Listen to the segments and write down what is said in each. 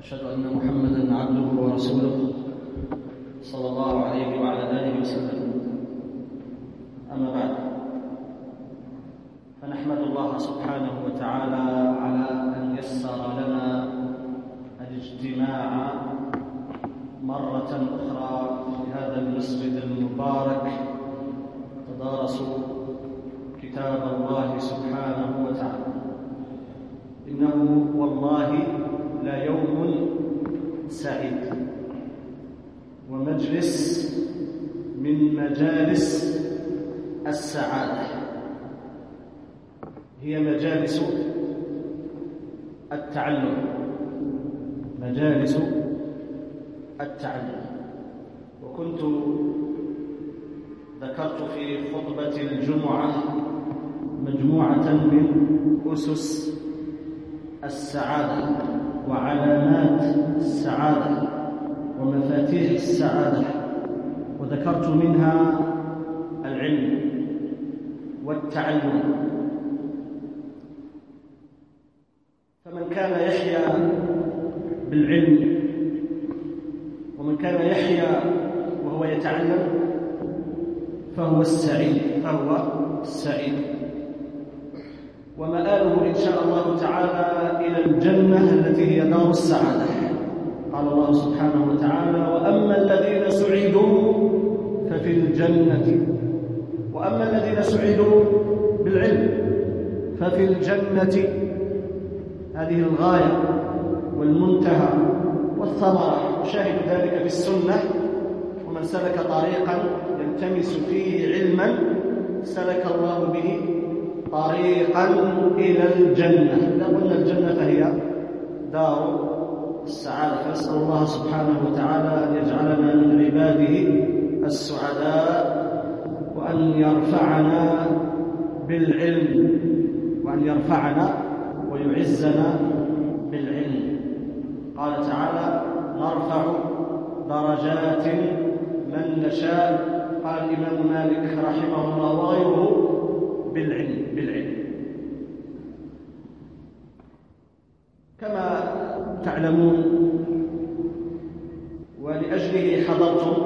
وأشهد أن محمدًا عبده ورسوله صلى الله عليه وعلى آله وسلم. أما بعد، فنحمد الله سبحانه وتعالى على أن يسر لنا الاجتماع مرة أخرى في هذا المسجد المبارك تدارسوا كتاب الله سبحانه وتعالى. إنه والله لا يوم سعيد ومجلس من مجالس السعادة، هي مجالس التعلم، مجالس التعلم. وكنت ذكرت في خطبة الجمعة مجموعة من أسس السعادة وعلامات السعادة ومفاتيح السعادة، وذكرت منها العلم والتعلم. فمن كان يحيا بالعلم ومن كان يحيا وهو يتعلم فهو السعيد، ومآله إن شاء الله تعالى إلى الجنة التي هي دار السعادة. قال الله سبحانه وتعالى: وأما الذين سعدوا ففي الجنة، وأما الذين سعدوا بالعلم ففي الجنة. هذه الغاية والمنتهى والثمرة، شاهد ذلك في السنة: ومن سلك طريقا يلتمس فيه علما سلك الله به طريقا إلى الجنة. إذا قلنا الجنة فهي دار السعادة، فنسأل الله سبحانه وتعالى أن يجعلنا من عباده السعداء، وأن يرفعنا بالعلم، وأن يرفعنا ويعزنا بالعلم. قال تعالى: نرفع درجات من نشاء. قال الإمام مالك رحمه الله: وغيره بالعلم. كما تعلمون ولأجله حضرتم،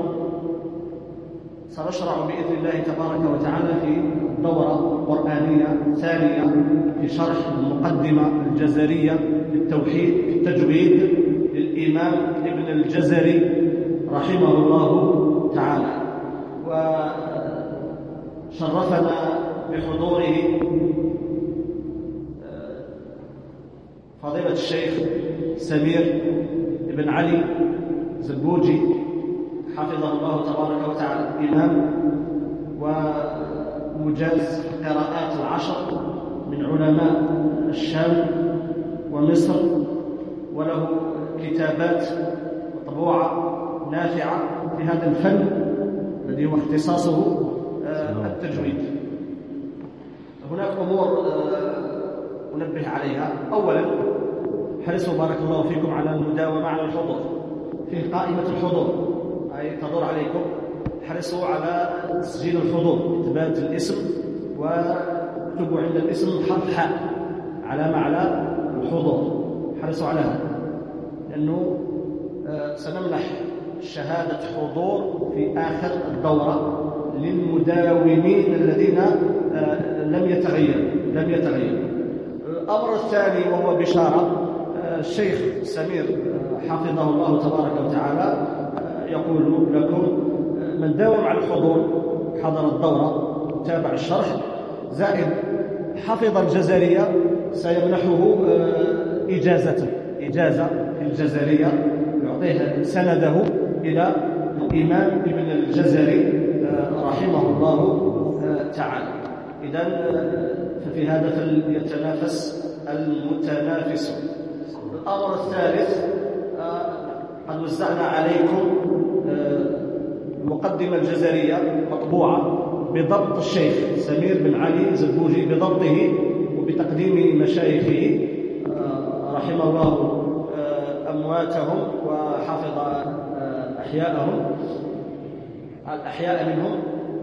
سنشرع بإذن الله تبارك وتعالى في دورة قرآنية ثانية في شرح المقدمة الجزرية للتوحيد في التجويد للإمام ابن الجزري رحمه الله تعالى. وشرفنا بحضوره فضيلة الشيخ سمير بن علي زبوجي حفظه الله تبارك وتعالى، إمام ومجاز القراءات العشر من علماء الشام ومصر، وله كتابات مطبوعة نافعة في هذا الفن الذي هو اختصاصه التجويد. هناك أمور أنبه عليها. أولا، حرصوا بارك الله فيكم على المداومة على الحضور في قائمة الحضور، أي تدور عليكم. حرصوا على تسجيل الحضور، إثبات الاسم، واكتبوا عند الاسم حرف حاء علامة على الحضور. حرصوا على هذا، لأنه سنمنح شهادة حضور في آخر الدورة للمداومين الذين لم يتغيروا. الأمر الثاني وهو بشارة، الشيخ سمير حفظه الله تبارك وتعالى يقول لكم: من داوم على الحضور حضر الدورة تابع الشرح زائد حفظ الجزرية سيمنحه إجازة في الجزرية، يعطيه سنده إلى الإمام ابن الجزري رحمه الله تعالى. إذن ففي هذا فليتنافس المتنافسون. الأمر الثالث، قد وزعنا عليكم المقدمة الجزرية مطبوعة بضبط الشيخ سمير بن علي زبوجي، بضبطه وبتقديم مشايخه رحمه الله أمواتهم وحفظ الأحياء منهم.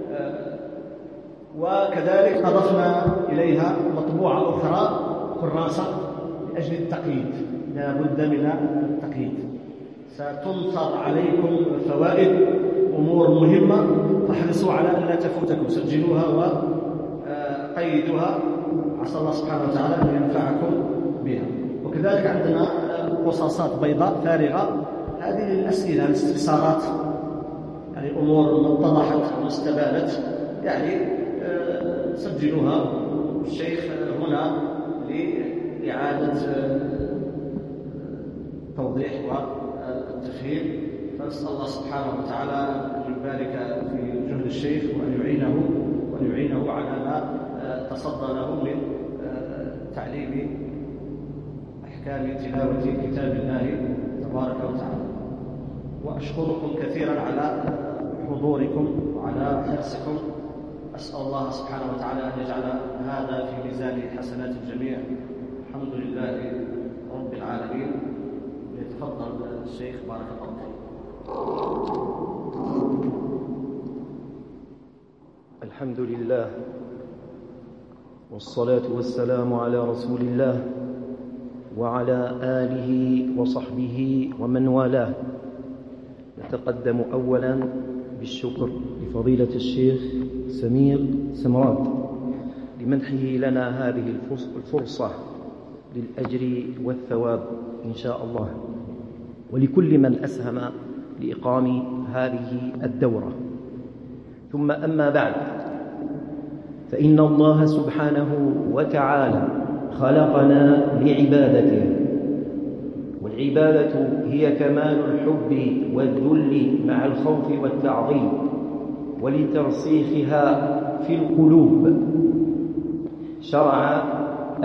وكذلك أضفنا إليها مطبوعة أخرى كراسة لأجل التقييد، لا بد من التقييد. ستنثر عليكم فوائد، أمور مهمة، فاحرصوا على أن لا تفوتكم، سجلوها وقيدوها، عسى الله سبحانه وتعالى أن ينفعكم بها. وكذلك عندنا قصاصات بيضاء فارغة، هذه الأسئلة الاستفسارات، يعني أمور اتضحت واستبانت، يعني سجلوها. الشيخ هنا لإعادة توضيح والتفهيم، فنسأل الله سبحانه وتعالى أن يبارك في جهد الشيخ وأن يعينه على ما تصدى له من تعليم أحكام تلاوة كتاب الله تبارك وتعالى. وأشكركم كثيرا على حضوركم وعلى حرصكم. أسأل الله سبحانه وتعالى أن يجعل هذا في ميزان حسنات الجميع. الحمد لله رب العالمين. يتفضل الشيخ بارك الله فيك. الحمد لله والصلاة والسلام على رسول الله وعلى آله وصحبه ومن والاه. نتقدم أولا بالشكر لفضيلة الشيخ سمير سمرات لمنحه لنا هذه الفرصة للأجر والثواب إن شاء الله، ولكل من أسهم لإقام هذه الدورة. ثم أما بعد، فإن الله سبحانه وتعالى خلقنا لعبادته، والعبادة هي كمال الحب والذل مع الخوف والتعظيم، ولترسيخها في القلوب شرع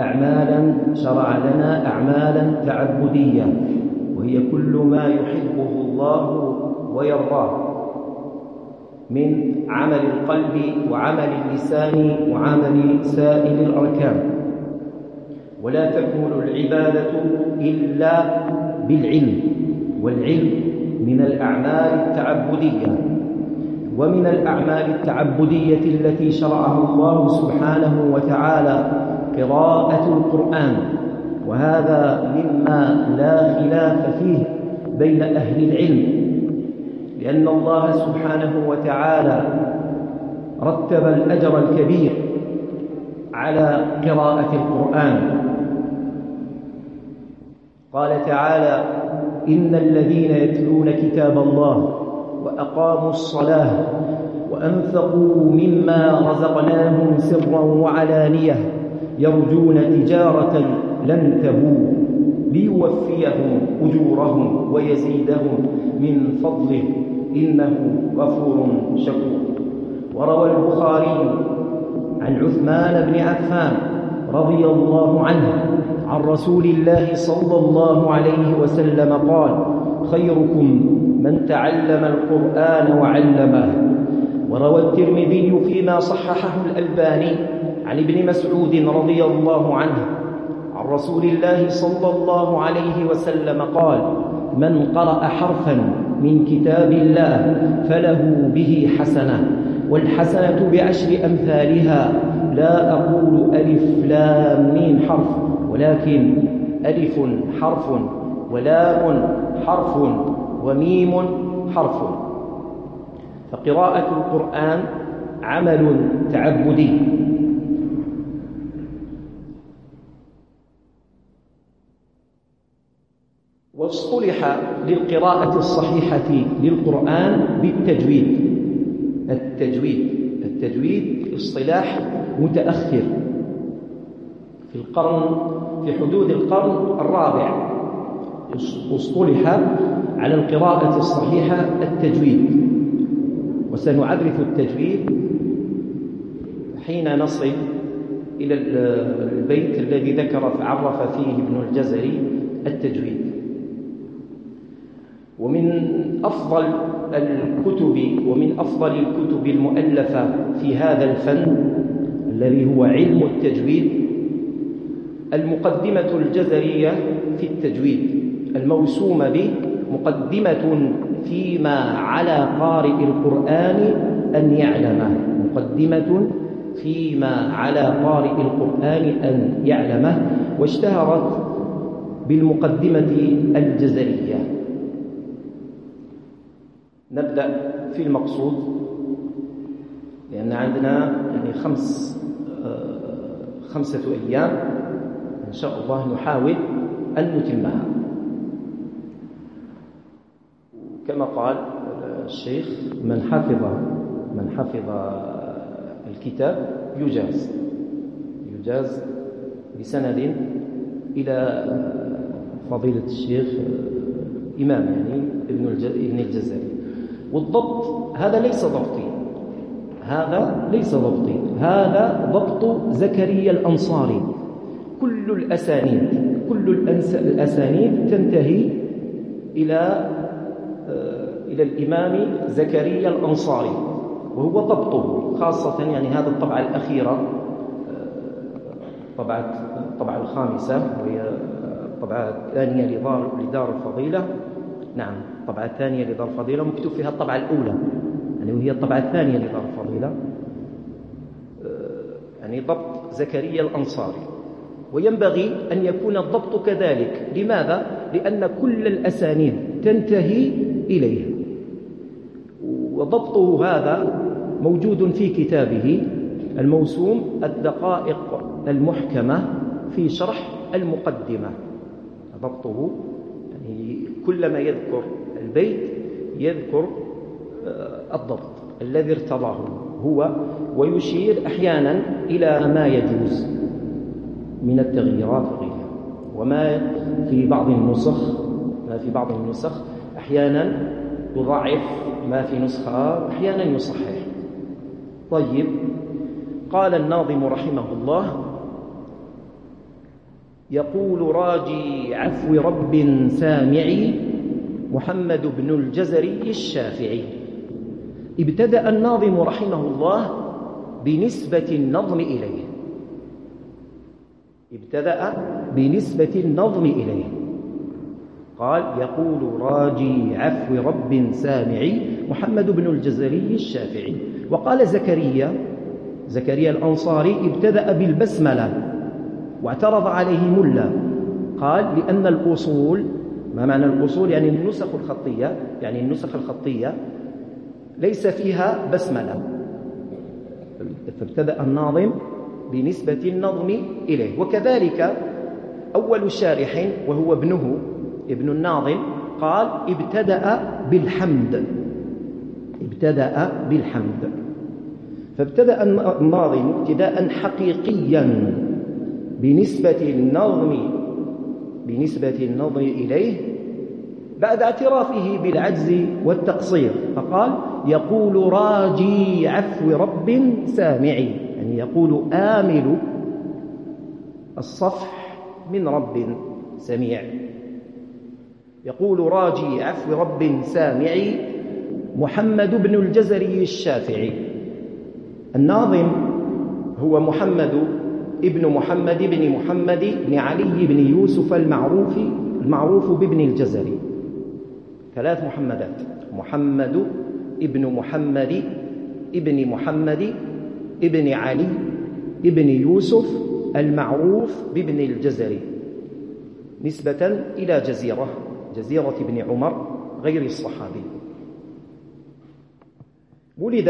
لنا أعمالا تعبدية، وهي كل ما يحبه الله ويرضاه من عمل القلب وعمل اللسان وعمل سائر الأركان. ولا تكمل العبادة إلا بالعلم، والعلم من الأعمال التعبدية. ومن الأعمال التعبدية التي شرعها الله سبحانه وتعالى قراءة القرآن، وهذا مما لا خلاف فيه بين أهل العلم، لأن الله سبحانه وتعالى رتب الأجر الكبير على قراءة القرآن. قال تعالى: إن الذين يتلون كتاب الله وأقاموا الصلاة وأنفقوا مما رزقناهم سرا وعلانية يرجون تجارة لن تبور ليوفيهم أجورهم ويزيدهم من فضله إنه غفور شكور. وروى البخاري عن عثمان بن عفان رضي الله عنه عن رسول الله صلى الله عليه وسلم قال: خيركم من تعلم القرآن وعلمه. وروى الترمذي فيما صححه الألباني عن ابن مسعود رضي الله عنه عن رسول الله صلى الله عليه وسلم قال: من قرأ حرفا من كتاب الله فله به حسنة، والحسنة بعشر أمثالها. لا أقول ألف لام ميم حرف، ولكن ألف حرف ولام حرف وميم حرف. فقراءة القرآن عمل تعبدي. واصطلح للقراءة الصحيحة للقرآن بالتجويد. التجويد اصطلاح متأخر في حدود القرن الرابع اصطلح على القراءة الصحيحة التجويد. وسنعرف التجويد حين نصل إلى البيت الذي عرف فيه ابن الجزري التجويد. ومن أفضل الكتب المؤلفة في هذا الفن الذي هو علم التجويد المقدمة الجزرية في التجويد الموسومة به مقدمة فيما على قارئ القرآن أن يعلمه. مقدمة فيما على قارئ القرآن أن يعلمه. واشتهرت بالمقدمة الجزرية. نبدأ في المقصود، لأن عندنا يعني خمسة أيام إن شاء الله نحاول أن نتمها. كما قال الشيخ: من حفظ الكتاب يجاز بسند إلى فضيلة الشيخ إمام يعني ابن الجزري. والضبط هذا ليس ضبطي، هذا ضبط زكريا الأنصاري. كل الأسانيد تنتهي إلى الإمام زكريا الأنصاري، وهو ضبطه خاصة يعني هذا الطبعة الأخيرة، الطبعة الخامسة، وهي الطبعة الثانية لدار الفضيلة. نعم، الطبعة الثانية لدار الفضيلة مكتوب فيها الطبعة الأولى يعني، وهي الطبعة الثانية لدار الفضيلة، يعني ضبط زكريا الأنصاري. وينبغي أن يكون الضبط كذلك. لماذا؟ لأن كل الأسانيد تنتهي إليه، وضبطه هذا موجود في كتابه الموسوم الدقائق المحكمة في شرح المقدمة. ضبطه يعني كلما يذكر البيت يذكر الضبط الذي ارتضاه هو، ويشير أحيانا إلى ما يجوز من التغييرات وغيرها. وما في بعض النسخ أحيانا يضعف ما في نسخة، أحيانا يصحح. طيب، قال الناظم رحمه الله: يقول راجي عفو رب سامعي محمد بن الجزري الشافعي. ابتدأ الناظم رحمه الله بنسبة النظم إليه، قال: يقول راجي عفو رب سامعي محمد بن الجزري الشافعي. وقال زكريا الأنصاري ابتدأ بالبسملة، واعترض عليه ملا، قال: لأن الأصول، ما معنى الأصول؟ يعني النسخ الخطية ليس فيها بسملة. فابتدأ الناظم بنسبة النظم إليه. وكذلك أول الشارح وهو ابن الناظم قال: ابتدأ بالحمد. فابتدأ الناظم ابتداء حقيقيا بنسبة النظم إليه بعد اعترافه بالعجز والتقصير، فقال: يقول راجي عفو رب سامعي، يعني يقول آمل الصفح من رب سميع. يقول راجي عفو رب سامعي محمد بن الجزري الشافعي. الناظم هو محمد ابن محمد بن علي بن يوسف المعروف بابن الجزري. 3 محمدات: محمد ابن محمد ابن علي ابن يوسف المعروف بابن الجزري، نسبة إلى جزيرة ابن عمر غير الصحابي. ولد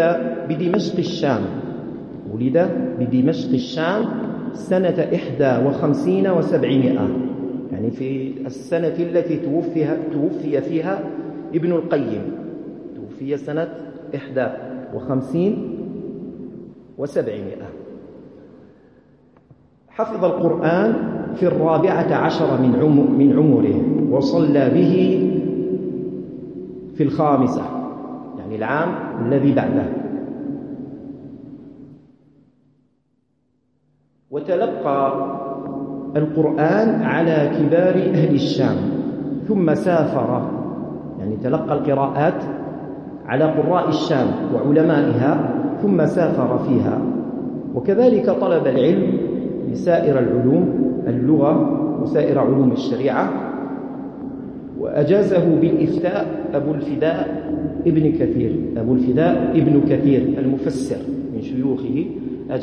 بدمشق الشام سنة 51 و700، يعني في السنة التي توفي فيها ابن القيم، توفي سنة 51 و700. حفظ القرآن في 14 من عمره، وصلى به في 5، يعني العام الذي بعده. وتلقى القرآن على كبار أهل الشام، ثم سافر، يعني تلقى القراءات على قراء الشام وعلمائها، ثم سافر فيها. وكذلك طلب العلم لسائر العلوم، اللغة وسائر علوم الشريعة. وأجازه بالإفتاء أبو الفداء ابن كثير المفسر من شيوخه،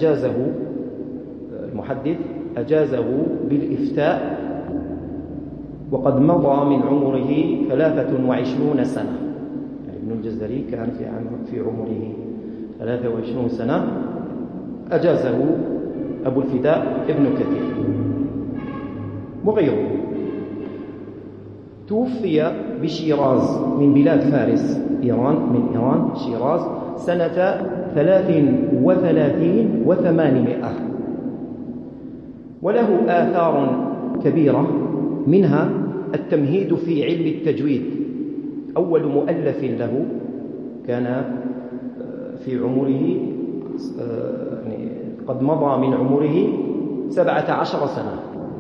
المحدث أجازه بالإفتاء وقد مضى من عمره 23 سنة. يعني ابن الجزري كان في عمره 23 سنة، أجازه أبو الفداء ابن كثير وغيره. توفي بشيراز من بلاد فارس، من إيران شيراز، سنة 33 و800، وله آثار كبيرة، منها التمهيد في علم التجويد. أول مؤلف له كان في عمره يعني قد مضى من عمره 17 سنة.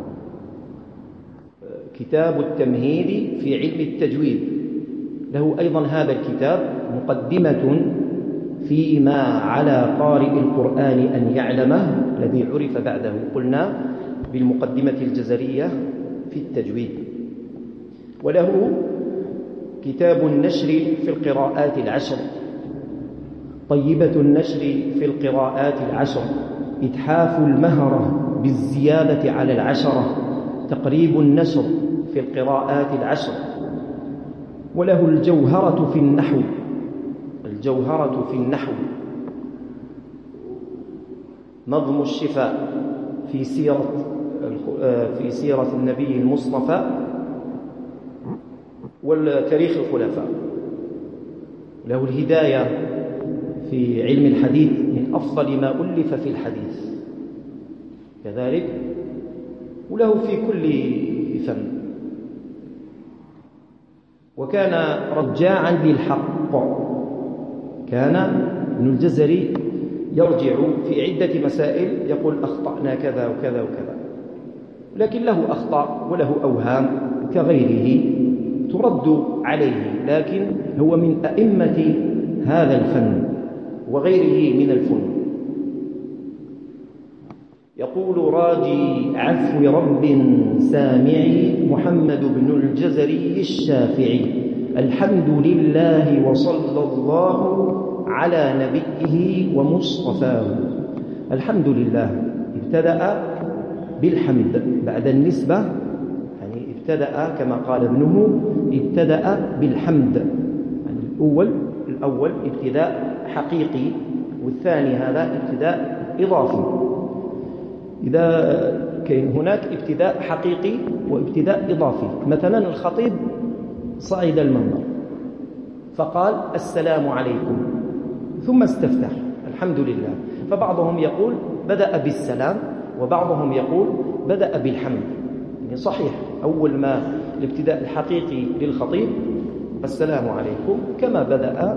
كتاب التمهيد في علم التجويد، له أيضا هذا الكتاب مقدمة فيما على قارئ القرآن أن يعلمه، الذي عرف بعده قلنا بالمقدمة الجزرية في التجويد. وله كتاب النشر في القراءات العشر، طيبة النشر في القراءات العشر، إتحاف المهرة بالزيادة على العشرة، تقريب النشر في القراءات العشر. وله الجوهرة في النحو، الجوهرة في النحو، نظم الشفاء في سيرة النبي المصطفى، والتاريخ الخلفاء. له الهداية في علم الحديث، من أفضل ما ألف في الحديث كذلك، وله في كل فن. وكان رجاعا للحق، كان ابن الجزري يرجع في عدة مسائل يقول أخطأنا كذا وكذا وكذا، لكن له أخطاء وله أوهام كغيره ترد عليه، لكن هو من أئمة هذا الفن وغيره من الفنون. يقول راجي عفو رب سامعي محمد بن الجزري الشافعي: الحمد لله وصلى الله على نبيه ومصطفاه. الحمد لله ابتدأ بالحمد بعد النسبة، يعني ابتدأ كما قال ابنه ابتدأ بالحمد، يعني الأول ابتداء حقيقي، والثاني هذا ابتداء إضافي. إذا كان هناك ابتداء حقيقي وابتداء إضافي، مثلا الخطيب صعد المنبر فقال السلام عليكم ثم استفتح الحمد لله، فبعضهم يقول بدأ بالسلام وبعضهم يقول بدأ بالحمد. يعني صحيح أول ما الابتداء الحقيقي للخطيب السلام عليكم، كما بدأ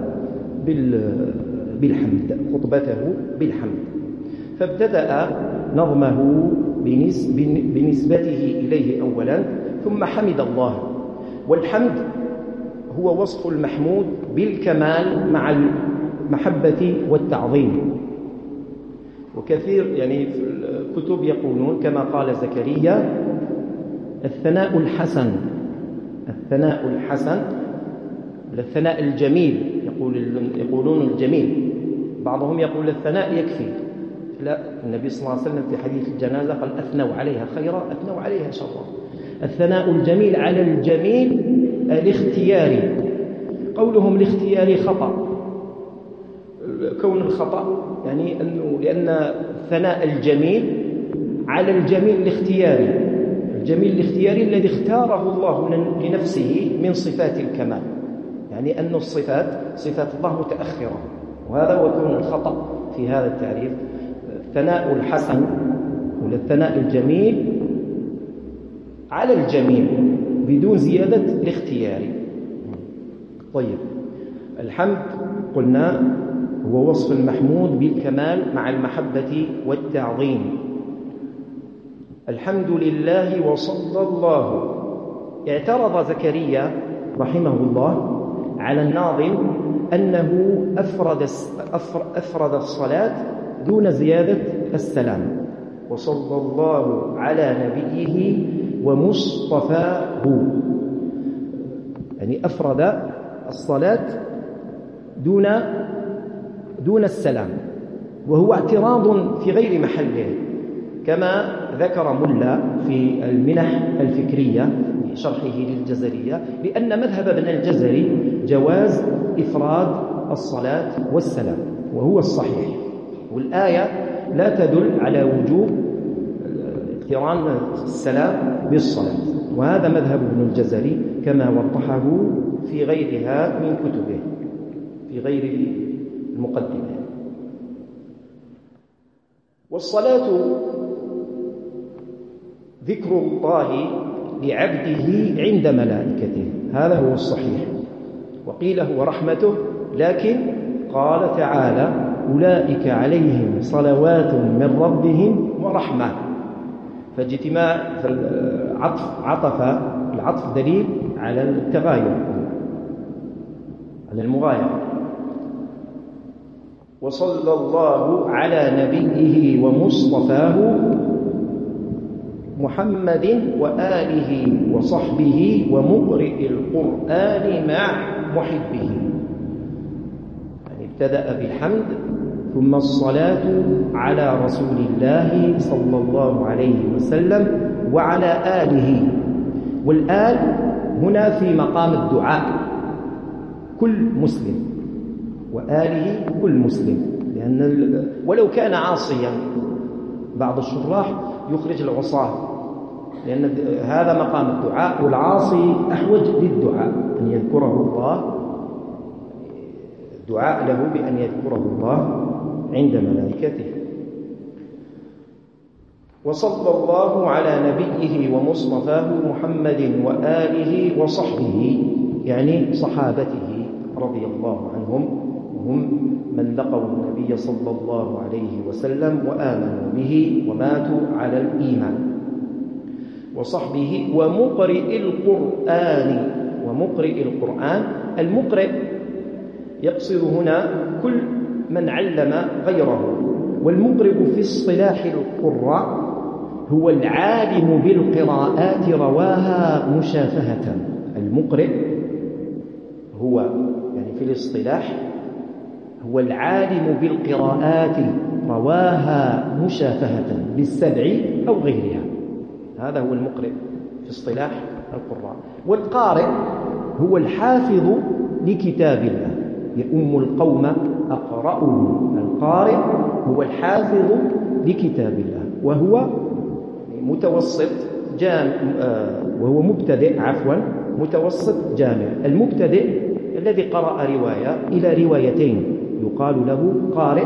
بالحمد خطبته بالحمد، فابتدأ نظمه بنسبته إليه أولا، ثم حمد الله. والحمد هو وصف المحمود بالكمال مع المحبة والتعظيم. وكثير يعني في الكتب يقولون كما قال زكريا: الثناء الحسن، الثناء الحسن، الثناء الجميل، يقولون الجميل، بعضهم يقول الثناء يكفي. لا، النبي صلى الله عليه وسلم في حديث الجنازة قال: أثنوا عليها خيرا أثنوا عليها شرا. الثناء الجميل على الجميل الاختياري. قولهم الاختياري خطأ، كون الخطأ يعني أنه لأن الثناء الجميل على الجميل الاختياري، الجميل الاختياري الذي اختاره الله لنفسه من صفات الكمال، يعني أن الصفات صفات الله متأخرة، وهذا هو كون الخطأ في هذا التعريف. الثناء الحسن ولا الثناء الجميل على الجميل بدون زيادة الاختياري. طيب، الحمد قلنا هو وصف المحمود بالكمال مع المحبة والتعظيم. الحمد لله وصلى الله. اعترض زكريا رحمه الله على الناظم أنه أفرد الصلاة دون زيادة السلام، وصلى الله على نبيه ومصطفاه، يعني أفرد الصلاة دون السلام، وهو اعتراض في غير محله. كما ذكر ملا في المنح الفكرية في شرحه للجزرية، لأن مذهب ابن الجزري جواز إفراد الصلاة والسلام، وهو الصحيح، والآية لا تدل على وجوب اقتران السلام بالصلاة، وهذا مذهب ابن الجزري كما وضحه في غيرها من كتبه، في غير المقدمة. والصلاة ذكر الله لعبده عند ملائكته، هذا هو الصحيح، وقيل هو رحمته، لكن قال تعالى أولئك عليهم صلوات من ربهم ورحمة، فاجتماع العطف دليل على التغاير، على المغايرة. وصلى الله على نبيه ومصطفاه محمد وآله وصحبه ومقرئ القرآن مع محبه، يعني ابتدأ بالحمد ثم الصلاة على رسول الله صلى الله عليه وسلم وعلى آله، والآل هنا في مقام الدعاء كل مسلم، وآله كل مسلم، لأن ولو كان عاصيا، بعض الشراح يخرج العصاة، لأن هذا مقام الدعاء، والعاصي أحوج للدعاء أن يذكره الله، الدعاء له بأن يذكره الله عند ملائكته. وصلى الله على نبيه ومصطفاه محمد وآله وصحبه، يعني صحابته رضي الله عنهم، وهم من لقوا النبي صلى الله عليه وسلم وآمنوا به وماتوا على الإيمان. وصحبه ومقرئ القرآن، ومقرئ القرآن، المقرئ يقصد هنا كل من علم غيره، والمقرئ في اصطلاح القراء هو العالم بالقراءات رواها مشافهة. المقرئ هو يعني في الاصطلاح هو العالم بالقراءات رواها مشافهة بالسبع أو غيرها، هذا هو المقرئ في اصطلاح القراء. والقارئ هو الحافظ لكتاب الله، يؤم القوم أقرأهم. القارئ هو الحافظ لكتاب الله، وهو متوسط وهو مبتدئ، متوسط جامع. المبتدئ الذي قرأ رواية إلى روايتين يقال له قارئ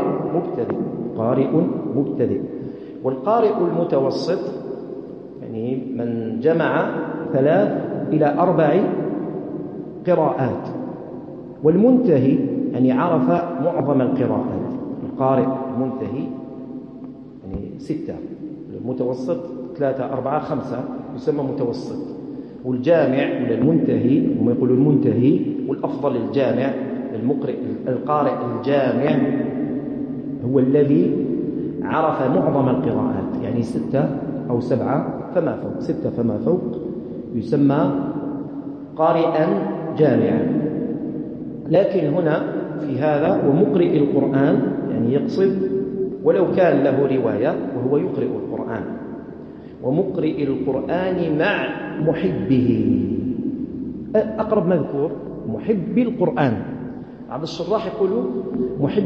مبتدئ. والقارئ المتوسط يعني من جمع 3 إلى 4 قراءات. والمنتهي يعني عرف معظم القراءات. القارئ المنتهي يعني 6، المتوسط 3 4 5 يسمى متوسط. والجامع ولا المنتهي، هم يقولوا المنتهي، والأفضل الجامع. القارئ الجامع هو الذي عرف معظم القراءات، يعني 6 أو 7 فما فوق، 6 فما فوق يسمى قارئا جامعا. لكن هنا في هذا ومقرئ القرآن يعني يقصد ولو كان له رواية وهو يقرئ القرآن. ومقرئ القرآن مع محبه، أقرب مذكور محب القرآن. بعض الشراح يقولوا محب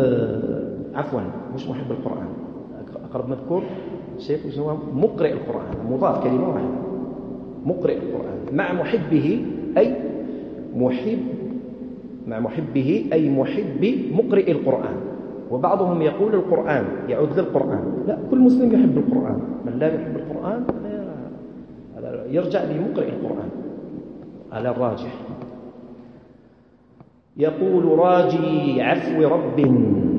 مش محب القرآن، أقرب مذكور الشيخ هو مقرئ القرآن، مضاف كلمة واحدة، مقرئ القرآن مع محبه، أي محب مع محبه أي محب مقرئ القرآن. وبعضهم يقول القرآن يعود للقرآن، لا، كل مسلم يحب القرآن، من لا يحب القرآن يرجع لمقرئ القرآن على الراجح. يقول راجي عفو رب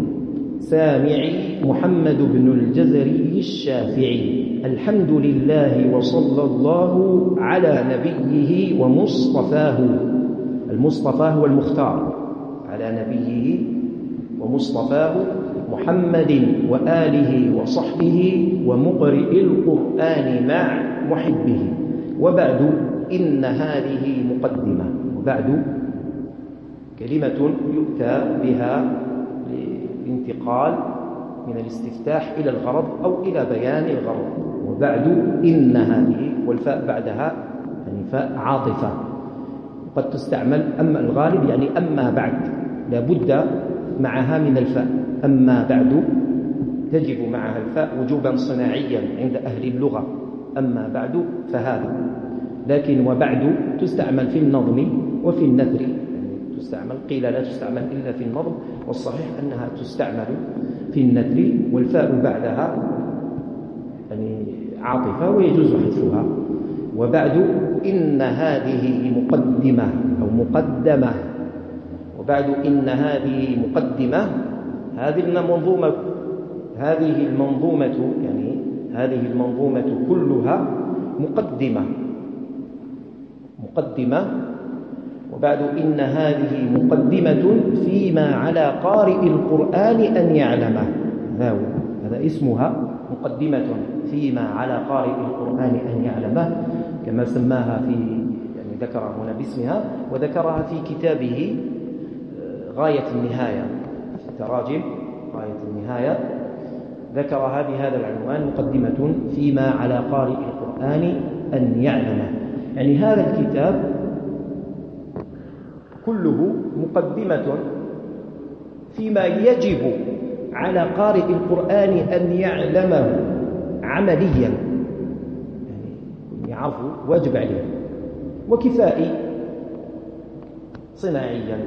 سامعي محمد بن الجزري الشافعي: الحمد لله وصلى الله على نبيه ومصطفاه. المصطفى هو المختار، على نبيه ومصطفاه محمد وآله وصحبه ومقرئ القرآن مع محبه. وبعد، إن هذه مقدمة. وبعد كلمة يؤتى بها للانتقال من الاستفتاح إلى الغرض أو إلى بيان الغرض. وبعد إن هذه والفاء بعدها يعني فاء عاطفة، قد تستعمل أما الغالب يعني أما بعد، لابد معها من الفاء. أما بعد تجب معها الفاء وجوبا صناعيا عند أهل اللغة، أما بعد فهذا. لكن وبعد تستعمل في النظم وفي النثر، يعني تستعمل، قيل لا تستعمل إلا في النظم، والصحيح أنها تستعمل في النثر، والفاء بعدها يعني عاطفة ويجوز حذفها. وبعد إن هذه مقدمة أو مقدمة، وبعد إن هذه مقدمة، هذه المنظومة كلها مقدمة. وبعد إن هذه مقدمة فيما على قارئ القرآن أن يعلمه، هذا اسمها مقدمة فيما على قارئ القرآن أن يعلمه، كما سماها يعني ذكرها هنا باسمها، وذكرها في كتابه غاية النهاية، في تراجم غاية النهاية ذكرها بهذا العنوان: مقدمة فيما على قارئ القرآن أن يعلمه. يعني هذا الكتاب كله مقدمة فيما يجب على قارئ القرآن أن يعلمه عمليا، يعني يعرفه واجب عليه، وكفائي صناعيا.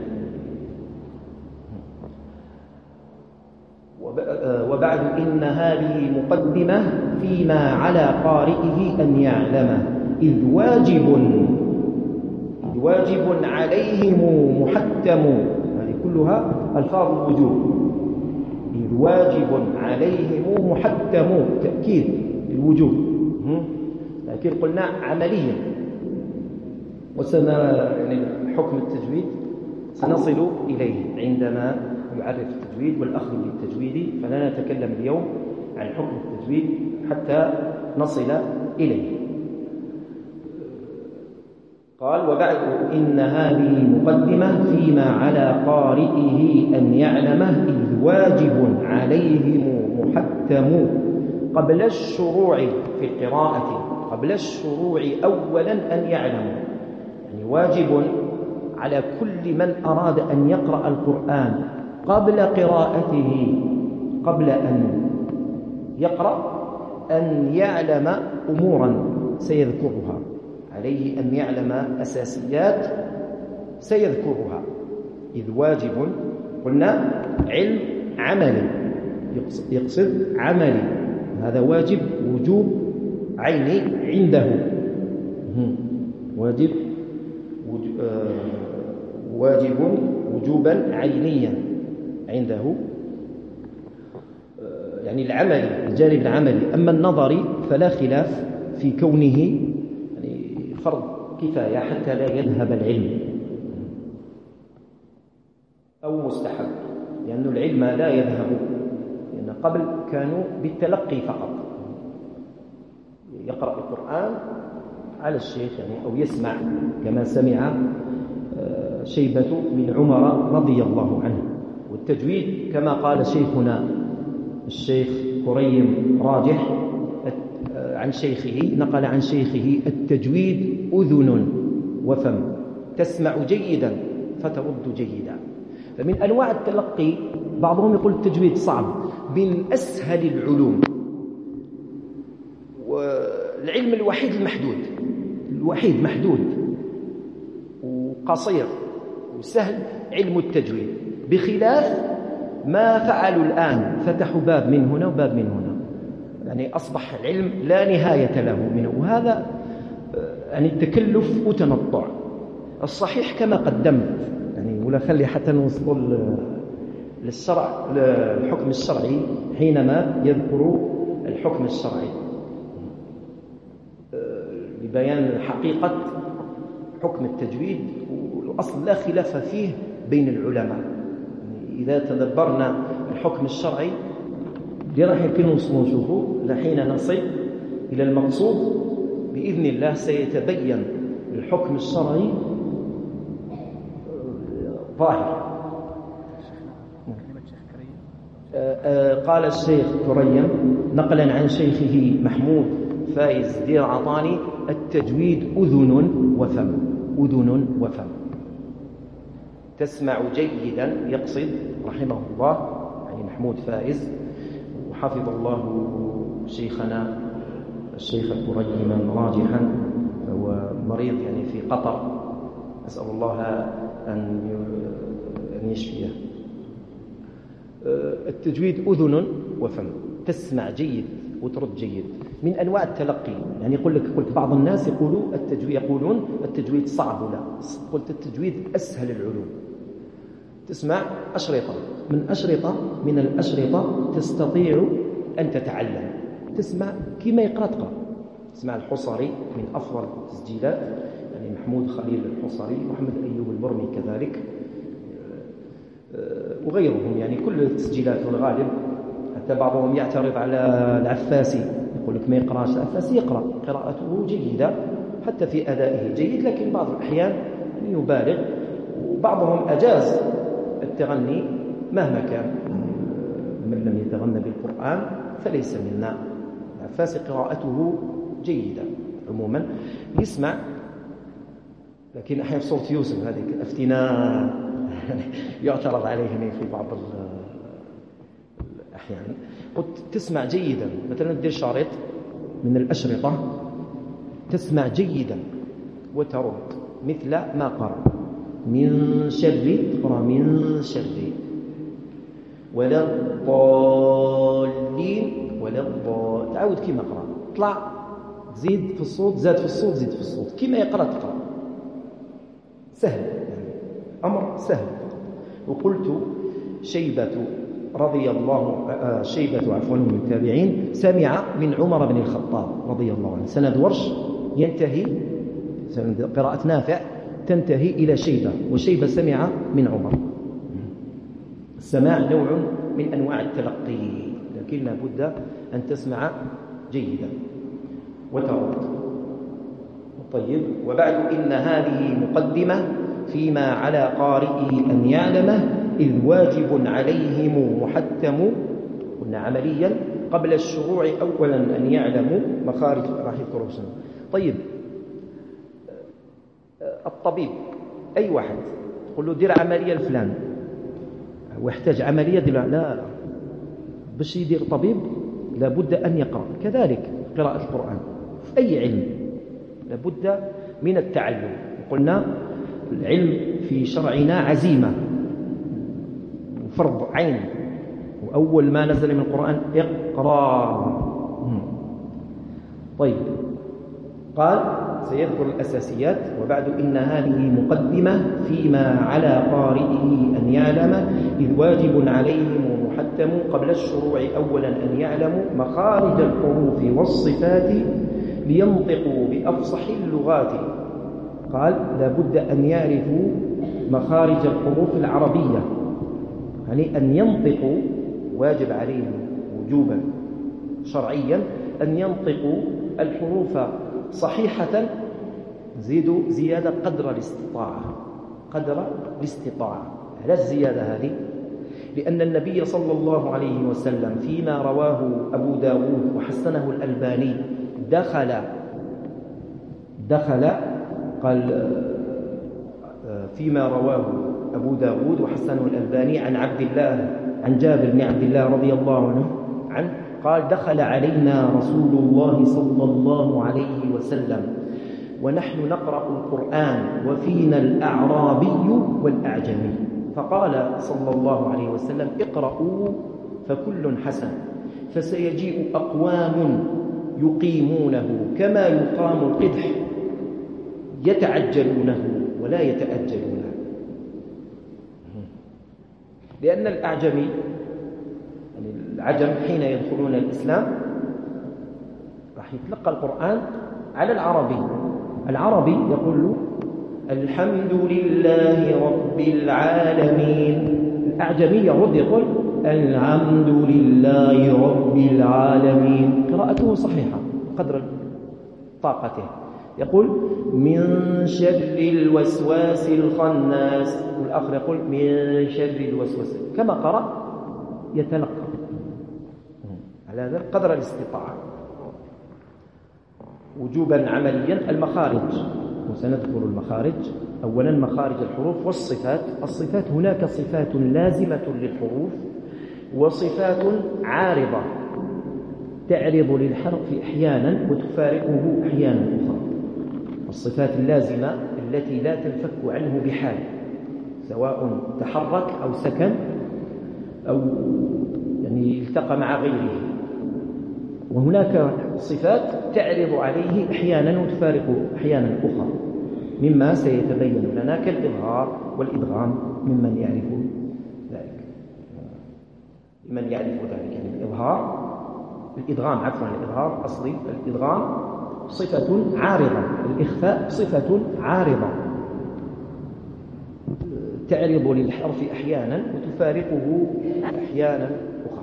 وبعد إن هذه مقدمة فيما على قارئه أن يعلمه، إذ واجب عليهم محتم، هذه كلها ألفاظ الوجوب. إذ واجب عليهم محتم، تأكيد الوجوب، لكن قلنا عمليا. يعني حكم التجويد سنصل إليه عندما يعرف التجويد والأخذ بالتجويد، فلا نتكلم اليوم عن حكم التجويد حتى نصل إليه. قال: وبعد إن هذه مقدمة فيما على قارئه أن يعلمه، إذ واجب عليهم محتم قبل الشروع في القراءة، قبل الشروع أولا أن يعلموا. يعني واجب على كل من أراد أن يقرأ القرآن قبل قراءته، قبل أن يقرأ، أن يعلم أمورا سيذكرها، عليه أن يعلم أساسيات سيذكرها. إذ واجب قلنا علم عملي، يقصد عملي، هذا واجب وجوب عيني عنده، واجب وجوبا عينيا عنده، يعني العملي، الجانب العملي. أما النظري فلا خلاف في كونه يعني فرض كفاية حتى لا يذهب العلم، أو مستحب، لأن العلم لا يذهب، لأن قبل كانوا بالتلقي فقط، يقرأ القرآن على الشيخ يعني، أو يسمع كما سمع شيبة بن عمر رضي الله عنه. والتجويد كما قال شيخنا الشيخ كريم راجح عن شيخه، نقل عن شيخه: التجويد أذن وفم، تسمع جيدا فترد جيدا. فمن أنواع التلقي بعضهم يقول التجويد صعب، من أسهل العلوم، والعلم الوحيد محدود وقصير وسهل علم التجويد، بخلاف ما فعلوا الآن، فتحوا باب من هنا وباب من هنا، يعني أصبح العلم لا نهاية له منه، وهذا يعني التكلف وتنطع. الصحيح كما قدمت يعني، ولا خلي حتى نوصل للشرع، للحكم الشرعي حينما يذكر الحكم الشرعي لبيان حقيقة حكم التجويد، والأصل لا خلاف فيه بين العلماء. يعني إذا تدبرنا الحكم الشرعي اللي راح يمكن نشوفه لحين نصل إلى المقصود بإذن الله، سيتبين الحكم الشرعي ظاهر. قال الشيخ ثريا نقلا عن شيخه محمود فايز دير عطاني: التجويد أذن وفم. أذن وفم، تسمع جيدا، يقصد رحمه الله يعني محمود فايز، وحفظ الله شيخنا الشيخ الثريا راجحا، فهو مريض يعني في قطر، أسأل الله أن يشفيه. التجويد أذن وفم، تسمع جيد وترد جيد، من أنواع التلقي. يعني قلت بعض الناس يقولون التجويد صعب، لا، قلت التجويد أسهل العلوم. تسمع أشرطة، من الأشرطة تستطيع أن تتعلم، تسمع كما يقرأ تقرأ. تسمع الحصري من أفضل التسجيلات، يعني محمود خليل الحصري، محمد أيوب البرمي كذلك، وغيرهم، يعني كل التسجيلات والغالب. حتى بعضهم يعترض على العفاسي، يقول لك ما يقرأش. العفاسي يقرأ، قراءته جيدة، حتى في أدائه جيد، لكن بعض الأحيان يبالغ. وبعضهم أجاز التغني مهما كان، من لم يتغنى بالقرآن فليس منا. العفاسي قراءته جيدة عموما، يسمع، لكن أحيانا صوت يوسف هذه افتناء يعترض عليه في بعض الأحيان. قلت تسمع جيدا، مثلا تدير شريط من الأشرطة، تسمع جيدا وترد مثل ما قرأ: من شر، تقرأ من شر، ولا الضالين، تعود كما قرأ، طلع زيد في الصوت، زاد في الصوت، زيد في الصوت، كما يقرأ تقرأ، سهل يعني، أمر سهل. وقلت شيبة من التابعين سمع من عمر بن الخطاب رضي الله عنه. سند ورش ينتهي، سند قراءة نافع تنتهي إلى شيبة، وشيبة سمع من عمر. السماع نوع من أنواع التلقي، لكن لابد أن تسمع جيدا وترد. طيب، وبعد إن هذه مقدمة فيما على قارئه أن يعلمه، إذ واجب عليهم محتم، قلنا عمليا، قبل الشروع أولا أن يعلموا مخارج الحروف. طيب، الطبيب أي واحد تقول له دير عملية لفلان، ويحتاج عملية دير، لا، باش يدير طبيب لابد أن يقرأ. كذلك قراءة القرآن في أي علم لابد من التعلم. قلنا العلم في شرعنا عزيمة وفرض عين، وأول ما نزل من القرآن اقرأ. طيب، قال سيذكر الأساسيات: وبعد إن هذه مقدمة فيما على قارئه أن يعلم، إذ واجب عليهم محتم قبل الشروع أولا أن يعلموا مخارج الحروف والصفات لينطقوا بأفصح اللغات. قال لابد أن يعرفوا مخارج الحروف العربية، يعني أن ينطقوا، واجب عليهم وجوبا شرعيا أن ينطقوا الحروف صحيحة، زيدوا زيادة قدر الاستطاعة. على الزيادة هذه لأن النبي صلى الله عليه وسلم فيما رواه أبو داود وحسنه الألباني دخل قال فيما رواه أبو داود وحسنه الألباني عن جابر بن عبد الله رضي الله عنه قال: دخل علينا رسول الله صلى الله عليه وسلم ونحن نقرأ القرآن وفينا الأعرابي والأعجمي، فقال صلى الله عليه وسلم: اقرأوا فكل حسن، فسيجيء أقوام يقيمونه كما يقام القدح، يتعجلونه ولا يتأجلونه. لأن الأعجمي، يعني العجم حين يدخلون الإسلام راح يتلقى القرآن على العربي يقول له: الحمد لله رب العالمين. الأعجمي يرد يقول: الحمد لله رب العالمين. قراءته صحيحة قدر طاقته. يقول: من شر الوسواس الخناس، والآخر يقول: من شر الوسواس، كما قرأ يتلقى على هذا قدر الاستطاعة. وجوبا عمليا المخارج، وسنذكر المخارج. أولا مخارج الحروف والصفات. الصفات هناك صفات لازمة للحروف وصفات عارضة تعرض للحرف أحيانا وتفارقه أحيانا أخرى. الصفات اللازمة التي لا تنفك عنه بحال، سواء تحرك أو سكن أو يعني التقى مع غيره. وهناك صفات تعرض عليه أحيانا وتفارقه أحيانا أخرى، مما سيتبين لنا كالإظهار والإدغام ممن يعرف ذلك. يعني الإظهار الإدغام الإظهار أصلي الإدغام صفة عارضة، الإخفاء صفة عارضة تعرض للحرف أحيانا وتفارقه أحيانا أخرى.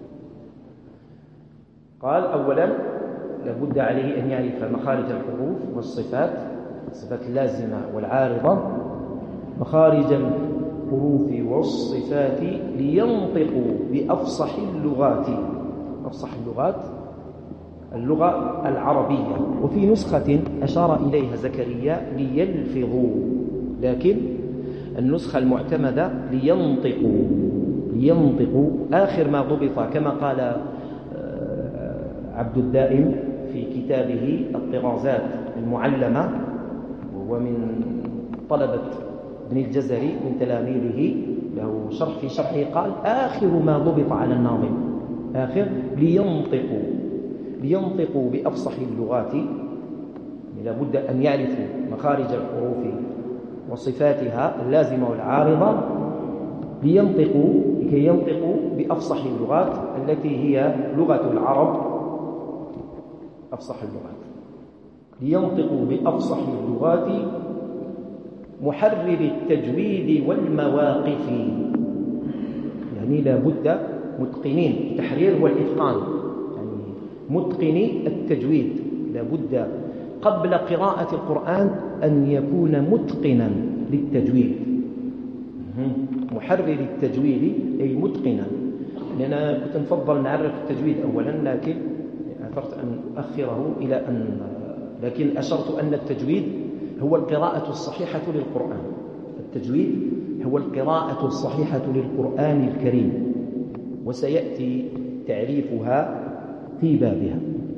قال أولا لابد عليه أن يعرف مخارج الحروف والصفات، الصفات اللازمة والعارضة، مخارج الحروف والصفات لينطقوا بأفصح اللغات. أفصح اللغات اللغة العربية. وفي نسخة أشار إليها زكريا ليلفظوا، لكن النسخة المعتمدة لينطقوا آخر ما ضبط، كما قال عبد الدائم في كتابه الطرازات المعلمة، وهو من طلبة ابن الجزري من تلاميذه له شرح، في شرحه قال آخر ما ضبط على الناظم آخر لينطقوا بأفصح اللغات. لا بد أن يعرفوا مخارج الحروف وصفاتها اللازمة والعارضة لكي ينطقوا بأفصح اللغات التي هي لغة العرب. أفصح اللغات لينطقوا بأفصح اللغات محرر التجويد والمواقف. يعني لا بد متقنين، التحرير والإتقان، يعني متقني التجويد. لا بد قبل قراءة القرآن أن يكون متقنا للتجويد. محرر التجويد أي متقنا. لأن كنت نفضل نعرف التجويد أولا، لكن أثرت أن أؤخره لكن أشرت أن التجويد هو القراءة الصحيحة للقرآن. التجويد هو القراءة الصحيحة للقرآن الكريم، وسيأتي تعريفها في بابها.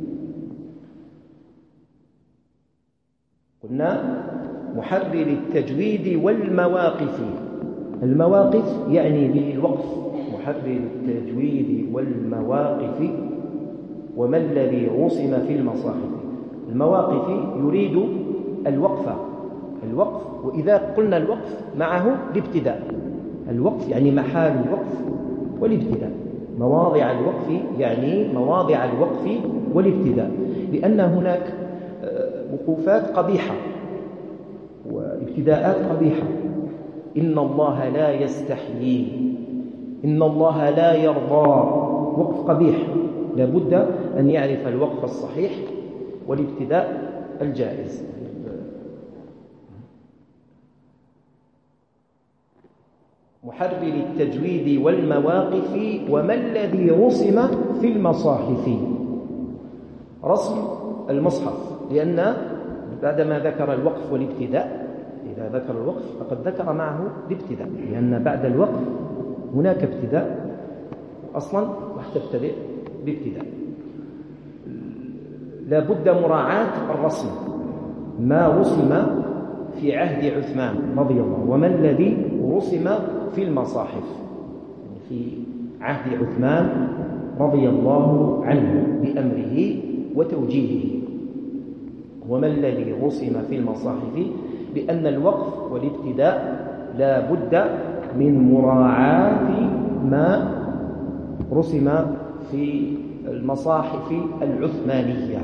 قلنا محرر التجويد والمواقف. المواقف يعني بالوقف، محرر التجويد والمواقف. وما الذي رسم في المصاحف؟ المواقف يريد الوقف، وإذا قلنا الوقف معه الابتداء. الوقف يعني محال الوقف والابتداء. مواضع الوقف يعني مواضع الوقف والابتداء، لأن هناك وقوفات قبيحة وابتداءات قبيحة. إن الله لا يستحيي، إن الله لا يرضى، وقف قبيح. لابد أن يعرف الوقف الصحيح والابتداء الجائز. محرر التجويد والمواقف. وما الذي رسم في المصاحف؟ رسم المصحف، لأن بعدما ذكر الوقف والابتداء، إذا ذكر الوقف فقد ذكر معه الابتداء، لأن بعد الوقف هناك ابتداء أصلا وتبتدئ بابتداء. لا بد مراعاة الرسم، ما رسم في عهد عثمان رضي الله عنه، وما الذي رسم في المصاحف في عهد عثمان رضي الله عنه بأمره وتوجيهه. وما الذي رسم في المصاحف؟ لأن الوقف والابتداء لا بد من مراعاة ما رسم في المصاحف العثمانية.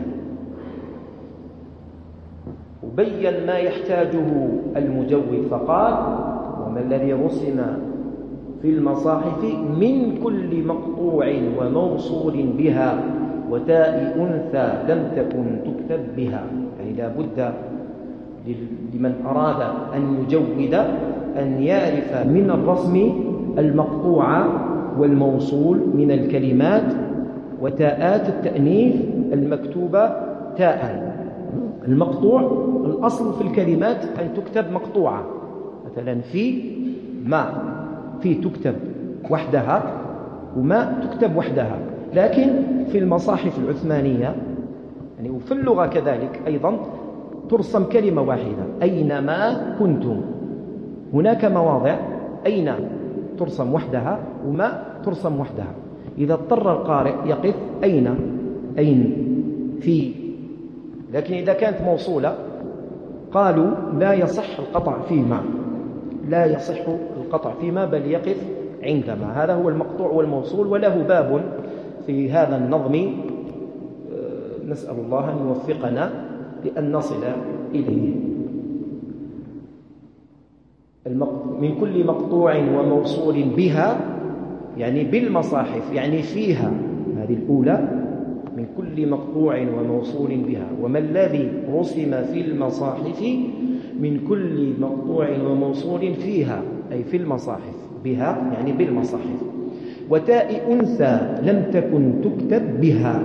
وبين ما يحتاجه المجود فقال: وما الذي رسم في المصاحف من كل مقطوع وموصول بها وتاء أنثى لم تكن تكتب بها. يعني لا بد لمن أراد أن يجود أن يعرف من الرسم المقطوع والموصول من الكلمات وتاءات التأنيث المكتوبة تاء. المقطوع الأصل في الكلمات أن تكتب مقطوعة، مثلا في ما في تكتب وحدها وما تكتب وحدها، لكن في المصاحف العثمانية يعني وفي اللغة كذلك أيضا ترسم كلمة واحدة أينما كنتم. هناك مواضع أين ترسم وحدها وما ترسم وحدها. إذا اضطر القارئ يقف أين في، لكن إذا كانت موصولة قالوا لا يصح القطع فيما، لا يصح القطع فيما بل يقف عندما. هذا هو المقطوع والموصول، وله باب في هذا النظم نسأل الله أن يوفقنا لأن نصل إليه. من كل مقطوع وموصول بها يعني بالمصاحف، يعني فيها، هذه الأولى من كل مقطوع وموصول بها. وما الذي رسم في المصاحف من كل مقطوع وموصول فيها أي في المصاحف، بها يعني بالمصاحف. وتاء أنثى لم تكن تكتب بها،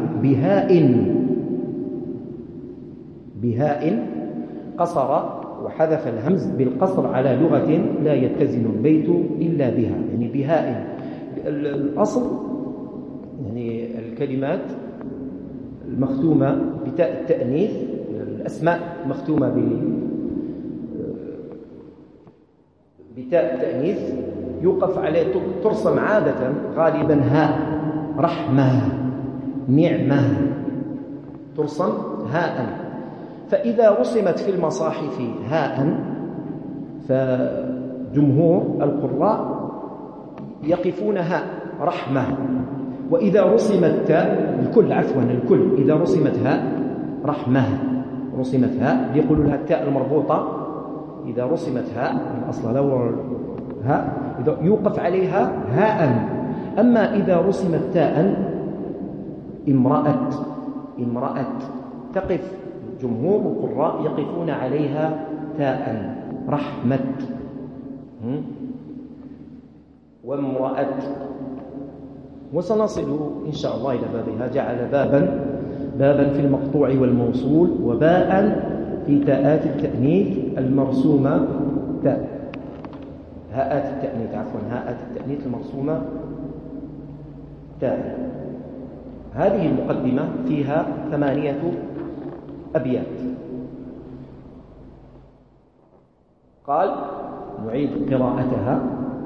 بهاء قصر وحذف الهمز بالقصر على لغة لا يتزن البيت إلا بها، يعني بهاء. الأصل يعني الكلمات المختومة بتاء التأنيث، الأسماء مختومة بتاء التأنيث يوقف عليه، ترسم عادة غالبا هاء، رحمة، نعمة، ترسم هاء. فإذا رسمت في المصاحف هاء فجمهور القراء يقفون هاء رحمة. وإذا رسمت تاء الكل إذا رسمت هاء رحمة، رسمت هاء يقولوا لها التاء المربوطة، إذا رسمت هاء الأصل لو هاء إذا يوقف عليها هاء. أما إذا رسمت تاء امرأة تقف جمهور القراء يقفون عليها تاء رحمة وامرأة. وسنصل إن شاء الله إلى بابها. جعل بابا في المقطوع والموصول، وباء في تاءات التأنيث المرسومة هاءات التأنيث المرسومة تاء. هذه المقدمة فيها 8 أبيات. قال نعيد قراءتها.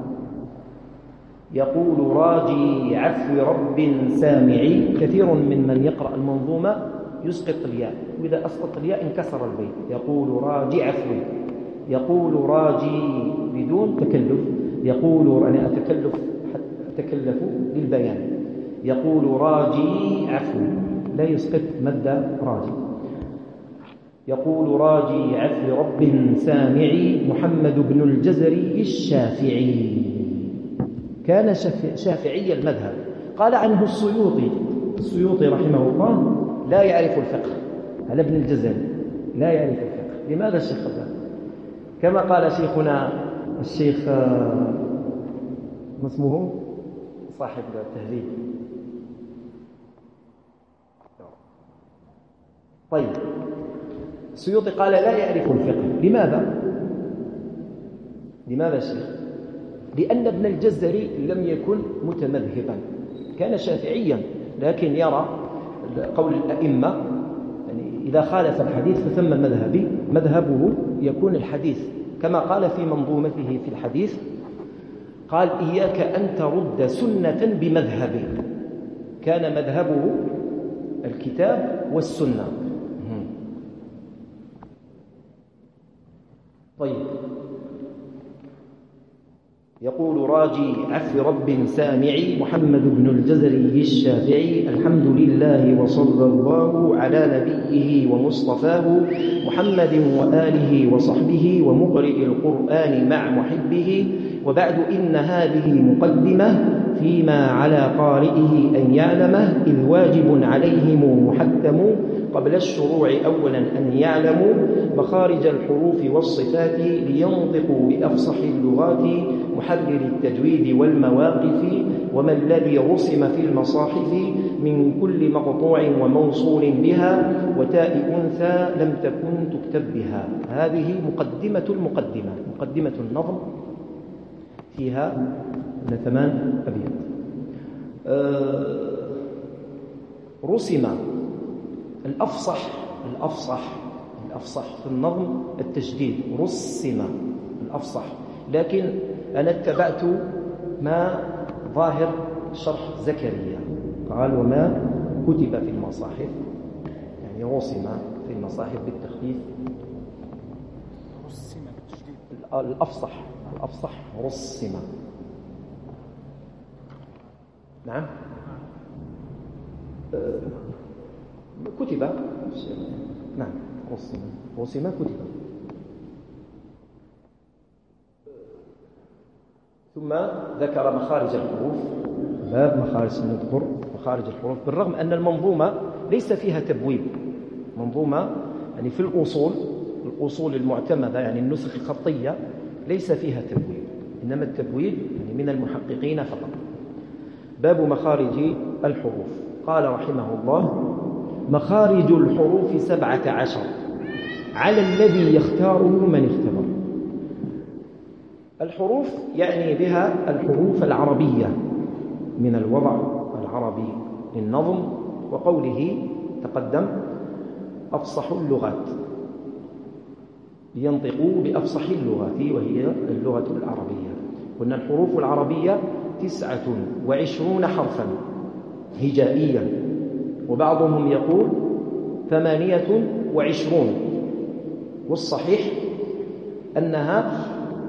يقول راجي عفو رب سامعي. كثير ممن يقرأ المنظومة يسقط الياء، وإذا أسقط الياء انكسر البيت. يقول راجي عفو، يقول راجي بدون تكلف، يقول أنا أتكلف للبيان. يقول راجي عفو لا يسقط مد راجي. يقول راجي عفو رب سامعي محمد بن الجزري الشافعي. كان شافعي المذهب. قال عنه السيوطي رحمه الله لا يعرف الفقه. على ابن الجزري لا يعرف الفقه. لماذا الشيخ هذا؟ كما قال شيخنا الشيخ ما اسمه صاحب التهذيب. طيب السيوطي قال لا يعرف الفقه. لماذا الشيخ؟ لأن ابن الجزري لم يكن متمذهبا، كان شافعيا لكن يرى قول الأئمة يعني إذا خالف الحديث فثم مذهبه يكون الحديث. كما قال في منظومته في الحديث قال إياك أن ترد سنة بمذهبه. كان مذهبه الكتاب والسنة. طيب يقول راجي عفو رب سامعي محمد بن الجزري الشافعي. الحمد لله وصلى الله على نبيه ومصطفاه محمد وآله وصحبه ومقرئ القرآن مع محبه. وبعد إن هذه مقدمة فيما على قارئه أن يعلمه، إذ واجب عليهم محتم قبل الشروع أولا أن يعلموا مخارج الحروف والصفات لينطقوا بأفصح اللغات محرر التجويد والمواقف، وما الذي رسم في المصاحف من كل مقطوع وموصول بها وتاء أنثى لم تكن تكتب بها. هذه مقدمة النظم، فيها 8 أبيات. رسم الأفصح في النظم التشديد، رسم الأفصح، لكن أنا اتبعت ما ظاهر شرح زكريا، قال وما كتب في المصاحف، يعني رسم في المصاحف بالتخفيف. رسم بالتشديد. الأفصح رسم. نعم. كتب. نعم. رسم كتب. ثم ذكر مخارج الحروف، باب مخارج الحروف، بالرغم أن المنظومة ليس فيها تبويب. منظومة يعني في الأصول المعتمدة، يعني النسخ الخطية ليس فيها تبويب، إنما التبويب يعني من المحققين فقط. باب مخارج الحروف. قال رحمه الله: مخارج الحروف 17 على الذي يختاره من اختبر. الحروف يعني بها الحروف العربية من الوضع العربي للنظم، وقوله تقدم أفصح اللغات، لينطقوا بأفصح اللغات وهي اللغة العربية. قلنا الحروف العربية 29 حرفا هجائيا، وبعضهم يقول 28، والصحيح أنها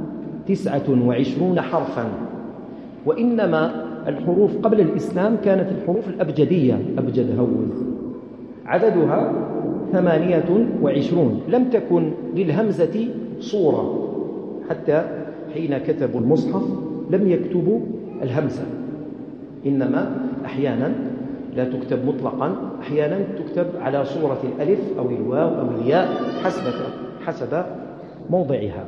29 حرفا. وإنما الحروف قبل الإسلام كانت الحروف الأبجدية، أبجد هوز، عددها 28. لم تكن للهمزة صورة، حتى حين كتبوا المصحف لم يكتبوا الهمزة، إنما أحيانا لا تكتب مطلقا، أحيانا تكتب على صورة الألف أو الواو أو الياء حسب موضعها.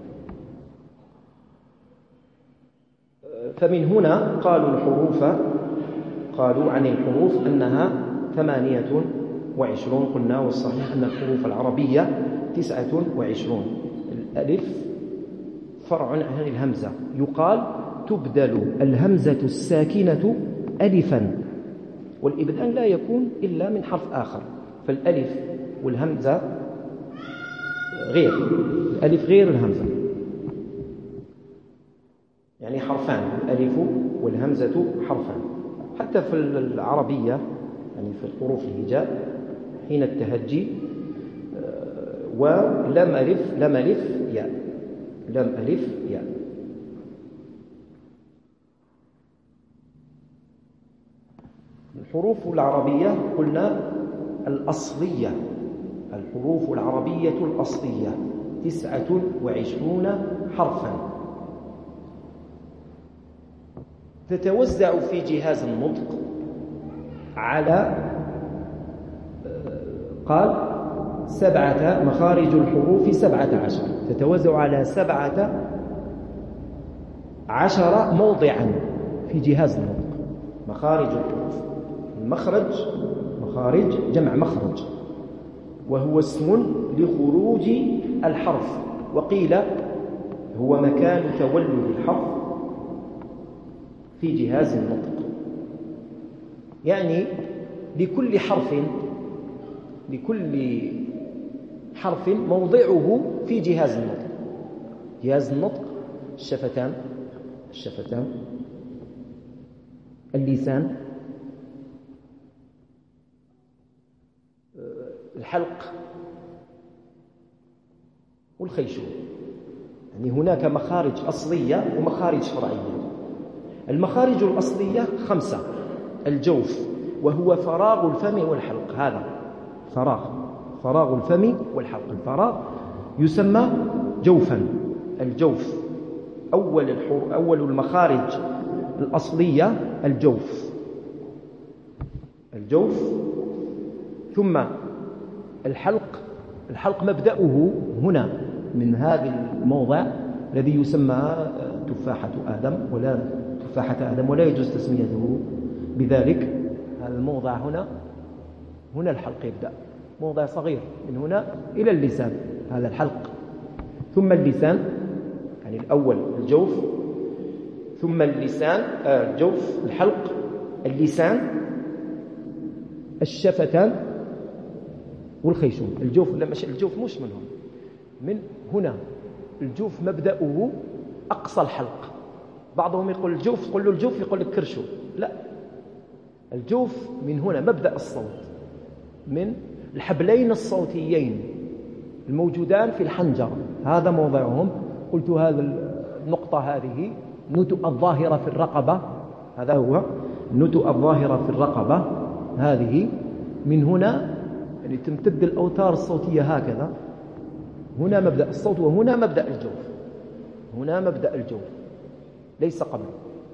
فمن هنا قالوا عن الحروف أنها 28. قلنا والصحيح أن الحروف العربية 29. الألف فرع عن الهمزة، يقال تبدل الهمزة الساكنة ألفا، والإبدال لا يكون إلا من حرف آخر، فالألف والهمزة غير، الألف غير الهمزة، يعني حرفان، الألف والهمزة حرفان. حتى في العربية يعني في الحروف الهجاء حين التهجي ولم ألف ياء، لم ألف ياء. الحروف العربية قلنا الأصلية، الحروف العربية الأصلية 29 حرفا، تتوزع في جهاز النطق على قال 7 مخارج الحروف 17، تتوزع على 17 موضعا في جهاز النطق. مخارج الحروف، المخرج مخارج جمع مخرج، وهو اسم لخروج الحرف، وقيل هو مكان تولد الحرف في جهاز النطق، يعني لكل حرف موضعه في جهاز النطق. جهاز النطق الشفتان، اللسان، الحلق والخيشوم. يعني هناك مخارج أصلية ومخارج فرعية. المخارج الأصلية 5: الجوف، وهو فراغ الفم والحلق، هذا فراغ الفم والحلق، الفراغ يسمى جوفا. الجوف أول المخارج الأصلية الجوف. ثم الحلق مبدأه هنا من هذا الموضع الذي يسمى تفاحة آدم ولا يجوز تسميته بذلك. هذا الموضع هنا الحلق يبدأ، موضع صغير من هنا إلى اللسان، هذا الحلق. ثم اللسان، يعني الأول الجوف، ثم اللسان الجوف، الحلق، اللسان، الشفتان والخيشوم. الجوف مش من هنا الجوف مبدأه أقصى الحلق. بعضهم يقول الجوف، تقول له الجوف يقول لك كرشو، لا، الجوف من هنا مبدأ الصوت، من الحبلين الصوتيين الموجودان في الحنجرة، هذا موضعهم. قلت هذا النقطة هذه نتوء الظاهرة في الرقبة، هذا هو النتوء الظاهرة في الرقبة، هذه من هنا يعني تمتد الأوتار الصوتية هكذا. هنا مبدأ الصوت وهنا مبدأ الجوف، هنا مبدأ الجوف ليس قبله.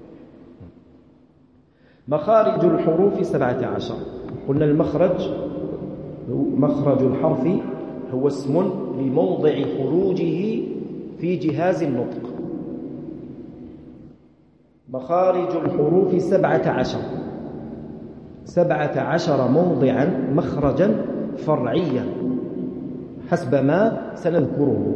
مخارج الحروف 17. قلنا المخرج، مخرج الحرف هو اسم لموضع خروجه في جهاز النطق. مخارج الحروف 17 موضعا مخرجا فرعيا حسب ما سنذكره.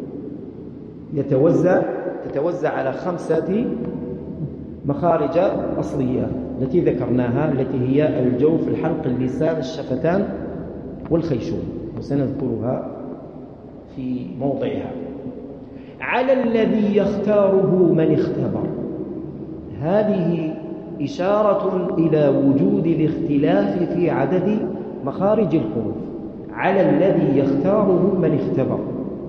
تتوزع على 5 مخارج أصلية التي ذكرناها، التي هي الجوف، الحلق، اللسان، الشفتان والخيشوم، وسنذكرها في موضعها. على الذي يختاره من اختبر، هذه إشارة إلى وجود الاختلاف في عدد مخارج الحروف. على الذي يختاره من اختبر.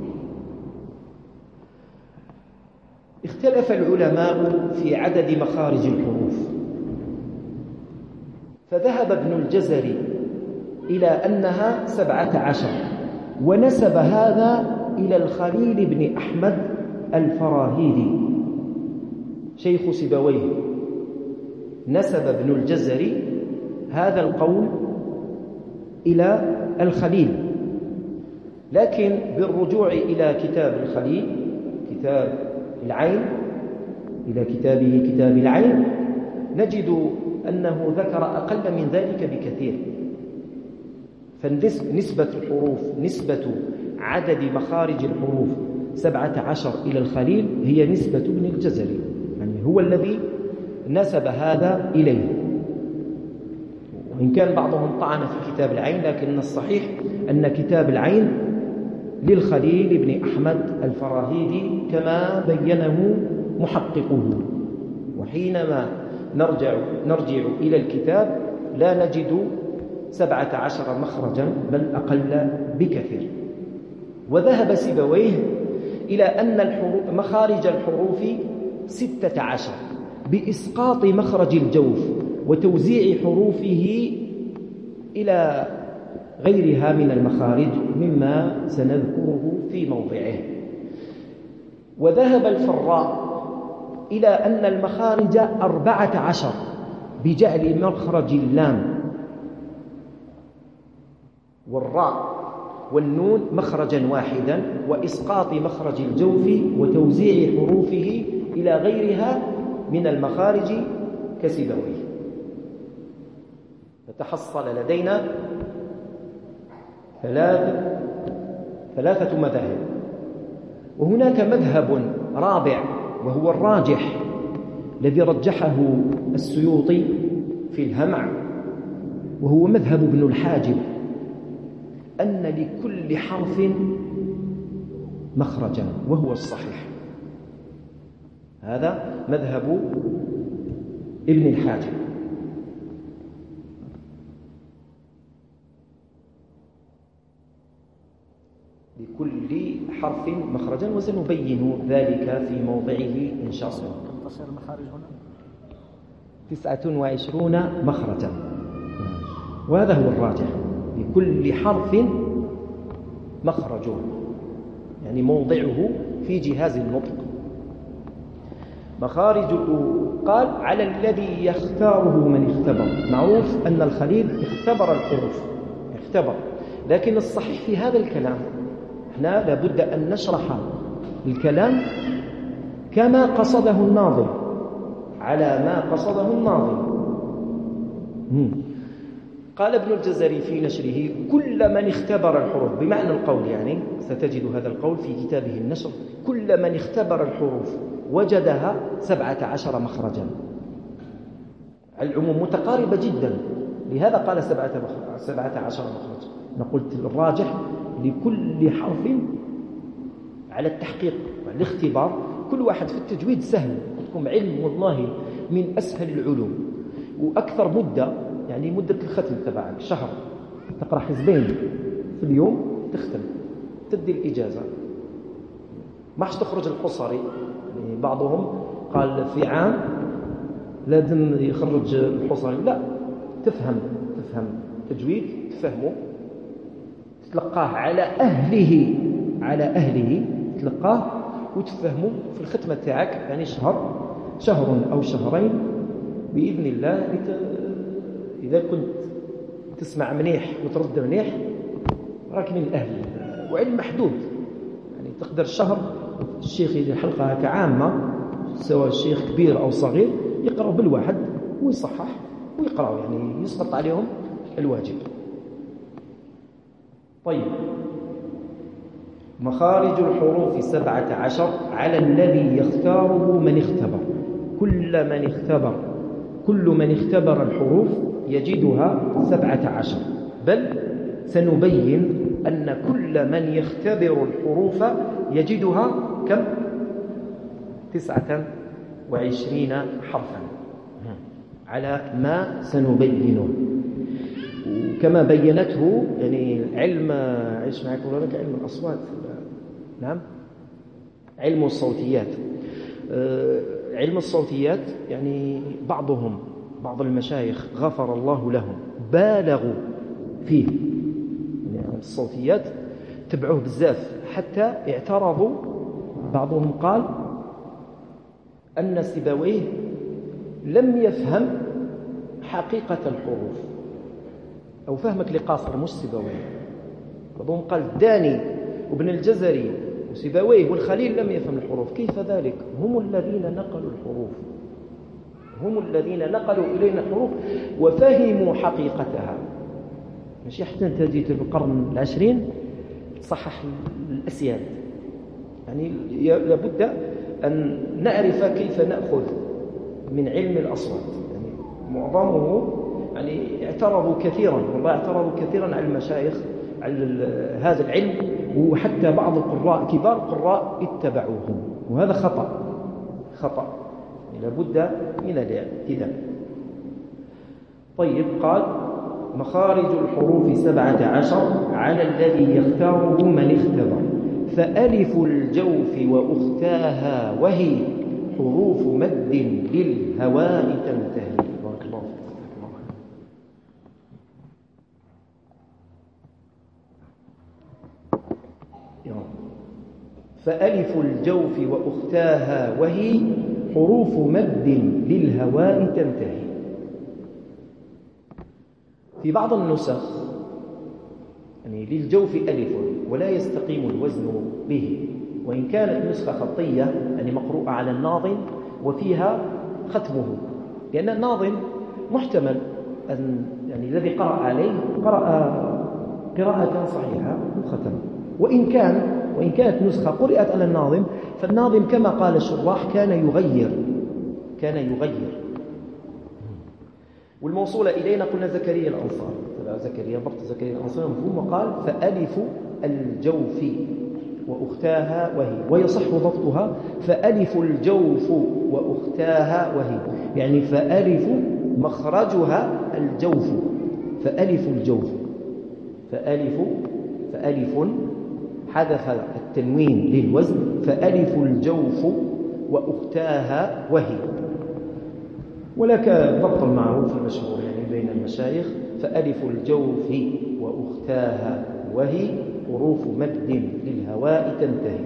اختلف العلماء في عدد مخارج الحروف، فذهب ابن الجزري إلى أنها 17، ونسب هذا إلى الخليل بن أحمد الفراهيدي شيخ سيبويه. نسب ابن الجزري هذا القول إلى الخليل، لكن بالرجوع إلى كتاب الخليل، كتاب العين، إلى كتابه كتاب العين، نجد أنه ذكر أقل من ذلك بكثير. فنسبة الحروف، نسبة عدد مخارج الحروف 17 إلى الخليل هي نسبة ابن الجزري، يعني هو الذي نسب هذا إليه. وإن كان بعضهم طعن في كتاب العين، لكن الصحيح أن كتاب العين للخليل بن أحمد الفراهيدي كما بينه محققه. وحينما نرجع إلى الكتاب لا نجد 17 مخرجا، بل أقل بكثير. وذهب سيبويه إلى أن مخارج الحروف 16 بإسقاط مخرج الجوف وتوزيع حروفه إلى غيرها من المخارج مما سنذكره في موضعه. وذهب الفراء إلى أن المخارج 14 بجعل مخرج اللام والراء والنون مخرجا واحدا، وإسقاط مخرج الجوف وتوزيع حروفه إلى غيرها من المخارج كسيبويه. فتحصل لدينا ثلاثة مذاهب. وهناك مذهب رابع وهو الراجح الذي رجحه السيوطي في الهمع، وهو مذهب ابن الحاجب، أن لكل حرف مخرجا، وهو الصحيح. هذا مذهب ابن الحاجب. لكل حرف مخرجا، وسنبين ذلك في موضعه إن شاء الله. تصير المخارج هنا 29 مخرجا، وهذا هو الراجح. لكل حرف مخرجه، يعني موضعه في جهاز النطق. مخارجه قال على الذي يختاره من اختبر. معروف أن الخليل اختبر الحروف، اختبر لكن الصحيح في هذا الكلام احنا لابد أن نشرح الكلام كما قصده الناظم، على ما قصده الناظم. قال ابن الجزري في نشره: كل من اختبر الحروف، بمعنى القول، يعني ستجد هذا القول في كتابه النشر: كل من اختبر الحروف وجدها 17 مخرجا. العموم متقاربة جدا، لهذا قال 17 مخرج. نقول الراجح لكل حرف على التحقيق والاختبار. كل واحد في التجويد سهل، عندكم علم والله من أسهل العلوم، وأكثر مدة، يعني مدة الختم تبعك شهر، تقرأ حزبين في اليوم تختم، تدي الإجازة، ما حش تخرج القصري. يعني بعضهم قال في عام لازم يخرج القصري، لا، تفهم تجويد، تفهمه، تلقاه على أهله تلقاه وتفهمه في الختمة تاعك، يعني شهر أو شهرين بإذن الله. إذا كنت تسمع منيح وترد منيح راك من الأهل. وعلم محدود، يعني تقدر الشهر الشيخ يدير حلقة هكا عامة، سواء الشيخ كبير أو صغير، يقرأ بالواحد ويصحح ويقرأ، يعني يسقط عليهم الواجب. طيب، مخارج الحروف 17 على الذي يختاره من اختبر. كل من اختبر الحروف يجدها 17، بل سنبين أن كل من يختبر الحروف يجدها كم؟ 29 حرفا، على ما سنبينه. وكما بينته يعني علم، ايش معك ولا لك، علم الأصوات، نعم، علم الصوتيات. علم الصوتيات يعني بعض المشايخ غفر الله لهم بالغوا فيه، يعني الصوتيات تبعوه بزاف، حتى اعترضوا. بعضهم قال أن سيبويه لم يفهم حقيقة الحروف، أو فهمك لقاصر مش سيبويه. بعضهم قال الداني وابن الجزري وسيبويه والخليل لم يفهم الحروف. كيف ذلك؟ هم الذين نقلوا إلينا الحروف وفهموا حقيقتها. مش حتى أنت جيت في القرن العشرين تصحح الأسياد، يعني لابد أن نعرف كيف نأخذ من علم الأصوات. يعني معظمه يعني اعترضوا كثيرا، والله اعترضوا كثيرا على المشايخ على هذا العلم، وحتى بعض القراء كبار القراء اتبعوهم، وهذا خطأ. يعني لابد من الاعتدال. طيب، قال: مخارج الحروف 17 على الذي يختاره من اختبر، فألف الجوف وأختاها وهي حروف مد للهواء تنتهي. بارك الله فيك. فألف الجوف وأختاها وهي حروف مد للهواء تنتهي. في بعض النسخ يعني للجوف ألف ولا يستقيم الوزن به، وإن كانت نسخة خطية يعني مقروءة على الناظم وفيها ختمه، لأن الناظم محتمل أن يعني الذي قرأ عليه قرأ قراءة صحيحة وختم. وإن كانت نسخة قرأت على الناظم، فالناظم كما قال الشراح كان يغير. والموصولة إلينا قلنا زكريا الأنصار، ضبط زكريا الأنصار مفهوم، وقال فألف الجوف وأختاها وهي، ويصح ضبطها فألف الجوف وأختاها وهي، يعني فألف مخرجها الجوف، فألف الجوف، فألف حدث التنوين للوزن، فألف الجوف وأختاها وهي. ولك الضبط المعروف المشهور يعني بين المشايخ: فألف الجوف وأختاها وهي حروف مد للهواء تنتهي.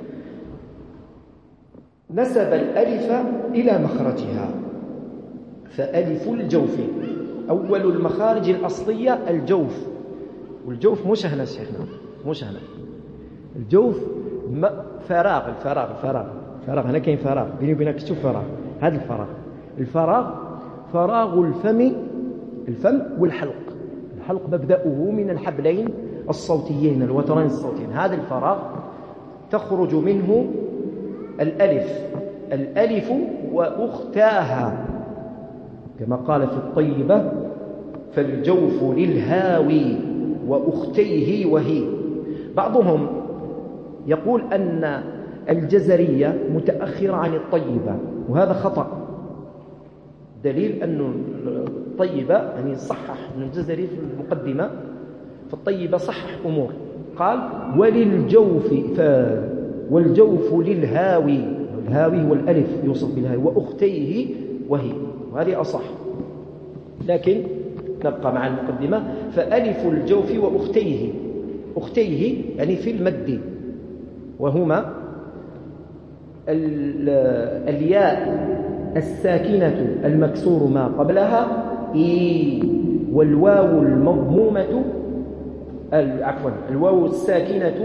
نسب الألف إلى مخرجها، فألف الجوف أول المخارج الأصلية الجوف، والجوف مش هنا شيخنا، مش هنا الجوف فراغ. الفراغ هنا كاين فراغ بيني وبينك، شوف فراغ، هذا الفراغ فراغ الفم والحلق. الحلق مبدأه من الحبلين الصوتيين، الوترين الصوتيين. هذا الفراغ تخرج منه الألف وأختاها، كما قال في الطيبة: فالجوف للهاوي وأختيه وهي. بعضهم يقول أن الجزرية متأخرة عن الطيبة، وهذا خطأ. دليل أن الطيبة يعني صحح من الجزري في المقدمة، فالطيبة صحح أمور، قال: والجوف للهاوي. الهاوي هو الألف يوصف بالهاوي، وأختيه وهي، وهذه أصح. لكن نبقى مع المقدمة: فألف الجوف وأختيه. أختيه يعني في المد، وهما الياء الساكنة المكسور ما قبلها إي، والواو المضمومة الواو الساكنة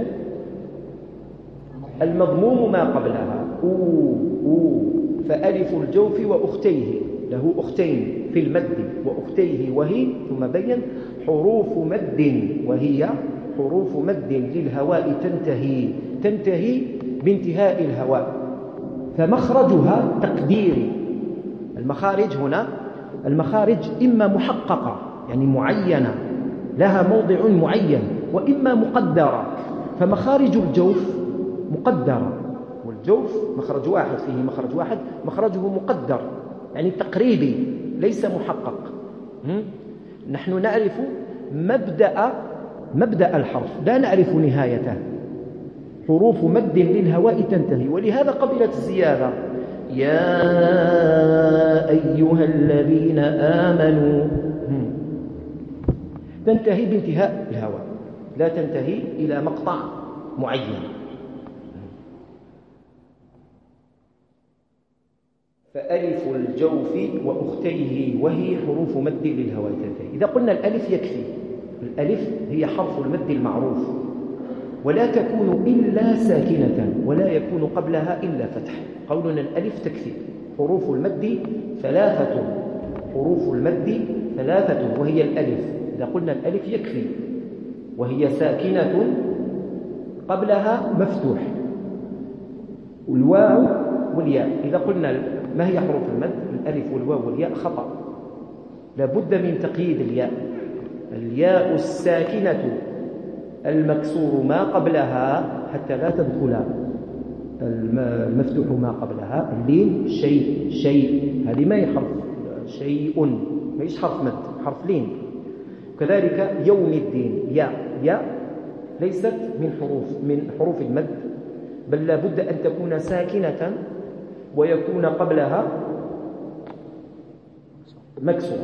المضموم ما قبلها أو. فألف الجوف وأختيه، له أختين في المد، وأختيه وهي، ثم بين: حروف مد، وهي حروف مد للهواء تنتهي بانتهاء الهواء، فمخرجها تقديري. المخارج هنا المخارج إما محققة يعني معينة لها موضع معين، وإما مقدرة. فمخارج الجوف مقدرة، والجوف مخرج واحد، فيه مخرج واحد، مخرجه مقدر يعني تقريبي ليس محقق. نحن نعرف مبدأ الحرف، لا نعرف نهايته. حروف مد للهواء تنتهي، ولهذا قبلت الزيادة: يا أيها الذين آمنوا، تنتهي بانتهاء الهواء، لا تنتهي إلى مقطع معين. فألف الجوف وأختيه وهي حروف مد للهواء تنتهي. إذا قلنا الألف يكفي، الألف هي حرف المد المعروف، ولا تكون إلا ساكنة، ولا يكون قبلها إلا فتح. قولنا الألف تكفي. حروف المد ثلاثة، حروف المد ثلاثة وهي الألف. إذا قلنا الألف يكفي، وهي ساكنة قبلها مفتوح، والواو والياء. إذا قلنا ما هي حروف المد؟ الألف والواو والياء، خطأ. لابد من تقييد الياء. الياء الساكنة المكسور ما قبلها حتى لا تدخل المفتوح ما قبلها. اللين شيء هذه ما هي حرف شيء، ما هيش حرف مد، حرف لين. كذلك يوم الدين، ياء ليست من حروف المد، بل لابد أن تكون ساكنة ويكون قبلها مكسور.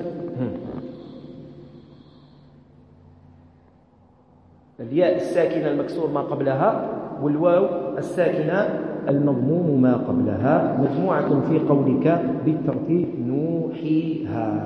الياء الساكنة المكسور ما قبلها، والواو الساكنة المضموم ما قبلها، مجموعة في قولك بالترتيب: نوحيها.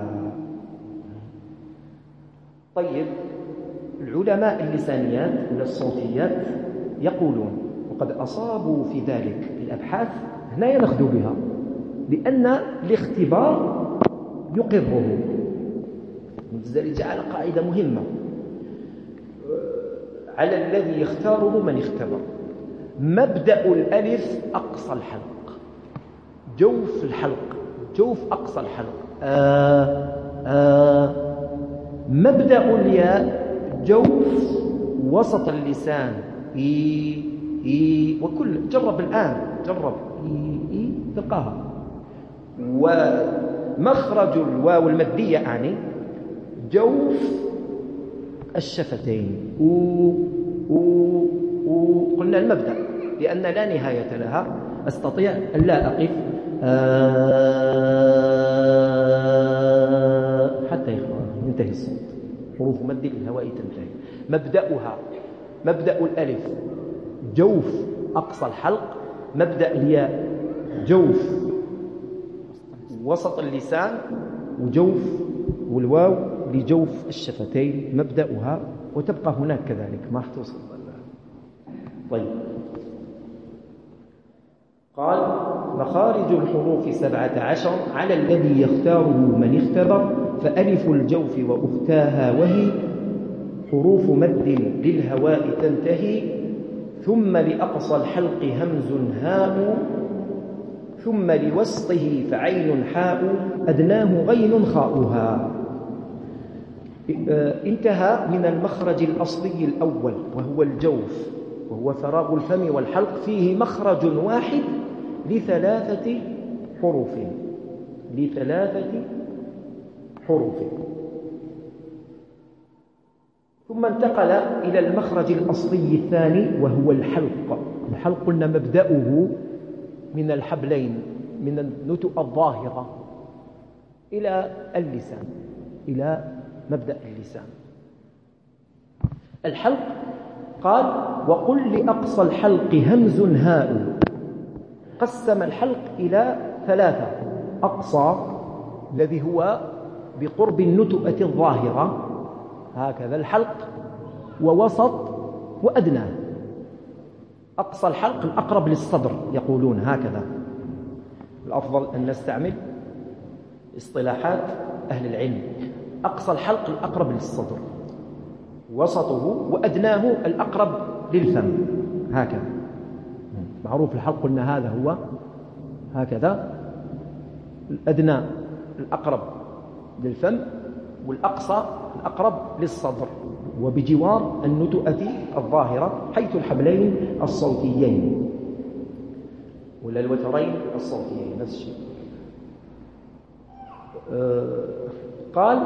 طيب، العلماء اللسانيات من الصوتيات يقولون، وقد أصابوا في ذلك الأبحاث، هنا نأخذ بها، لأن الاختبار يقره. الجزري جعل قاعدة مهمة: على الذي يختاره من اختبر. مبدأ الألف أقصى الحلق، جوف الحلق، جوف أقصى الحلق. مبدأ الياء جوف وسط اللسان، وكل جرب الآن، جرب تلقاها. ومخرج الواو المادية يعني جوف الشفتين، قلنا المبدأ، لأن لا نهاية لها. أستطيع أن لا أقف حتى ينتهي الصوت. حروف مد الهواء تنتهي. مبدأ الألف جوف أقصى الحلق، مبدأ الياء جوف وسط اللسان، وجوف والواو لجوف الشفتين، مبدأها وتبقى هناك كذلك ما توصل. طيب قال مخارج الحروف 17 على الذي يختاره من اختبر، فألف الجوف وأختاها وهي حروف مد للهواء تنتهي، ثم لأقصى الحلق همز هاء، ثم لوسطه فعين حاء، أدناه غين خاؤها. انتهى من المخرج الأصلي الأول وهو الجوف، وهو فراغ الفم والحلق، فيه مخرج واحد لثلاثة حروف. ثم انتقل إلى المخرج الأصلي الثاني وهو الحلق. الحلق قلنا مبدأه من الحبلين، من النتوء الظاهرة إلى اللسان، إلى مبدأ اللسان. الحلق قال وقل لأقصى الحلق همز هاء. قسم الحلق إلى ثلاثة: أقصى الذي هو بقرب النتوءة الظاهرة هكذا الحلق، ووسط، وأدنى. أقصى الحلق الأقرب للصدر يقولون هكذا، الأفضل أن نستعمل اصطلاحات أهل العلم. أقصى الحلق الأقرب للصدر، وسطه وأدناه الأقرب للفم هكذا. معروف الحلق قلنا هذا هو هكذا، الأدنى الأقرب للفم، والأقصى الأقرب للصدر، وبجوار النتوءة الظاهرة حيث الحبلين الصوتيين ولا الوترين الصوتيين نفس الشيء. قال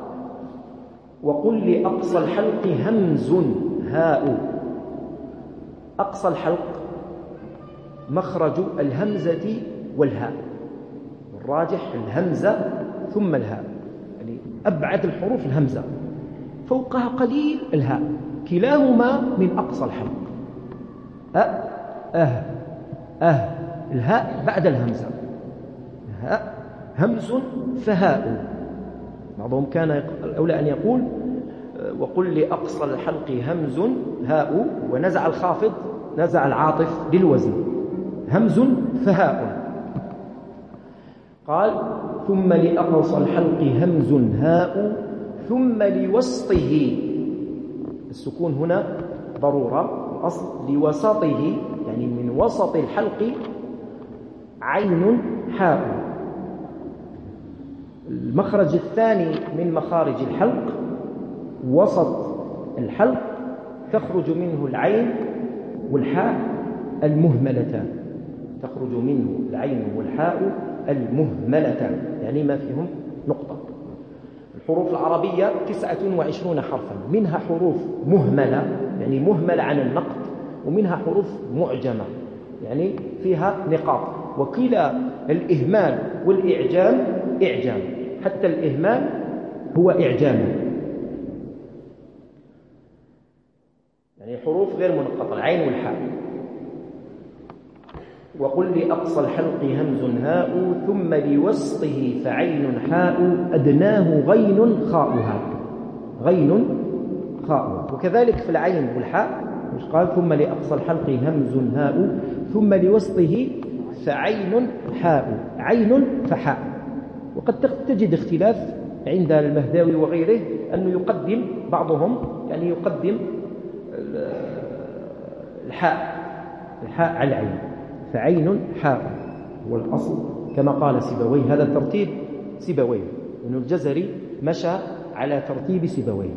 وقل لأقصى الحلق همز هاء. أقصى الحلق مخرج الهمزة والهاء، الراجح الهمزة ثم الهاء، يعني أبعد الحروف الهمزة، فوقها قليل الهاء، كلاهما من أقصى الحلق. الهاء بعد الهمزة، هاء همز فهاء. بعضهم كان الأولى أن يقول وقل لأقصى الحلق همز هاء، ونزع الخافض، نزع العاطف للوزن، همز فهاء. قال ثم لأقصى الحلق همز هاء، ثم لوسطه، السكون هنا ضرورة، الأصل لوسطه يعني من وسط الحلق عين حاء. المخرج الثاني من مخارج الحلق وسط الحلق، تخرج منه العين والحاء المهملتان، تخرج منه العين والحاء المهملتان، يعني ما فيهم نقطة. الحروف العربية 29 حرفا، منها حروف مهملة يعني مهملة عن النقط، ومنها حروف معجمة يعني فيها نقاط. وكلا الإهمال والإعجام إعجام، حتى الإهمال هو إعجام، يعني حروف غير منقطة، العين والحاء. وقل لأقصى الحلق همز هاء، ثم لوسطه فعين حاء، أدناه غين خاؤها، غين خاؤها. وكذلك في العين والحاء مش قال ثم لأقصى الحلق همز هاء، ثم لوسطه فعين حاء، عين فحاء. وقد تجد اختلاف عند المهداوي وغيره أنه يقدم بعضهم، يعني يقدم الحاء على العين، فعين حاء. والأصل كما قال سيبويه، هذا الترتيب سيبويه، إنه الجزري مشى على ترتيب سيبويه،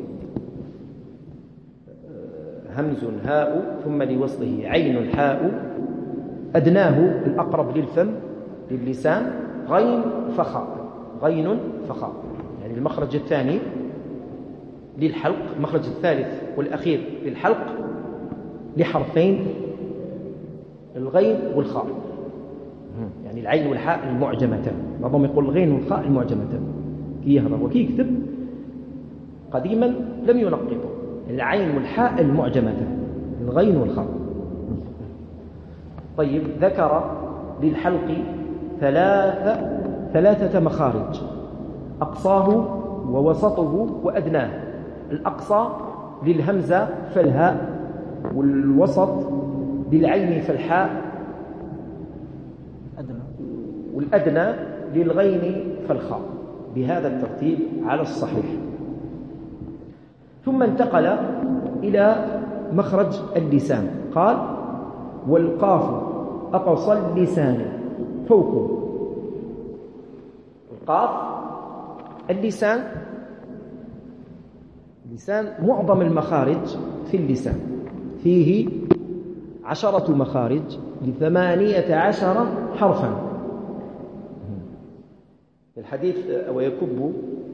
همز هاء ثم لوسطه عين حاء، أدناه الأقرب للفم للسان غين فخاء، غين فخاء. يعني المخرج الثاني للحلق، المخرج الثالث والأخير للحلق لحرفين، الغين والخاء، يعني العين والحاء المعجمتان. بعضهم يقول الغين والخاء المعجمتان كي يهضر وكي يكتب، قديما لم ينقطوا، العين والحاء المعجمتان، الغين والخاء. طيب ذكر للحلق ثلاثة مخارج: أقصاه ووسطه وأدناه. الأقصى للهمزة فالهاء، والوسط للعين فالحاء، والأدنى للغين فالخاء، بهذا الترتيب على الصحيح. ثم انتقل إلى مخرج اللسان، قال: والقاف أقصى اللسان فوق. القاف اللسان معظم المخارج في اللسان، فيه 10 مخارج ل18 حرفا. الحديث: ويكب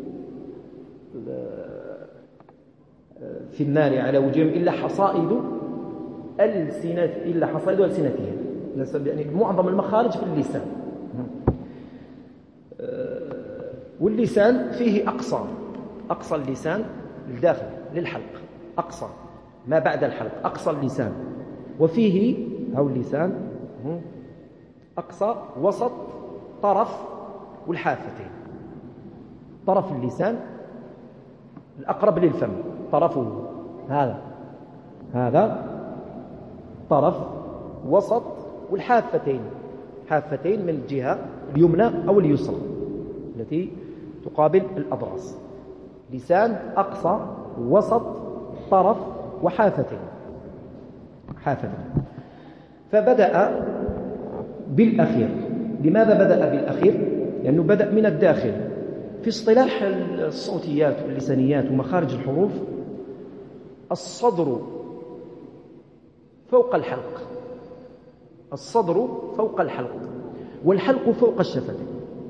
في النار على وجوههم إلا حصائد ألسنتهم. يعني معظم المخارج في اللسان. واللسان فيه أقصى اللسان الداخل للحلق، أقصى ما بعد الحلق، أقصى اللسان. وفيه اللسان أقصى، وسط، طرف، والحافتين. طرف اللسان الأقرب للفم، طرفه هذا طرف، وسط، والحافتين، حافتين من الجهة اليمنى أو اليسرى التي تقابل الأضراس. لسان أقصى، وسط، طرف، وحافتين. فبدأ بالأخير. لماذا بدأ بالأخير؟ لأنه بدأ من الداخل. في اصطلاح الصوتيات واللسانيات ومخارج الحروف، الصدر فوق الحلق، والحلق فوق الشفتين.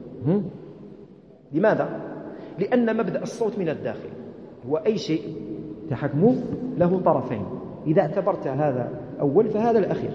لماذا؟ لأن مبدأ الصوت من الداخل، هو أي شيء تحكمه له طرفين، إذا اعتبرت هذا أول فهذا الأخير.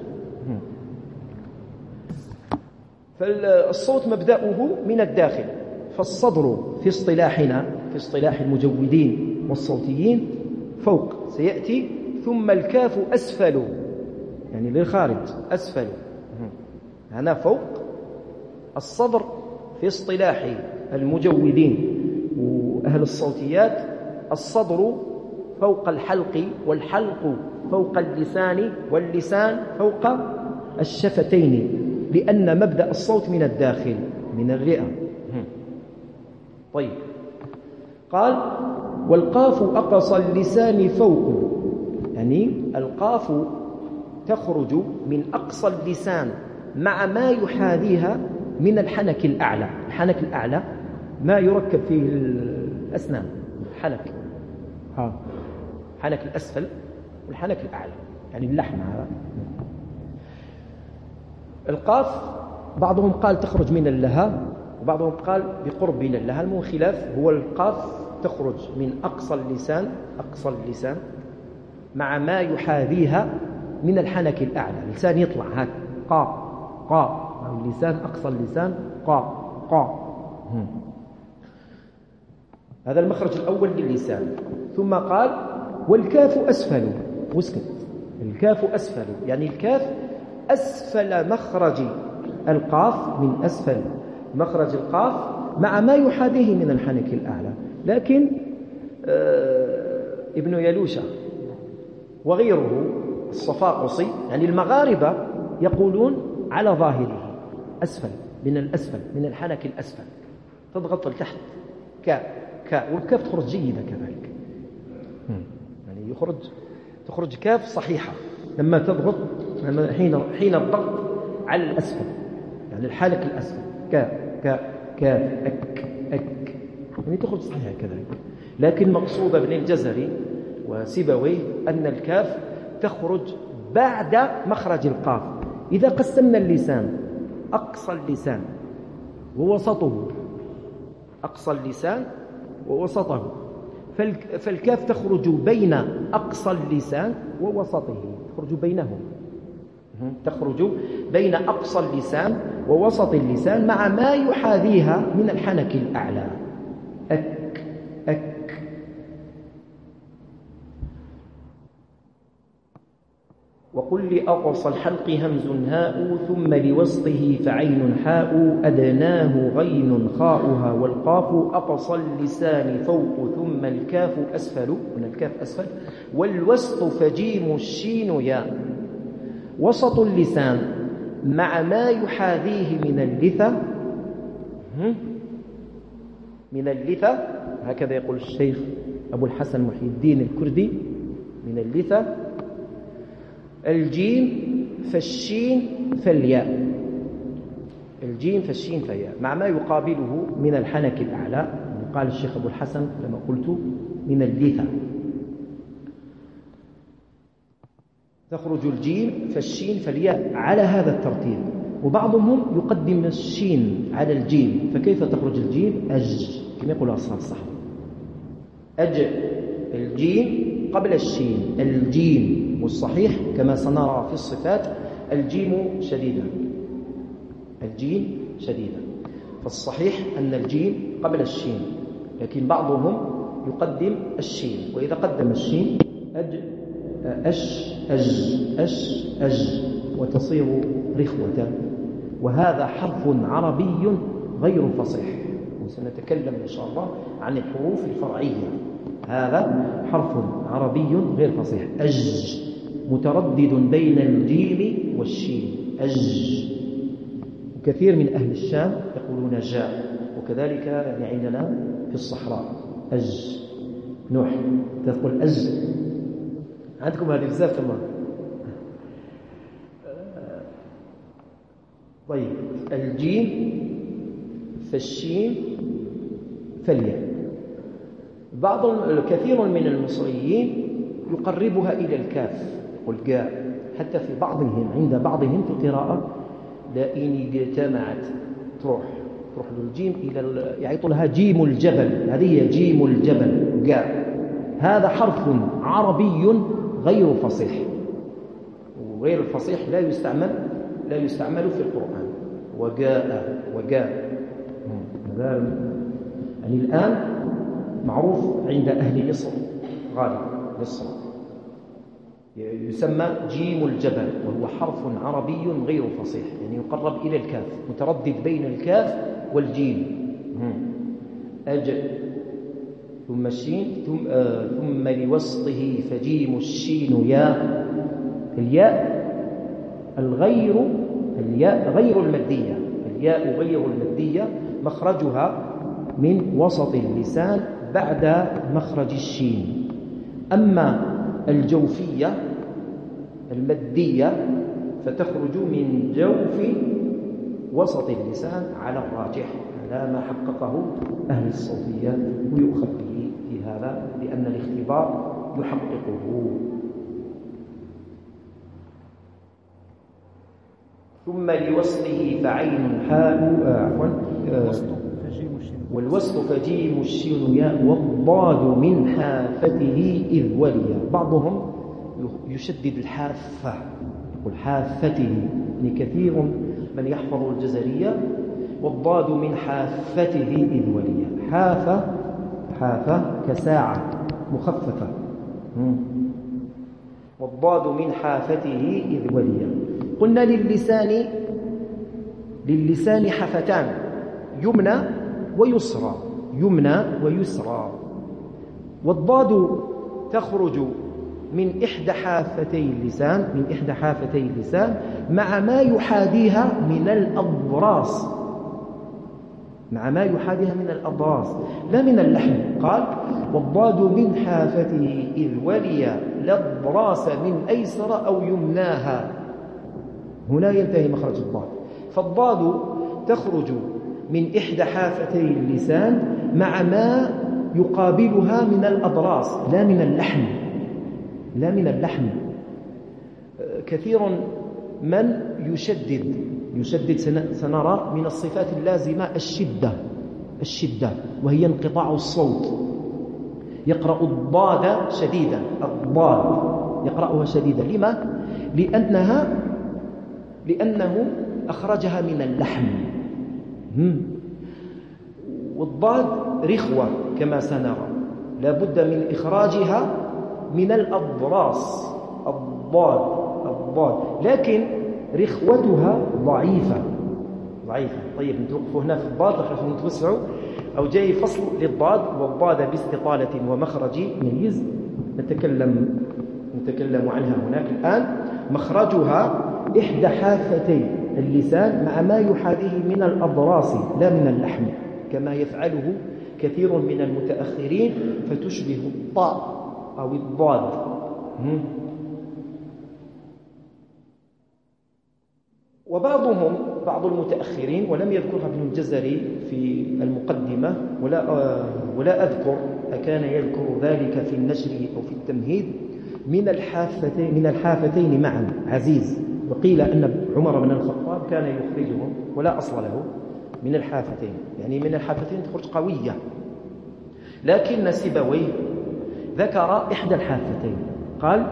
فالصوت مبدأه من الداخل. فالصدر في اصطلاحنا، في اصطلاح المجودين والصوتيين، فوق سيأتي، ثم الكاف أسفل، يعني للخارج، أسفل، هنا فوق. الصدر في اصطلاح المجودين وأهل الصوتيات، الصدر فوق الحلق، والحلق فوق اللسان، واللسان فوق الشفتين، لأن مبدأ الصوت من الداخل، من الرئة. طيب، قال: والقاف أقصى اللسان فوق، يعني القاف تخرج من أقصى اللسان مع ما يحاذيها من الحنك الأعلى. الحنك الأعلى ما يركب فيه الأسنان، حنك الأسفل والحنك الأعلى، يعني اللحم هذا. القاف بعضهم قال تخرج من اللها، وبعضهم قال بقرب من اللها، المهم خلاف. هو القاف تخرج من أقصى اللسان مع ما يحاذيها من الحنك الأعلى. اللسان يطلع هكذا، قا، اللسان أقصى اللسان، قا. هذا المخرج الأول للسان. ثم قال: والكاف أسفل، واسكت. الكاف أسفل، يعني الكاف أسفل مخرج القاف، من أسفل مخرج القاف مع ما يحاذيه من الحنك الأعلى. لكن ابن يلوشة وغيره الصفاقسي، يعني المغاربة، يقولون على ظاهره أسفل، من الحنك الأسفل، تضغط لتحت، كاء، والكاف تخرج جيدة كذلك، يعني تخرج كاف صحيحة لما تضغط، حين الضغط على الأسفل، يعني الحنك الأسفل، كاف، أك، يعني تخرج صحيحة كذلك. لكن مقصود ابن الجزري وسيبويه أن الكاف تخرج بعد مخرج القاف. إذا قسمنا اللسان أقصى اللسان ووسطه، أقصى اللسان ووسطه، فالكاف تخرج بين أقصى اللسان ووسطه، تخرج بين أقصى اللسان ووسط اللسان مع ما يحاذيها من الحنك الأعلى، أك. وقل لأقصى الحلق همز هاء ثم لوسطه فعين حاء أدناه غين خاؤها والقاف أقصى اللسان فوق ثم الكاف أسفل من الكاف أسفل والوسط فجيم الشين ياء. وسط اللسان مع ما يحاذيه من اللثة هكذا يقول الشيخ أبو الحسن محي الدين الكردي من اللثة الجيم فالشين فالياء الجيم فالشين فالياء مع ما يقابله من الحنك الأعلى. قال الشيخ أبو الحسن لما قلت من اللثة تخرج الجيم فالشين فالياء على هذا الترتيب. وبعضهم يقدم الشين على الجيم فكيف تخرج الجيم أج كما يقول أصحاب الصحابة أج الجيم قبل الشين الجيم. والصحيح كما سنرى في الصفات الجيم شديدة فالصحيح أن الجيم قبل الشين لكن بعضهم يقدم الشين وإذا قدم الشين أج أش أج أش أج وتصير رخوة. وهذا حرف عربي غير فصيح وسنتكلم إن شاء الله عن الحروف الفرعية. هذا حرف عربي غير فصيح أج متردد بين الجيم والشين أج. وكثير من أهل الشام يقولون جاء وكذلك يعني عندنا في الصحراء أج. نوح تقول أج عندكم هذه بزاف تمام. طيب الجيم فالشين فالياء. كثير من المصريين يقربها إلى الكاف والجاء حتى في بعضهم عند بعضهم في القراءة لئن اجتمعت تروح للجيم إلى يعيط لها جيم الجبل. هذه هي جيم الجبل جاء. هذا حرف عربي غير فصيح وغير الفصيح لا يستعمل في القرآن. وجاء يعني الآن معروف عند أهل مصر غالب مصر يسمى جيم الجبل وهو حرف عربي غير فصيح يعني يقرب إلى الكاف متردد بين الكاف والجيم. أج ثم الشين ثم لوسطه فجيم الشين ياء. الياء غير المادية. الياء غير المادية مخرجها من وسط اللسان بعد مخرج الشين. أما الجوفية المادية فتخرج من جوف وسط اللسان على الراجح على ما حققه أهل الصوفية ويؤخذ به في هذا لأن الاختبار يحققه. ثم لوسطه فعين حاء والوسط فجيم الشين ياء والضاد من حافته إذ ولي. بعضهم يشدد الحافة يقول حافته يعني كثير من يحفظ الجزرية والضاد من حافته إذ ولي. حافة كساعة مخففة والضاد من حافته إذ ولي. قلنا للسان حفتان يمنى ويسرى والضاد تخرج من إحدى حافتي اللسان مع ما يحاذيها من الأضراس لا من اللحم. قال والضاد من حافته إذ ولي لا الضراس من أيسر أو يمناها. هنا ينتهي مخرج الضاد. فالضاد تخرج من إحدى حافتي اللسان مع ما يقابلها من الأضراس لا من اللحم. كثير من يشدد سنرى من الصفات اللازمة الشدة وهي انقطاع الصوت. يقرأ الضاد شديدا الضاد يقرأها شديدا. لما؟ لأنه أخرجها من اللحم. والضاد رخوة كما سنرى لا بد من إخراجها من الأضراس. الضاد الضاد، لكن رخوتها ضعيفة. طيب نتوقفوا هنا في الضاد عشان نتوسعوا، أو جاي فصل للضاد: والضاد باستطالة ومخرج ميز. نتكلم عنها هناك الآن. مخرجها إحدى حافتي اللسان مع ما يحاذيه من الأضراس لا من اللحم، كما يفعله كثير من المتأخرين، فتشبه الطاء أو الضاد. بعض المتأخرين، ولم يذكرها ابن الجزري في المقدمة ولا أذكر أكان يذكر ذلك في النشر أو في التمهيد، من الحافتين معا عزيز. وقيل أن عمر بن الخطاب كان يخرجهم ولا أصل له من الحافتين، يعني من الحافتين تخرج قوية. لكن سيبويه ذكر إحدى الحافتين، قال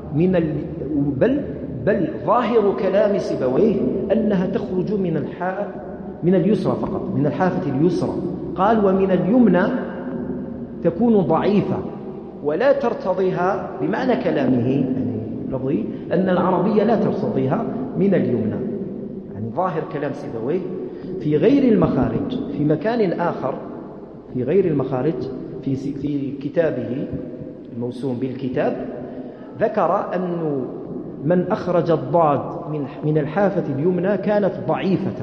بل ظاهر كلام سيبويه أنها تخرج من اليسرى فقط، من الحافة اليسرى. قال: ومن اليمنى تكون ضعيفة ولا ترتضيها، بمعنى كلامه يعني لفظي أن العربية لا ترتضيها من اليمنى. يعني ظاهر كلام سيبويه في غير المخارج، في مكان آخر في غير المخارج في كتابه الموسوم بالكتاب، ذكر أنه من أخرج الضاد من الحافة اليمنى كانت ضعيفة،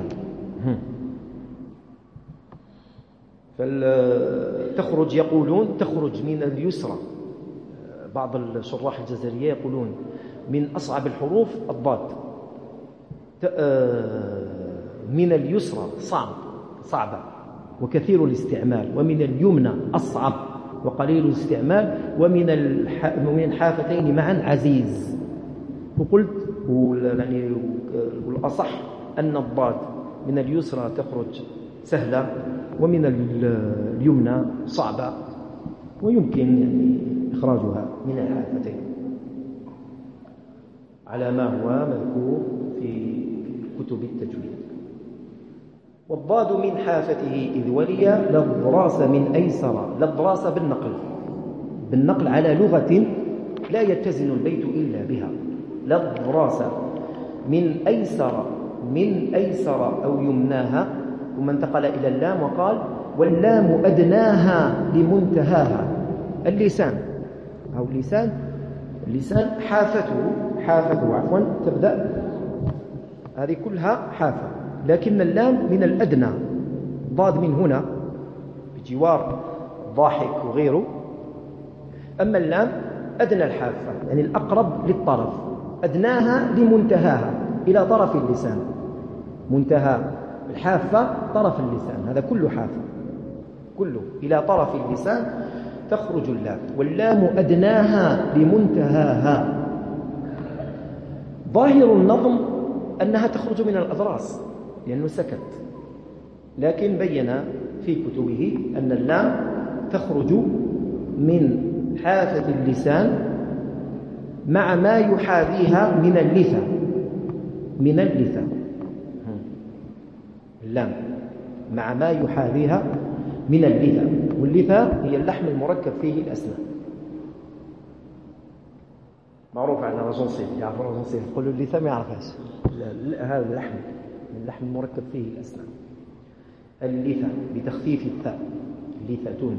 فتخرج، يقولون تخرج من اليسرى. بعض الشراح الجزرية يقولون من أصعب الحروف الضاد، من اليسرى صعبة وكثير الاستعمال، ومن اليمنى أصعب وقليل الاستعمال، ومن الحافتين معا عزيز. وقلت يعني والأصح أن الضاد من اليسرى تخرج سهلة، ومن اليمنى صعبة، ويمكن يعني إخراجها من الحافتين على ما هو مذكور في كتب التجويد. والضاد من حافته إذ ولي للضراس من أيسر. للضراس بالنقل على لغة لا يتزن البيت إلا بها. للضراس من أيسر أو يمناها، ثم انتقل إلى اللام وقال: واللام أدناها لمنتهاها. اللسان حافته تبدأ، هذه كلها حافة، لكن اللام من الأدنى، ضاد من هنا بجوار ضاحك وغيره. أما اللام أدنى الحافة، يعني الأقرب للطرف، أدناها لمنتهاها، إلى طرف اللسان. منتهى الحافة طرف اللسان، هذا كله حافة، كله إلى طرف اللسان تخرج اللام. واللام أدناها لمنتهاها. ظاهر النظم أنها تخرج من الأضراس لأنه سكت، لكن بين في كتبه أن اللام تخرج من حافة اللسان مع ما يحاذيها من اللثة. اللام مع ما يحاذيها من اللثة، واللثة هي اللحم المركب فيه الأسنان. معروف عن الرجنسيل، يعرف الرجنسيل، يقولوا اللثة ما يعرفهاش. هذا اللحم المركب فيه الأسنان. اللثة بتخفيف الثاء، لثة.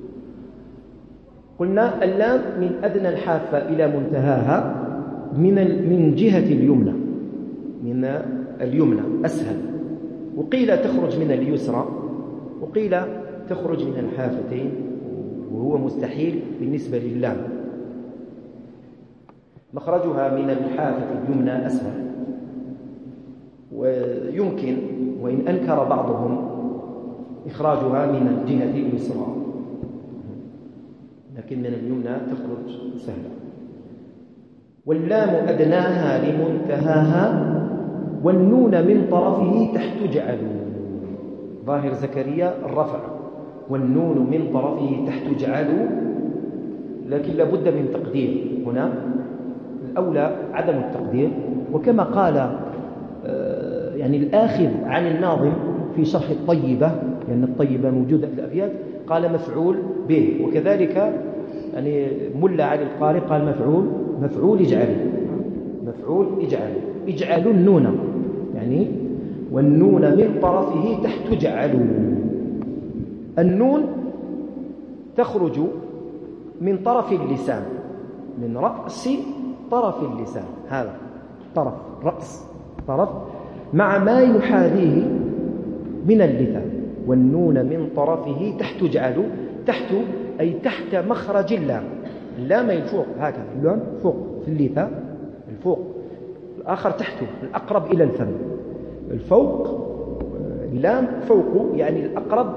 قلنا اللام من أدنى الحافة إلى منتهاها من جهة اليمنى، من اليمنى أسهل. وقيل تخرج من اليسرى، وقيل تخرج من الحافتين، وهو مستحيل بالنسبة للام. مخرجها من الحافة اليمنى أسهل، ويمكن وإن أنكر بعضهم إخراجها من الجهة اليسرى، لكن من اليمنى تخرج سهلة. واللام أدناها لمنتهاها، والنون من طرفه تحت جعل. ظاهر زكريا الرفع، والنون من طرفه تحت جعل، لكن لابد من تقدير هنا، الأولى عدم التقدير. وكما قال يعني الآخذ عن الناظم في شرح الطيبة، لأن الطيبة موجودة في الأبيات، قال مفعول به، وكذلك يعني ملا علي القاري قال مفعول اجعل، مفعول اجعلوا. اجعلوا النون، يعني والنون من طرفه تحت جعلوا. النون تخرج من طرف اللسان، من رأس طرف اللسان، هذا طرف رأس طرف، مع ما يحاذيه من اللثة. والنون من طرفه تحت جعلوا. تحت أي تحت مخرج اللام. اللام الفوق هكذا، اللام فوق في اللثة الفوق، الآخر تحته الأقرب إلى الفم. الفوق اللام فوق يعني الأقرب،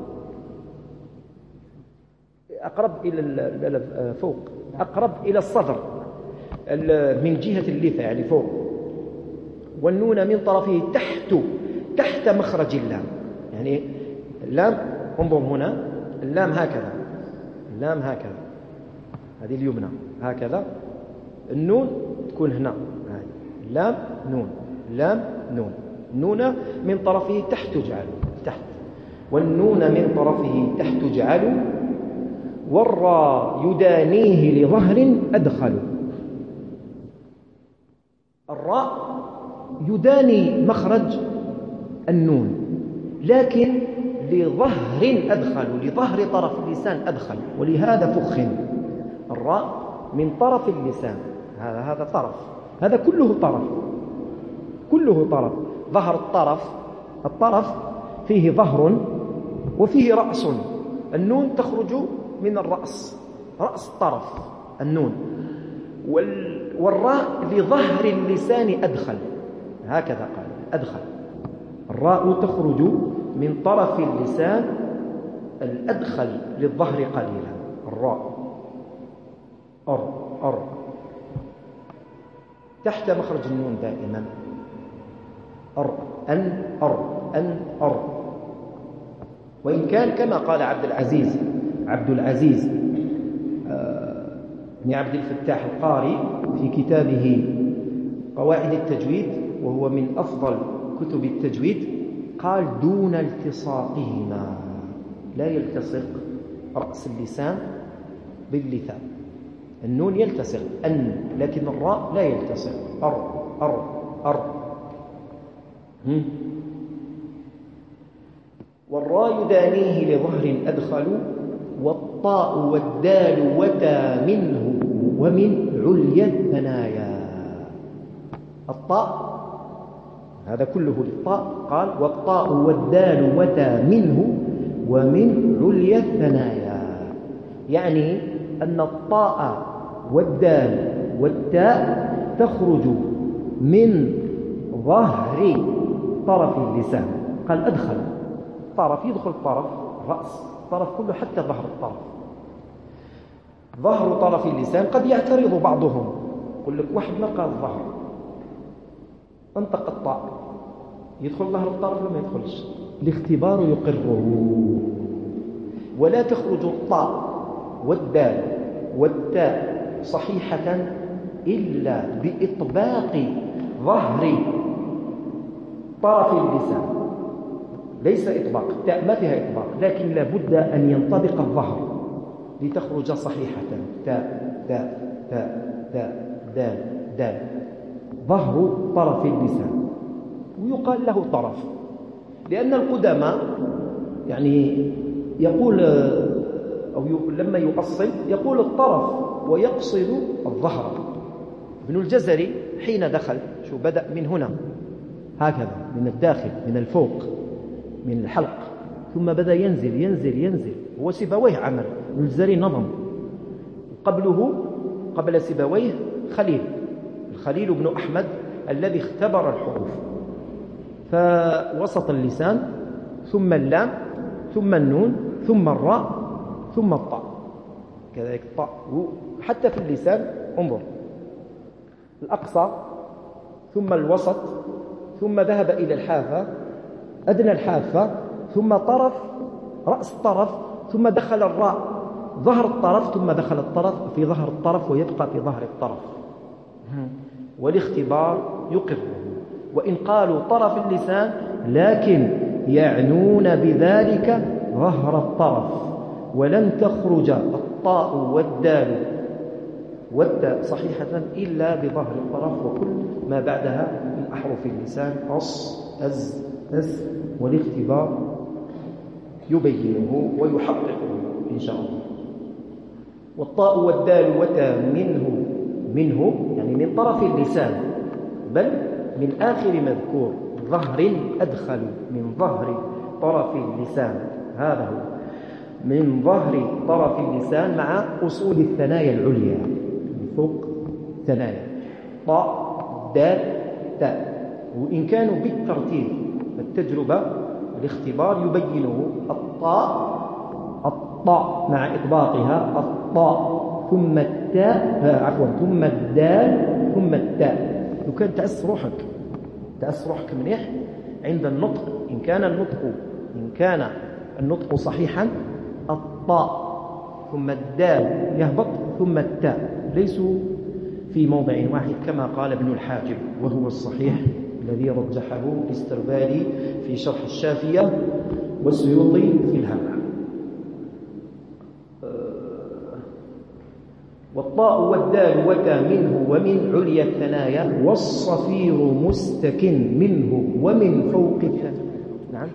أقرب إلى فوق، أقرب إلى الصدر من جهة اللثة يعني فوق. والنون من طرفه تحت مخرج اللام، يعني اللام انظر هنا، اللام هكذا، اللام هكذا، هذه اليمنى هكذا، النون تكون هنا، هذه اللام نون، اللام نون، نون من طرفه تحت جعلوا، تحت. والنون من طرفه تحت جعلوا. والراء يدانيه لظهر أدخل. الراء يداني مخرج النون، لكن لظهر أدخل، لظهر طرف اللسان أدخل، ولهذا فخم. الراء من طرف اللسان، هذا طرف، هذا كله طرف، كله طرف. ظهر الطرف فيه ظهر وفيه رأس. النون تخرج من الرأس، رأس الطرف النون. والراء لظهر اللسان أدخل، هكذا قال أدخل. الراء تخرج من طرف اللسان الأدخل للظهر قليلا. الراء أر تحت مخرج النون دائما. أر. وإن كان كما قال عبد العزيز بن عبد الفتاح القاري في كتابه قواعد التجويد، وهو من أفضل كتب التجويد، قال دون التصاقهما، لا يلتصق رأس اللسان باللثة. النون يلتصق لكن الراء لا يلتصق. أر. والراء يدانيه لظهر أدخل. والطاء والدال وتا منه ومن عليا الثنايا. الطاء هذا كله للطاء، قال والطاء والدال وتا منه ومن عليا الثنايا، يعني أن الطاء والدال والتاء تخرج من ظهر طرف اللسان. قال أدخل طرف، يدخل طرف رأس الطرف كله حتى ظهر الطرف. ظهر طرف اللسان قد يعترض بعضهم، يقول لك واحد ما قال ظهر، انطق الطاء، يدخل ظهر الطرف ولا ما يدخلش؟ الاختبار يقره. ولا تخرج الطاء والدال والتاء صحيحة إلا بإطباق ظهر طرف اللسان. ليس إطباق، التاء ما فيها إطباق، لكن لابد أن ينطبق الظهر لتخرج صحيحة. تاء دال، ظهر طرف اللسان، ويقال له طرف، لأن القدماء يعني يقول أو لما يؤصل يقول الطرف ويقصد الظهر. ابن الجزري حين دخل شو بدأ من هنا هكذا، من الداخل، من الفوق، من الحلق، ثم بدأ ينزل. هو سيبويه عمل، ابن الجزري نظم. قبل سيبويه الخليل بن أحمد الذي اختبر الحروف، فوسط اللسان، ثم اللام، ثم النون، ثم الراء، ثم الطاء، كذلك الطاء. حتى في اللسان انظر، الأقصى ثم الوسط، ثم ذهب إلى الحافة، أدنى الحافة، ثم طرف رأس الطرف، ثم دخل الراء ظهر الطرف، ثم دخل الطرف في ظهر الطرف ويبقى في ظهر الطرف. والاختبار يقره. وإن قالوا طرف اللسان لكن يعنون بذلك ظهر الطرف، ولن تخرج الطاء والدال والتاء صحيحة إلا بظهر الطرف، وكل ما بعدها من أحرف اللسان أص أز أز، والاختبار يبينه ويحققه إن شاء الله. والطاء والدال وتا منه يعني من طرف اللسان، بل من آخر مذكور ظهر أدخل، من ظهر طرف اللسان، هذا هو من ظهر طرف اللسان مع أصول الثنايا العليا فوق ثنايا طاء دال تاء. وإن كانوا بالترتيب، التجربة الاختبار يبينه. الطاء مع إطباقها، الطاء ثم التاء ثم الدال ثم التاء. لو كان تأس روحك منيح عند النطق. إن كان النطق صحيحا، الطاء ثم الدال يهبط ثم التاء، ليسوا في موضع واحد كما قال ابن الحاجب، وهو الصحيح الذي رجحه الاستربالي في شرح الشافية والسيوطي في الهمع. والطاء والدال وتا منه ومن عليا الثنايا، والصفير مستكن منه ومن فوق الثنايا. نعم،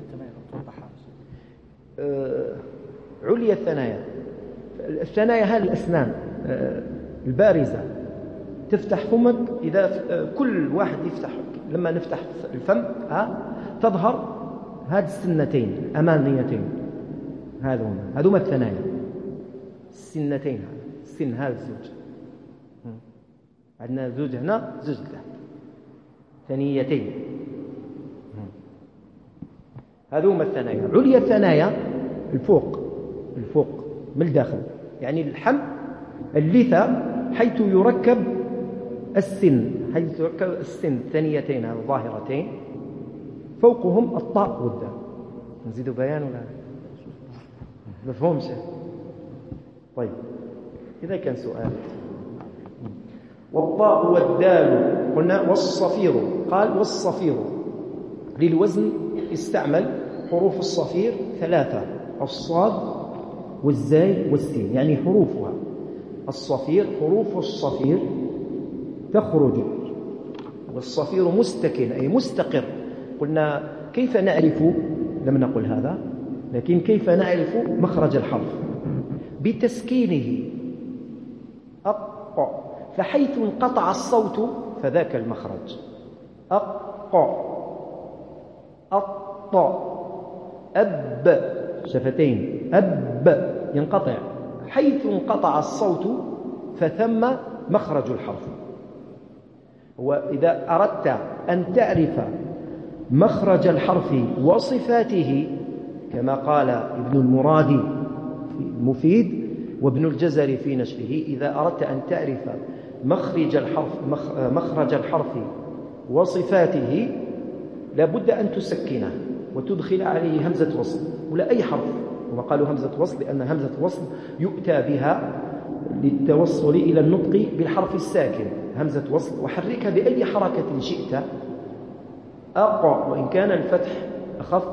عليا الثنايا هذه الأسنان البارزة تفتح فمك. إذا كل واحد يفتح، لما نفتح الفم تظهر هذه السنتين الأماميتين، هذوما الثنايا، السنتين، السن هذا الزوج، عندنا زوج هنا زوج له، ثنيتين، هذوما الثنايا. عليا الثنايا الفوق من الداخل، يعني اللحم اللثة حيث يركب السن ثنيتين الظاهرتين، فوقهم الطاء والدال. نزيد بيان ولا مفهومش؟ طيب، إذا كان سؤال. والطاء والدال قلنا، والصفير قال والصفير للوزن استعمل حروف الصفير 3: الصاد والزاي والسين، يعني حروفها. الصفير حروف الصفير تخرج، والصفير مستكن أي مستقر. قلنا كيف نعرف، لم نقل هذا، لكن كيف نعرف مخرج الحرف؟ بتسكينه، فحيث انقطع الصوت فذاك المخرج. شفتين، ينقطع، حيث انقطع الصوت فثم مخرج الحرف. وإذا أردت أن تعرف مخرج الحرف وصفاته، كما قال ابن المرادي في المفيد وابن الجزري في نشره، إذا أردت أن تعرف مخرج الحرف وصفاته لابد أن تسكنه وتدخل عليه همزة وصل، ولا أي حرف. وقالوا همزة وصل لأن همزة وصل يؤتى بها للتوصل إلى النطق بالحرف الساكن، همزة وصل، وحركها بأي حركة شئت. وإن كان الفتح أخف،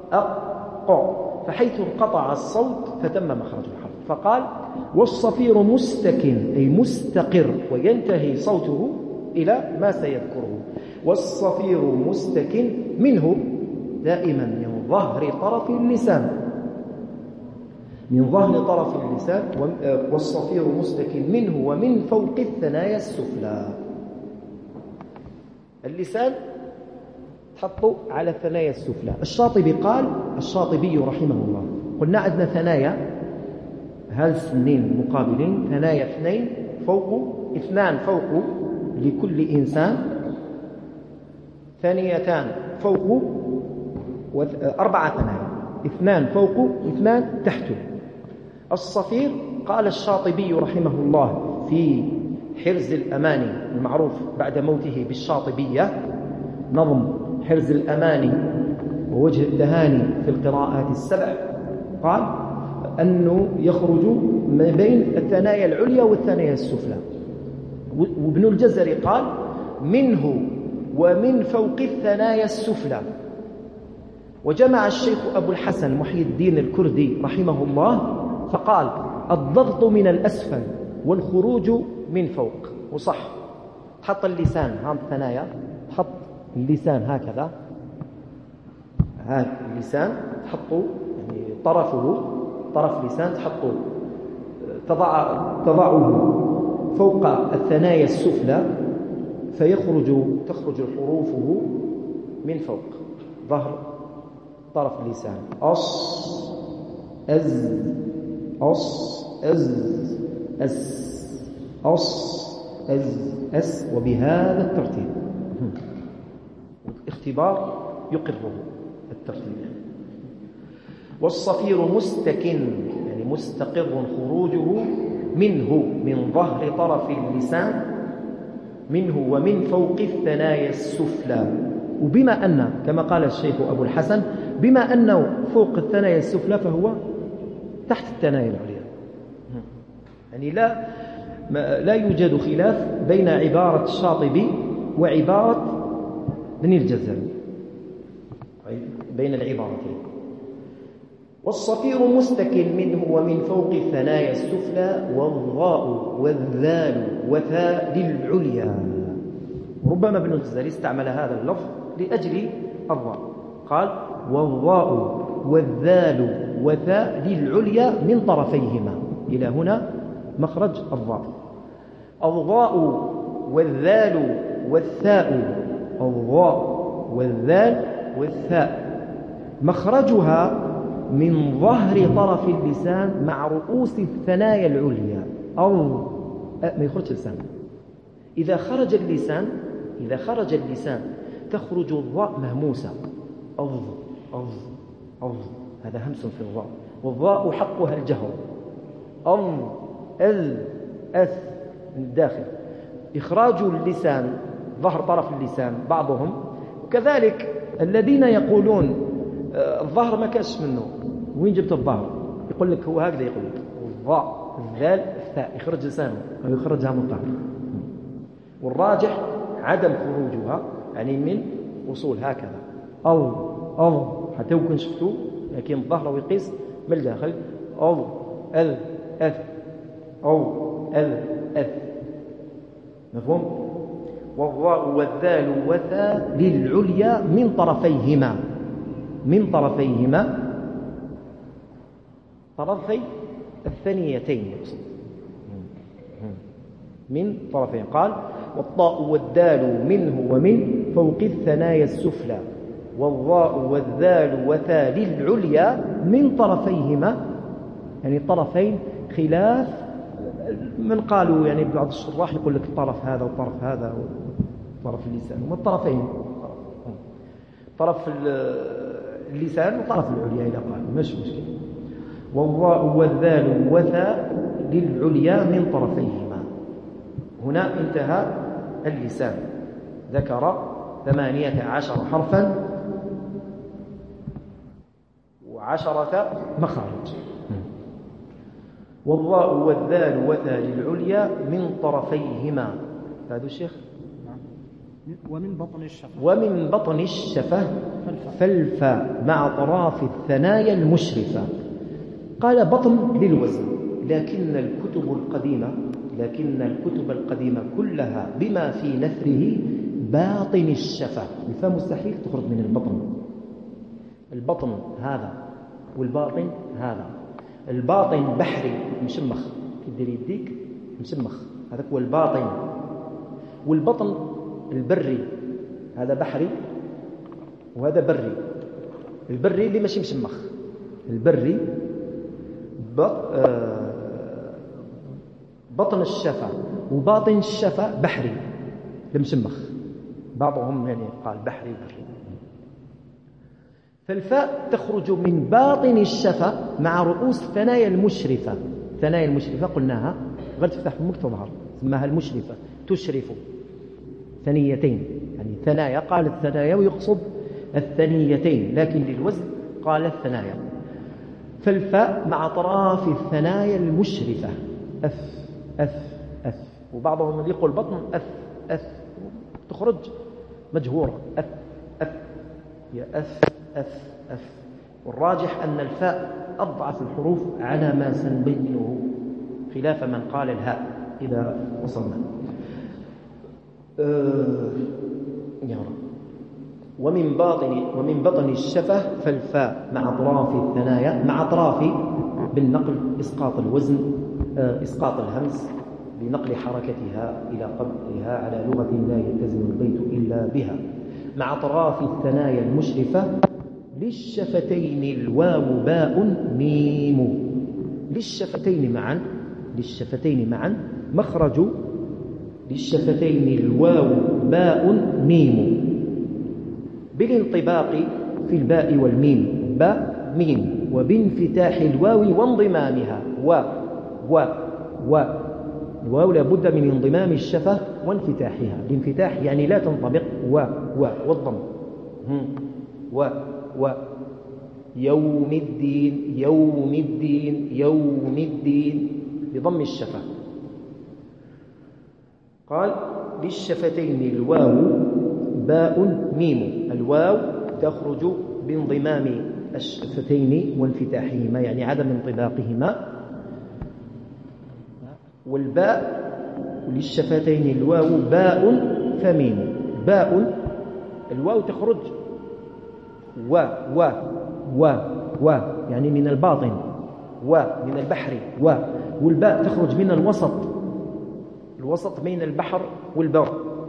فحيث انقطع الصوت فتم مخرج الحرف. فقال والصفير مستكن أي مستقر، وينتهي صوته إلى ما سيذكره. والصفير مستكن منه، دائما من ظهر طرف اللسان، والصفير مستكن منه ومن فوق الثنايا السفلى. اللسان تحطه على الثنايا السفلى. الشاطبي رحمه الله، قلنا عندنا ثنايا، هذا السنين مقابلين، ثنايا اثنان فوق لكل إنسان، ثانيتان فوق، 4 ثنايا، 2 فوق و2 تحته. الصفير قال الشاطبي رحمه الله في حرز الأماني المعروف بعد موته بالشاطبية، نظم حرز الأماني ووجه التهاني في القراءات 7، قال أنه يخرج ما بين الثنايا العليا والثنايا السفلى. وابن الجزري قال منه ومن فوق الثنايا السفلى. وجمع الشيخ أبو الحسن محي الدين الكردي رحمه الله فقال الضغط من الأسفل والخروج من فوق. وصح تحط اللسان هام الثنايا، تحط اللسان هكذا، هذا اللسان تحطه يعني طرف لسان تحطه تضعه فوق الثنايا السفلى تخرج حروفه من فوق ظهر طرف اللسان. أص أز أص أز أس أص أز أس، وبهذا الترتيب. اختبار يقره الترتيب. والصفير مستكن يعني مستقر خروجه منه من ظهر طرف اللسان منه ومن فوق الثنايا السفلى. وبما أن كما قال الشيخ أبو الحسن بما أنه فوق الثنايا السفلى فهو تحت الثنايا العليا. يعني لا يوجد خلاف بين عبارة الشاطبي وعبارة ابن الجزري بين العبارتين. والصفير مستكن منه ومن فوق الثنايا السفلى والضاء والذال وثاء للعليا. ربما ابن الجزري استعمل هذا اللفظ لأجل الضاء، قال والضاء والذال وثاء للعليا من طرفيهما. إلى هنا مخرج الضاء. الضاء والذال والثاء، الضاء والذال والثاء مخرجها من ظهر طرف اللسان مع رؤوس الثنايا العليا. ما يخرج اللسان. إذا خرج اللسان تخرج الضاء مهموسة. هذا همس في الضاء، والضاء حقها الجهر. أث من الداخل. إخراج اللسان ظهر طرف اللسان بعضهم، وكذلك الذين يقولون الظهر ما كاش منه، وين جبت الظهر؟ يقول لك هو هكذا، يقول لك الضاء الذال الثاء يخرج لسانه أو يخرجها من طرف. والراجح عدم خروجها، يعني من وصول هكذا حتى يمكن شفتوه، لكن الظهر ويقيس من الداخل مفهوم؟ والضاء والذال وثاء للعليا من طرفيهما طرفي الثنيتين يقصد من طرفين. قال والطاء والدال منه ومن فوق الثنايا السفلى والضاء والذال وثاء للعليا من طرفيهما، يعني طرفين خلاف من قالوا، يعني بعض الشراح يقول لك الطرف هذا والطرف هذا وطرف اللسان، وما الطرفين؟ طرف اللسان وطرف العليا إذا قال مش مشكلة. والضاء والذال وثاء للعليا من طرفيهما. هنا انتهى اللسان، ذكر 18 حرفا و10 مخارج. والضاء والذال وثاء للعليا من طرفيهما. هذا الشيخ. ومن بطن الشفة فالفاء مع طراف الثنايا المشرفة. قال بطن للوزن، لكن الكتب القديمة كلها بما في نثره باطن الشفة. الفاء مستحيل تخرج من البطن هذا، والباطن هذا. الباطن بحري مشمخ، كدير يديك مشمخ، هذا هو الباطن. والبطن البري، هذا بحري وهذا بري. البري اللي ماشي مشمخ، البري بطن الشفة، وباطن الشفة بحري المشمخ، بعضهم يعني قال بحري وبري. فالفاء تخرج من باطن الشفة مع رؤوس الثنايا المشرفة. الثنايا المشرفة قلناها غير تفتح فمك تظهر، اسمها المشرفة، تشرف ثنيتين، يعني ثنايا. قال الثنايا ويقصد الثنيتين، لكن للوزن قال الثنايا. فالفاء مع طراف الثنايا المشرفة، أث. وبعضهم يقول بطن أث تخرج مجهورة، أث يا أث. والراجح أن الفاء أضعف الحروف على ما سنبينه، خلاف من قال الهاء، إذا وصلنا. ومن بطن الشفة فالفاء مع أطراف الثنايا، مع أطراف بالنقل إسقاط الوزن، إسقاط الهمس بنقل حركتها إلى قبلها على لغة لا يلتزم البيت إلا بها. مع أطراف الثنايا المشرفة للشفتين الواو باء ميم. للشفتين معا مخرج للشفتين الواو باء ميم بالانطباق في الباء والميم، باء ميم، وبانفتاح الواو وانضمامها الواو لابد من انضمام الشفة وانفتاحها. الانفتاح يعني لا تنطبق والضم يوم الدين بضم الشفة. قال للشفتين الواو باء ميم، الواو تخرج بانضمام الشفتين وانفتاحهما يعني عدم انطباقهما. والباء للشفتين الواو باء فميم، باء الواو تخرج و يعني من الباطن، ومن البحر، والباء تخرج من الوسط بين البحر والبر،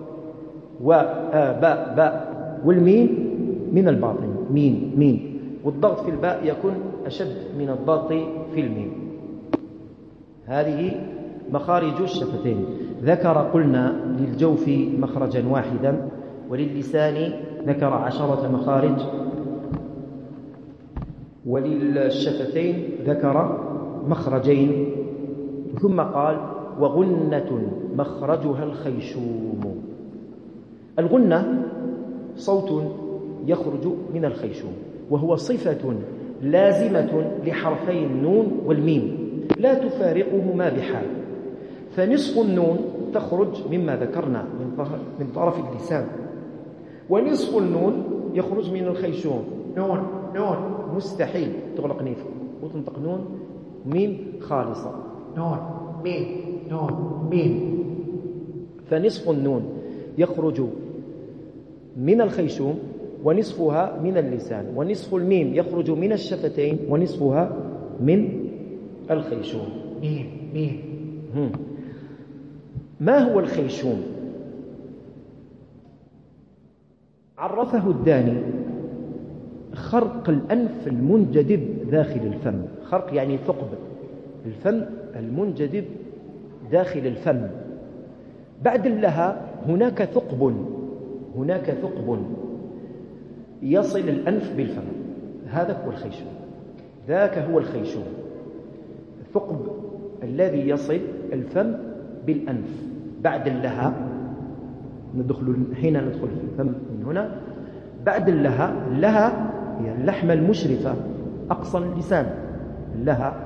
باء، والميم من الباطن مين، والضغط في الباء يكون أشد من الضغط في الميم. هذه مخارج الشفتين. قلنا للجوف مخرجا واحدا، وللسان ذكر 10 مخارج، وللشفتين ذكر مخرجين. ثم قال وغنة مخرجها الخيشوم. الغنة صوت يخرج من الخيشوم، وهو صفة لازمة لحرفي النون والميم لا تفارقهما بحال. فنصف النون تخرج مما ذكرنا من طرف اللسان، ونصف النون يخرج من الخيشوم. نون مستحيل تغلق نيف وتنطق نون ميم خالصة، نون ميم. فنصف النون يخرج من الخيشوم ونصفها من اللسان، ونصف الميم يخرج من الشفتين ونصفها من الخيشوم. ميم. ما هو الخيشوم؟ عرفه الداني: خرق الأنف المنجدب داخل الفم. خرق يعني ثقب الفم المنجدب داخل الفم. بعد لها هناك ثقب يصل الأنف بالفم، هذا هو الخيشوم، ذاك هو الخيشوم، الثقب الذي يصل الفم بالأنف. بعد لها حين ندخل في الفم من هنا، بعد لها هي اللحمة المشرفة أقصى اللسان، لها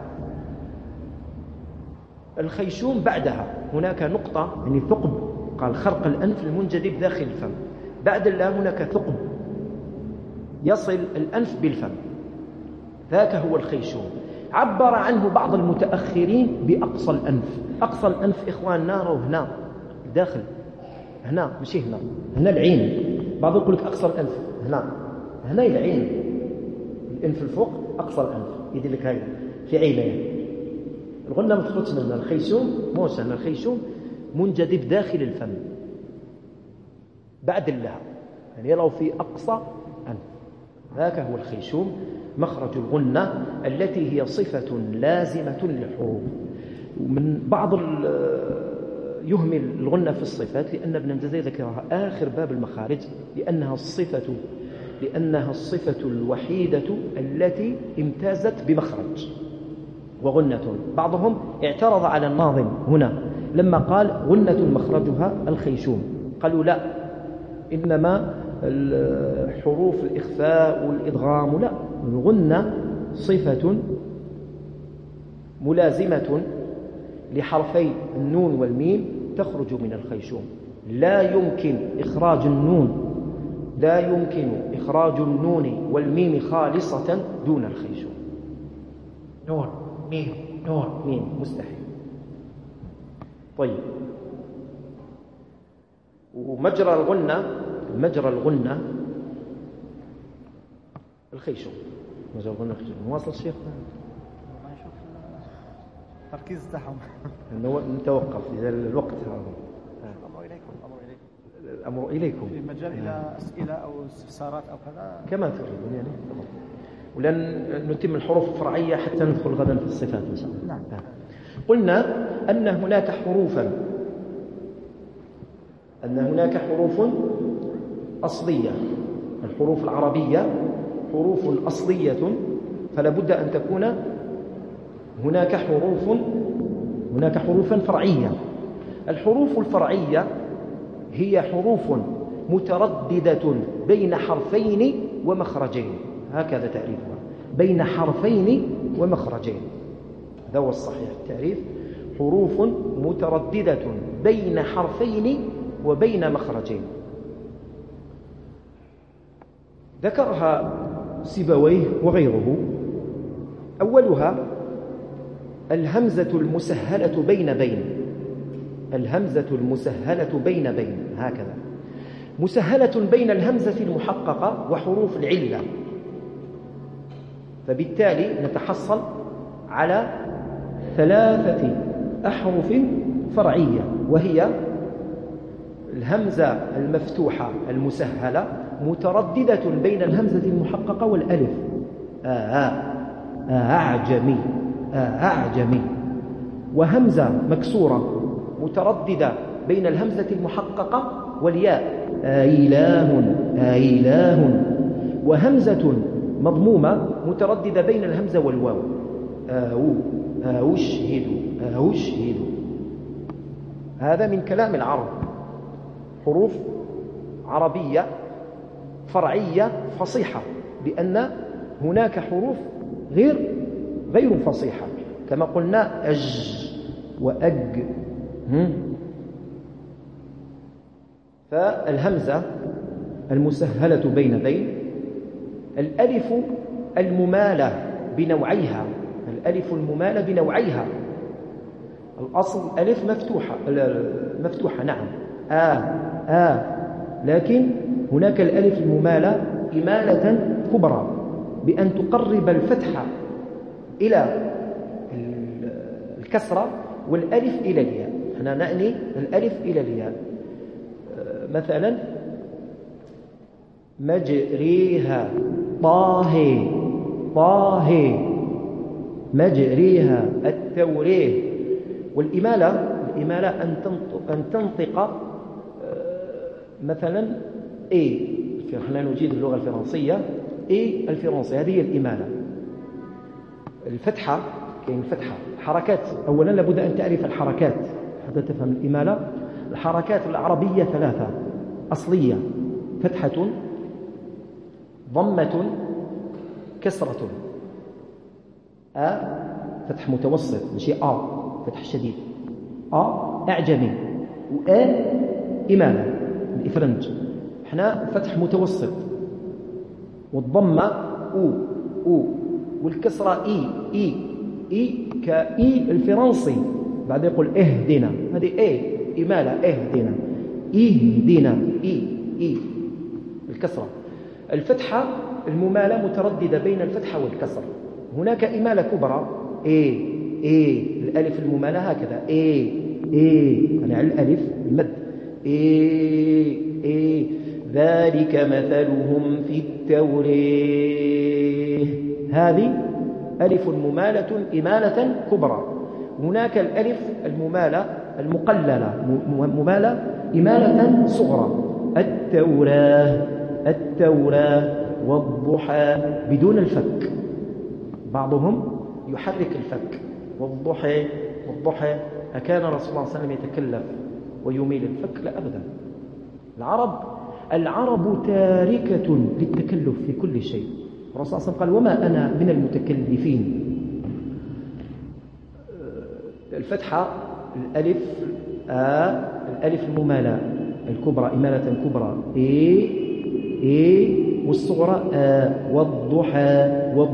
الخيشوم بعدها هناك نقطة يعني ثقب. قال خرق الأنف المنجدب داخل الفم، بعد الله هناك ثقب يصل الأنف بالفم، ذاك هو الخيشوم. عبر عنه بعض المتأخرين بأقصى الأنف. أقصى الأنف إخواننا راهو هنا داخل، هنا ماشي هنا العين. بعض يقول لك أقصى الأنف هنا العين، الأنف الفوق أقصى الأنف يدير لك هاي في عينيه. الغنة ما تخرجش منها. الخيشوم موسى، الخيشوم منجذب داخل الفم بعد اللها، يعني يروا في أقصى أنف، ذاك هو الخيشوم. مخرج الغنة التي هي صفة لازمة للحروف. ومن بعض يهمل الغنة في الصفات، لأن ابن الجزري ذكرها آخر باب المخارج، لأنها الصفة الوحيدة التي امتازت بمخرج وغنة. بعضهم اعترض على الناظم هنا لما قال غنة مخرجها الخيشوم، قالوا لا، إنما الحروف الإخفاء والإدغام، لا، الغنة صفة ملازمة لحرفي النون والميم تخرج من الخيشوم. لا يمكن إخراج النون والميم خالصة دون الخيشوم. نون ميم مستحيل. طيب، ومجرى الغنة الخيشوم. مجرى الغنة الخيشوم. مواصل الشيخ؟ ما نشوف التركيز تاعهم. نتوقف إذا الوقت هذا. الأمر إليكم في مجال إلى أسئلة أو استفسارات أو كذا كما تريدون يعني. ولن نتم الحروف الفرعية حتى ندخل غدا في الصفات إن شاء الله. نعم. قلنا أن هناك حروف أصلية. الحروف العربية حروف أصلية، فلا بد أن تكون هناك حروفا فرعية. الحروف الفرعية هي حروف مترددة بين حرفين ومخرجين، هكذا تعريفها، بين حرفين ومخرجين. هذا هو الصحيح التعريف، حروف مترددة بين حرفين وبين مخرجين. ذكرها سيبويه وغيره. أولها الهمزة المسهلة بين بين، هكذا، مسهلة بين الهمزة المحققة وحروف العلة، فبالتالي نتحصل على 3 أحرف فرعية، وهي الهمزة المفتوحة المسهلة مترددة بين الهمزة المحققة والألف، أعجمي، وهمزة مكسورة مترددة بين الهمزة المحققة والياء، إله، وهمزة مضمومة مترددة بين الهمزة والواو، أشهد. هذا من كلام العرب، حروف عربية فرعية فصيحة، لأن هناك حروف غير فصيحة، كما قلنا وأج. فالهمزة المسهلة بين بين، الألف الممالة بنوعيها، الأصل ألف مفتوحة نعم، لكن هناك الألف الممالة إمالة كبرى، بأن تقرب الفتحة إلى الكسرة والألف إلى الياء. احنا نعني الألف إلى الياء. مثلا مجريها طاه، مجريها التوريه. والإمالة أن تنطق مثلا احنا نجيد اللغة الفرنسية الفرنسية، هذه الإمالة. الفتحة، كاين فتحة، حركات. أولا لابد أن تعرف الحركات حتى تفهم الإمالة. الحركات العربية 3 أصلية: فتحة، ضمة، كسرة. فتح متوسط، ماشي فتح شديد. أعجمي، إمالة الإفرنج. احنا فتح متوسط، والضمة والكسرة إي كإي الفرنسي. بعد يقول اهدنا، هذه إمالة، اهدنا، إي الكسرة. الفتحة الممالة مترددة بين الفتحة والكسر. هناك إمالة كبرى، الألف الممالة هكذا، يعني على الألف المد، ذلك مثلهم في التوريه. هذه ألف ممالة إمالة كبرى. هناك الألف الممالة المقللة ممالة إمالة صغرى، التوراة والضحى بدون الفك. بعضهم يحرك الفك، والضحى. أكان رسول الله صلى الله عليه وسلم يتكلف ويميل الفك؟ لا أبدا. العرب تاركة للتكلف في كل شيء. الرسول صلى الله عليه وسلم قال: وما أنا من المتكلفين. الفتحة، الألف الممالة الكبرى إمالة كبرى، والصغرى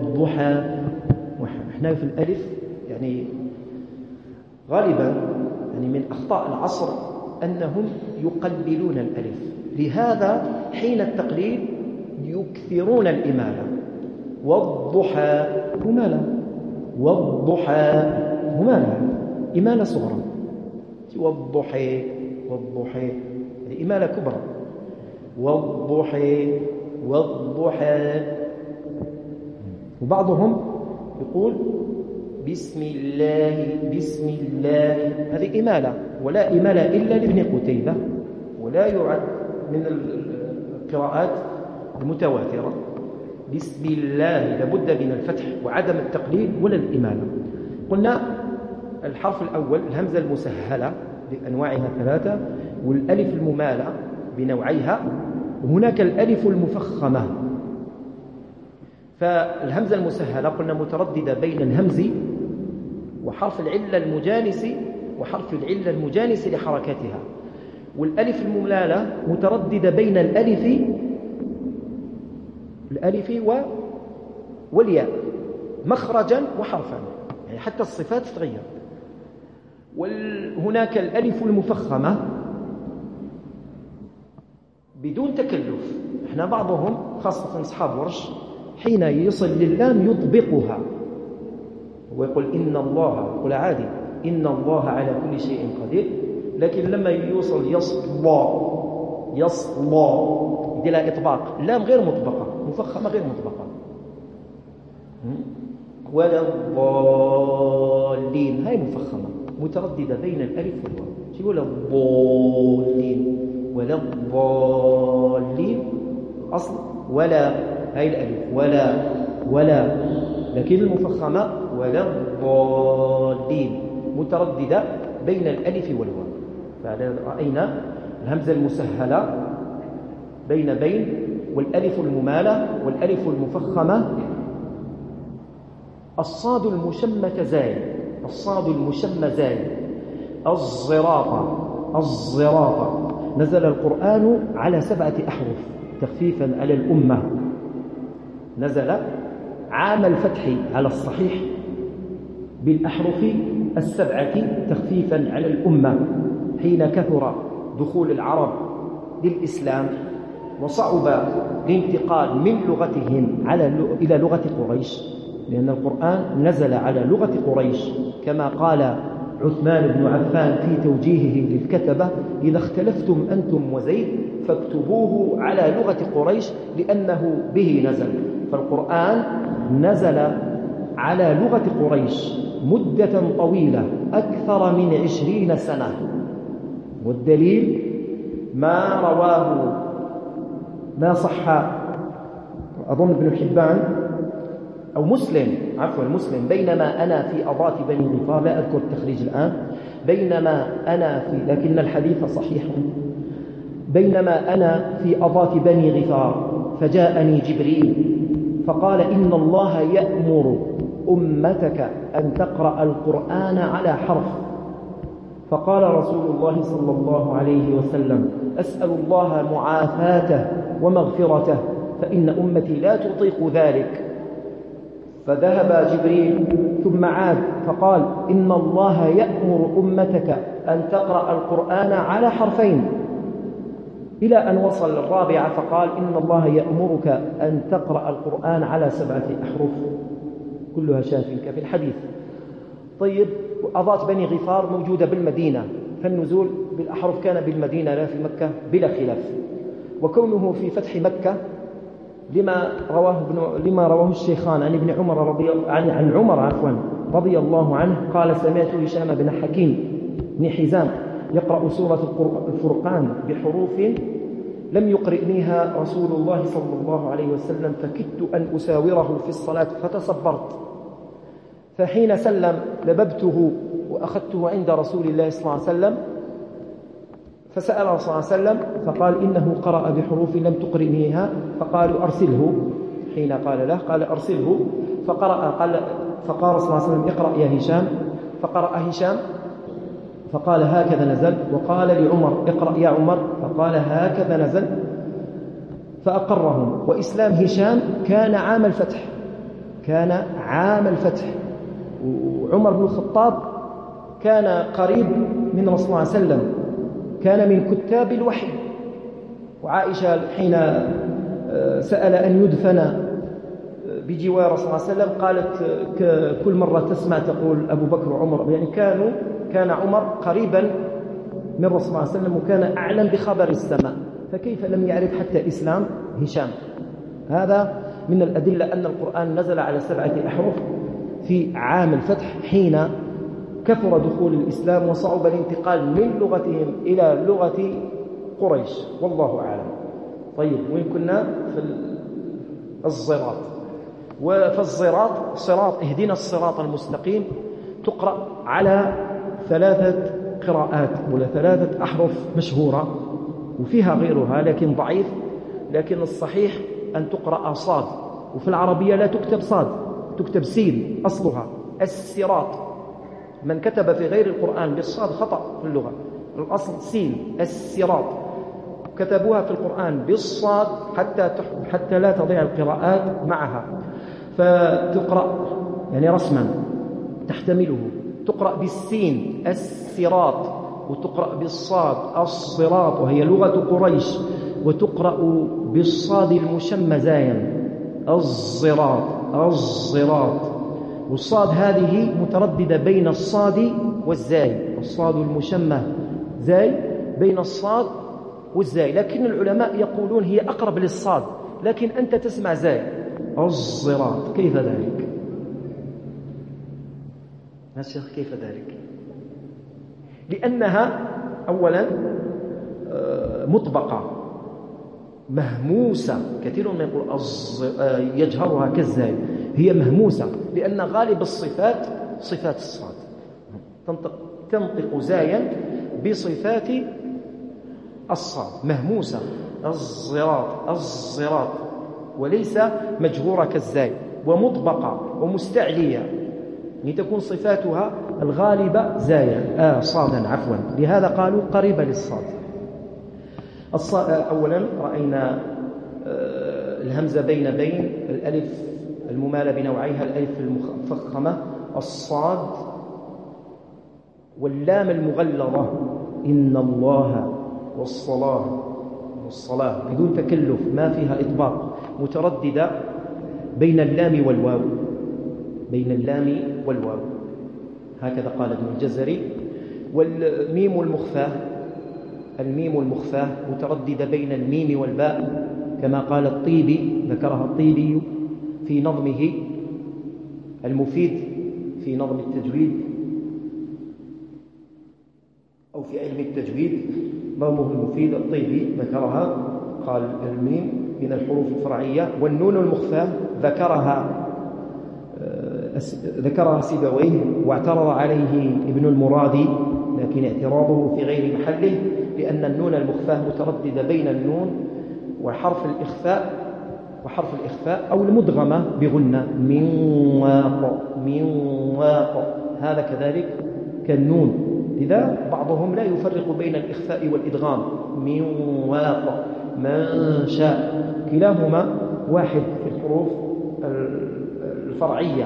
والضحى. احنا في الألف يعني غالبا يعني من أخطاء العصر أنهم يقللون الألف، لهذا حين التقليل يكثرون الإمالة. والضحى همالة، والضحى همالة، إمالة صغرى. والضحى والضحى إمالة كبرى. والضحى والضحى. وبعضهم يقول بسم الله بسم الله، هذه إمالة، ولا إمالة إلا لابن قتيبة، ولا يعد من القراءات المتواترة. بسم الله لابد من الفتح وعدم التقليل ولا الإمالة. قلنا الحرف الأول الهمزة المسهلة بأنواعها 3، والألف الممالة بنوعيها، وهناك الألف المفخمة. فالهمزة المسهلة قلنا مترددة بين الهمز وحرف العلة المجانس وحرف العلة المجانس لحركتها، والألف المملالة مترددة بين الألف والياء مخرجا وحرفا، يعني حتى الصفات تتغير. وهناك الألف المفخمة بدون تكلف. احنا بعضهم خاصة أصحاب ورش حين يصل لللام يطبقها ويقول إن الله، يقول عادي إن الله على كل شيء قدير، لكن لما يوصل يصلى يدير إطباق، اللام غير مطبقة، مفخمة غير مطبقة. ولا الضالين هاي مفخمة مترددة بين الألف والواو. يقول الضالين ولا الضالين أصل ولا، هاي الألف ولا، لكن المفخمة ولا الضالين مترددة بين الألف والواو. فرأينا الهمزة المسهلة بين والألف الممالة والألف المفخمة. الصاد المشمة زاي، الصاد المشمة زاي. الزراطة نزل القرآن على 7 أحرف تخفيفا على الأمة. نزل عام الفتح على الصحيح بالأحرف 7 تخفيفا على الأمة، حين كثر دخول العرب للإسلام وصعب الانتقال من لغتهم إلى لغة قريش، لأن القرآن نزل على لغة قريش، كما قال عثمان بن عفان في توجيهه للكتبة: إذا اختلفتم أنتم وزيد فاكتبوه على لغة قريش لأنه به نزل. فالقرآن نزل على لغة قريش مدة طويلة أكثر من 20 سنة. والدليل ما صح أظن ابن حبان أو مسلم بينما أنا في أضاة بني غفار، لا أذكر التخريج الآن، بينما أنا في، لكن الحديث صحيح، بينما أنا في أضاة بني غفار فجاءني جبريل فقال: إن الله يأمر أمتك أن تقرأ القرآن على حرف. فقال رسول الله صلى الله عليه وسلم: أسأل الله معافاته ومغفرته فإن أمتي لا تطيق ذلك. فذهب جبريل ثم عاد فقال: إن الله يأمر أمتك أن تقرأ القرآن على حرفين، إلى أن وصل الرابعة فقال: إن الله يأمرك أن تقرأ القرآن على 7 أحرف كلها شافيك في الحديث. طيب، أضاة بني غفار موجودة بالمدينة، فالنزول بالأحرف كان بالمدينة لا في مكة بلا خلاف. وكونه في فتح مكة لما رواه الشيخان عن ابن عمر عن عمر رضي الله عنه قال: سمعت هشام بن حكيم بن حزام يقرأ سورة الفرقان بحروف لم يقرئنيها رسول الله صلى الله عليه وسلم، فكدت أن أساوره في الصلاة فتصبرت. فحين سلم لببته وأخذته عند رسول الله صلى الله عليه وسلم، فسأل صلى الله عليه وسلم فقال: إنه قرأ بحروف لم تقرئنيها. فقالوا: أرسله. حين قال له قال: أرسله. فقال صلى الله عليه وسلم: اقرأ يا هشام. فقرأ هشام فقال: هكذا نزل. وقال لعمر: اقرأ يا عمر. فقال: هكذا نزل. فأقرهم. وإسلام هشام كان عام الفتح، وعمر بن الخطاب كان قريب من رسول الله صلى الله عليه وسلم، كان من كتاب الوحي. وعائشة حين سأل أن يدفن بجوار رسول الله صلى الله عليه وسلم قالت كل مرة تسمع تقول أبو بكر وعمر، يعني كان عمر قريبا من رسول الله صلى الله عليه وسلم وكان أعلم بخبر السماء، فكيف لم يعرف حتى إسلام هشام؟ هذا من الأدلة أن القرآن نزل على 7 أحرف في عام الفتح حين كثر دخول الإسلام وصعب الانتقال من لغتهم إلى لغة قريش، والله أعلم. طيب، وين كنا؟ في الصراط. وفي صراط اهدنا الصراط المستقيم تقرأ على 3 قراءات ولا 3 أحرف مشهورة، وفيها غيرها لكن ضعيف، لكن الصحيح أن تقرأ صاد. وفي العربية لا تكتب صاد، تكتب سين أصلها الصراط. من كتب في غير القرآن بالصاد خطأ في اللغة، الأصل سين الصراط. كتبوها في القرآن بالصاد حتى لا تضيع القراءات معها، فتقرأ يعني رسما تحتمله، تقرأ بالسين الصراط، وتقرأ بالصاد الصراط وهي لغة قريش، وتقرأ بالصاد المشمى زايا الصراط. والصاد هذه مترددة بين الصاد والزاي، الصاد المشمى زاي بين الصاد والزاي، لكن العلماء يقولون هي أقرب للصاد، لكن أنت تسمع زاي الصراط. كيف ذلك يا شيخ؟ كيف ذلك؟ لأنها أولا مطبقة مهموسة، كثير من يقول يجهرها كالزاي، هي مهموسة لأن غالب الصفات صفات الصاد، تنطق زايا بصفات الصاد، مهموسة الصراط، وليس مجهورة كالزاي، ومطبقة ومستعلية، لتكون صفاتها الغالبة زايا صادا عفوا، لهذا قالوا قريبة للصاد. أولا رأينا الهمزة بين الألف الممالة بنوعيها، الألف المفخمة الصاد، واللام المغلظة إن الله والصلاة بدون تكلف ما فيها إطباق، مترددة بين اللام والواو، هكذا قال ابن الجزري. والميم المخفاة مترددة بين الميم والباء، كما قال الطيبي، ذكرها الطيبي في نظمه المفيد في نظم التجويد أو في علم التجويد، نظمه المفيد الطيبي ذكرها، قال الميم من الحروف الفرعية. والنون المخفاة ذكرها سيبويه، واعترض عليه ابن المرادي، لكن اعتراضه في غير محله، لأن النون المخفاة مترددة بين النون وحرف الإخفاء أو المدغمة بغنة من واق، هذا كذلك كالنون. لذا بعضهم لا يفرق بين الإخفاء والإدغام، من واق من شاء، كلاهما واحد في الحروف الفرعية.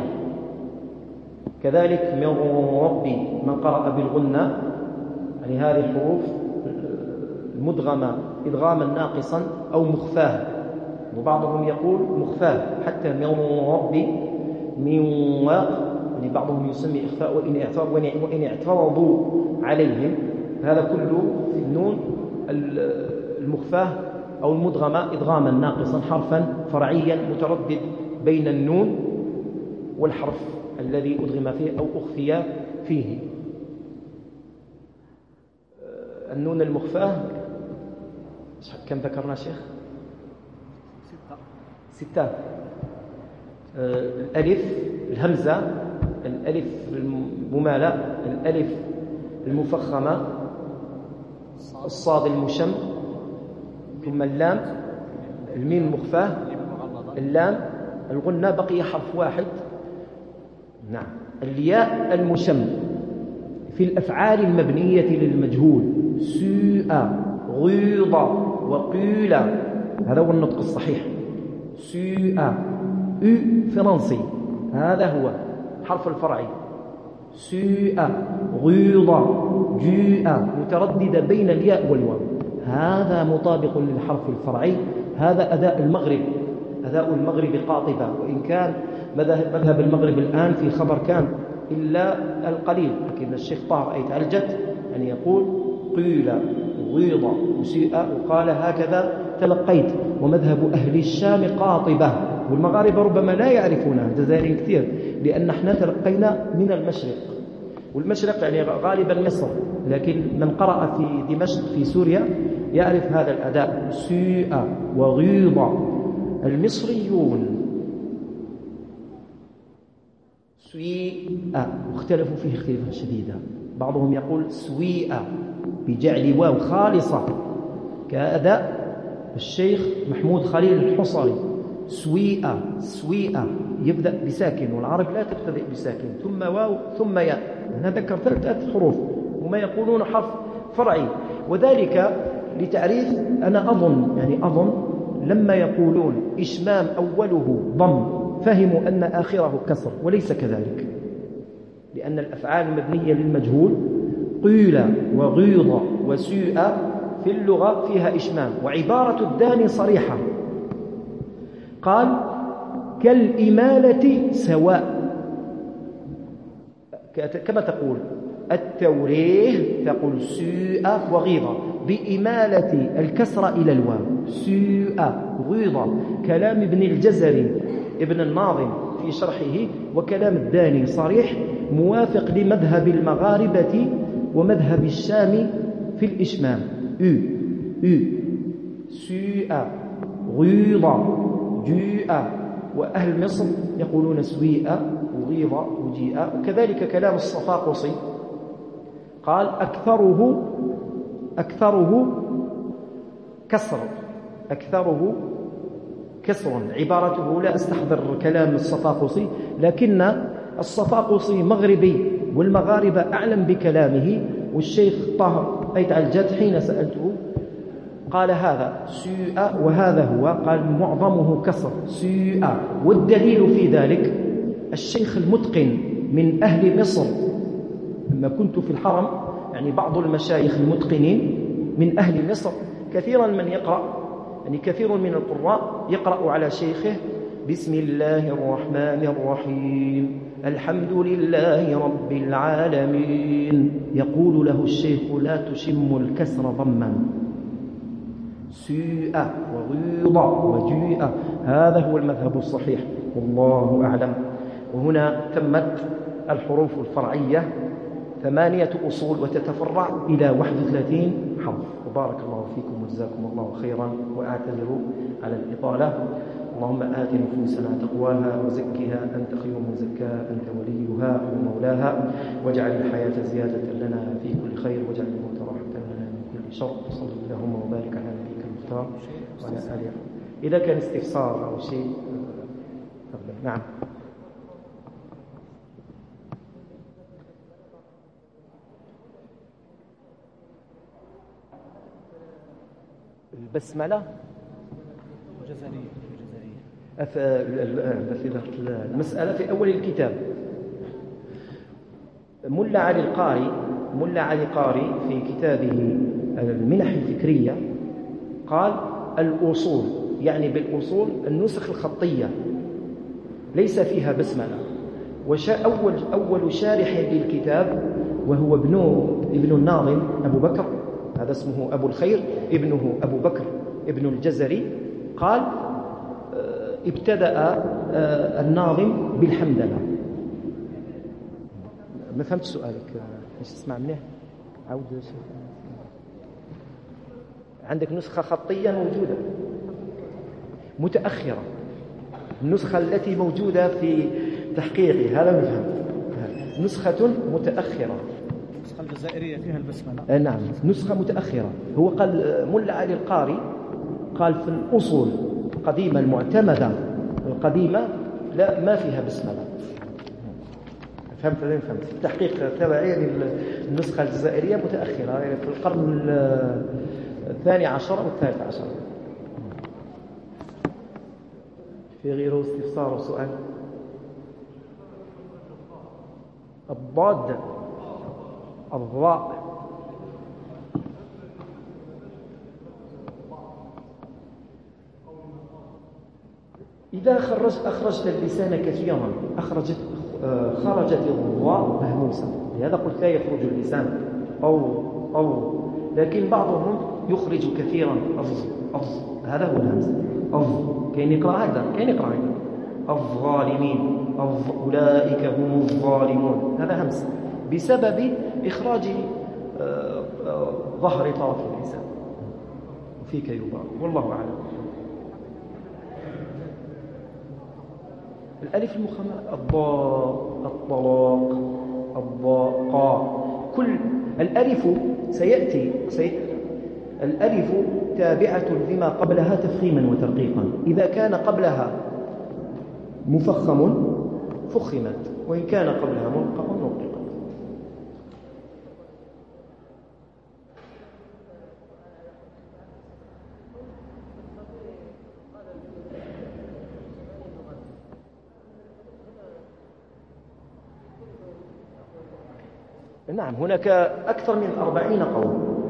كذلك من ربي من قرأ بالغنة، يعني هذه الحروف المدغمة إدغاما ناقصا أو مخفاه، وبعضهم يقول مخفاه حتى من ربي من واق، يعني بعضهم يسمي إخفاء وإن اعترضوا عليهم، هذا كله في النون المخفاه أو المدغمة إدغاما ناقصا، حرفا فرعيا متردد بين النون والحرف الذي أدغم فيه أو أخفي فيه. النون المخفاة كم ذكرنا شيخ؟ 6. الألف الهمزة، الألف الممالة، الألف المفخمة، الصاد المشم، ثم اللام، الميم المخفاة، اللام، الغنة، بقي حرف واحد، نعم، الياء المشم في الأفعال المبنية للمجهول، سوء، غيض، وقيل، هذا هو النطق الصحيح، سوء، فرنسي، هذا هو حرف الفرعي، سوء غيض جوء مترددة بين الياء والواو. هذا مطابق للحرف الفرعي. هذا أداء المغرب، أداء المغرب قاطبة، وإن كان مذهب المغرب الآن في خبر كان إلا القليل، لكن الشيخ طاهر أيت الجد يعني يقول قيل غيض وسيء وقال هكذا تلقيت. ومذهب أهل الشام قاطبة، والمغاربة ربما لا يعرفونها، الجزائريين كثير، لأن احنا تلقينا من المشرق، والمشرق يعني غالبا مصر، لكن من قرأ في دمشق في سوريا يعرف هذا الأداء سيء وغيض. المصريون سويء اختلفوا فيه اختلافا شديدا، بعضهم يقول سويء بجعل واو خالصة كأداء الشيخ محمود خليل الحصري، سويء يبدأ بساكن، والعرب لا تبتدئ بساكن ثم واو ثم ياء. أنا ذكر 3 حروف وما يقولون حرف فرعي، وذلك لتعريف أنا أظن لما يقولون إشمام أوله ضم فهموا أن آخره كسر، وليس كذلك، لأن الأفعال المبنية للمجهول قيل وغيض وسوء في اللغة فيها إشمام، وعبارة الداني صريحة. قال كالإمالة سواء، كما تقول التوريه تقول سوء وغيض بإمالة الكسر إلى الواو، سوء غيض. كلام ابن الجزري ابن الناظم في شرحه وكلام الداني صريح موافق لمذهب المغاربة ومذهب الشام في الإشمام. سوء غيض جوء، وأهل مصر يقولون سويء وغيض وجيء. وكذلك كلام الصفاقسي قال أكثره كسر، عبارته لا أستحضر كلام الصفاقسي، لكن الصفاقسي مغربي والمغاربة أعلم بكلامه. والشيخ طاهر أيت الجد حين سألته قال هذا سوء وهذا هو، قال معظمه كسر سوء. والدليل في ذلك الشيخ المتقن من أهل مصر، لما كنت في الحرم يعني بعض المشايخ المتقنين من أهل مصر كثيرا من يقرأ، يعني كثير من القراء يقرأ على شيخه بسم الله الرحمن الرحيم الحمد لله رب العالمين، يقول له الشيخ لا تشم الكسر ضما، سوء وغيض وجوء. هذا هو المذهب الصحيح والله أعلم. وهنا تمت الحروف الفرعية 8 أصول وتتفرع إلى 31 حرف. وبارك الله فيكم وجزاكم الله خيرا، وأعتذر على الإطالة. اللهم آت نفوسنا تقواها وزكها أنت خير من زكاها أنت وليها ومولاها، واجعل الحياة زيادة لنا في كل خير، واجعل الموت راحة لنا من كل شر. صلى اللهم وبارك على نبيك المختار وعلى آله. إذا كان استفسار أو شيء تفضل. نعم. البسملة المسألة في أول الكتاب. ملا علي القاري في كتابه المنح الفكرية قال الأصول، يعني بالأصول النسخ الخطية ليس فيها بسملة. أول شارح للكتاب وهو ابن الناظم أبو بكر، هذا اسمه أبو الخير، ابنه أبو بكر ابن الجزري، قال ابتدأ الناظم بالحمدلة. ما فهمت سؤالك، مش تسمع منه؟ عود عندك نسخة خطية موجودة متأخرة، النسخة التي موجودة في تحقيقي هذا مفهم، نسخة متأخرة، النسخة الجزائرية فيها البسملة. نعم نسخة متأخرة. هو قال ملا علي القاري قال في الأصول القديمة المعتمدة القديمة لا ما فيها بسملة. فهمت ولا فهمت؟ التحقيق تبعي النسخة الجزائرية متأخرة، يعني في القرن 12 أو 13. في غيره استفسار وسؤال؟ الضاد، الضاء. إذا أخرجت اللسان كثيرا خرجت الضاء مهموسة، لهذا قلت لا يخرج اللسان أو، لكن بعضهم يخرج كثيرا هذا هو الهمس. كاين يقرأ هذا، الظالمين، أولئك هم الظالمون، هذا همس بسبب إخراج ظهر طرف اللسان. وفيك يبارك، والله أعلم. الألف المخمة، الضاء، الطلاق، الضاء، كل الألف سيأتي الألف تابعة لما قبلها تفخيما وترقيقا. إذا كان قبلها مفخم فخمت، وإن كان قبلها مرقق رققت. نعم، هناك أكثر من 40 قول،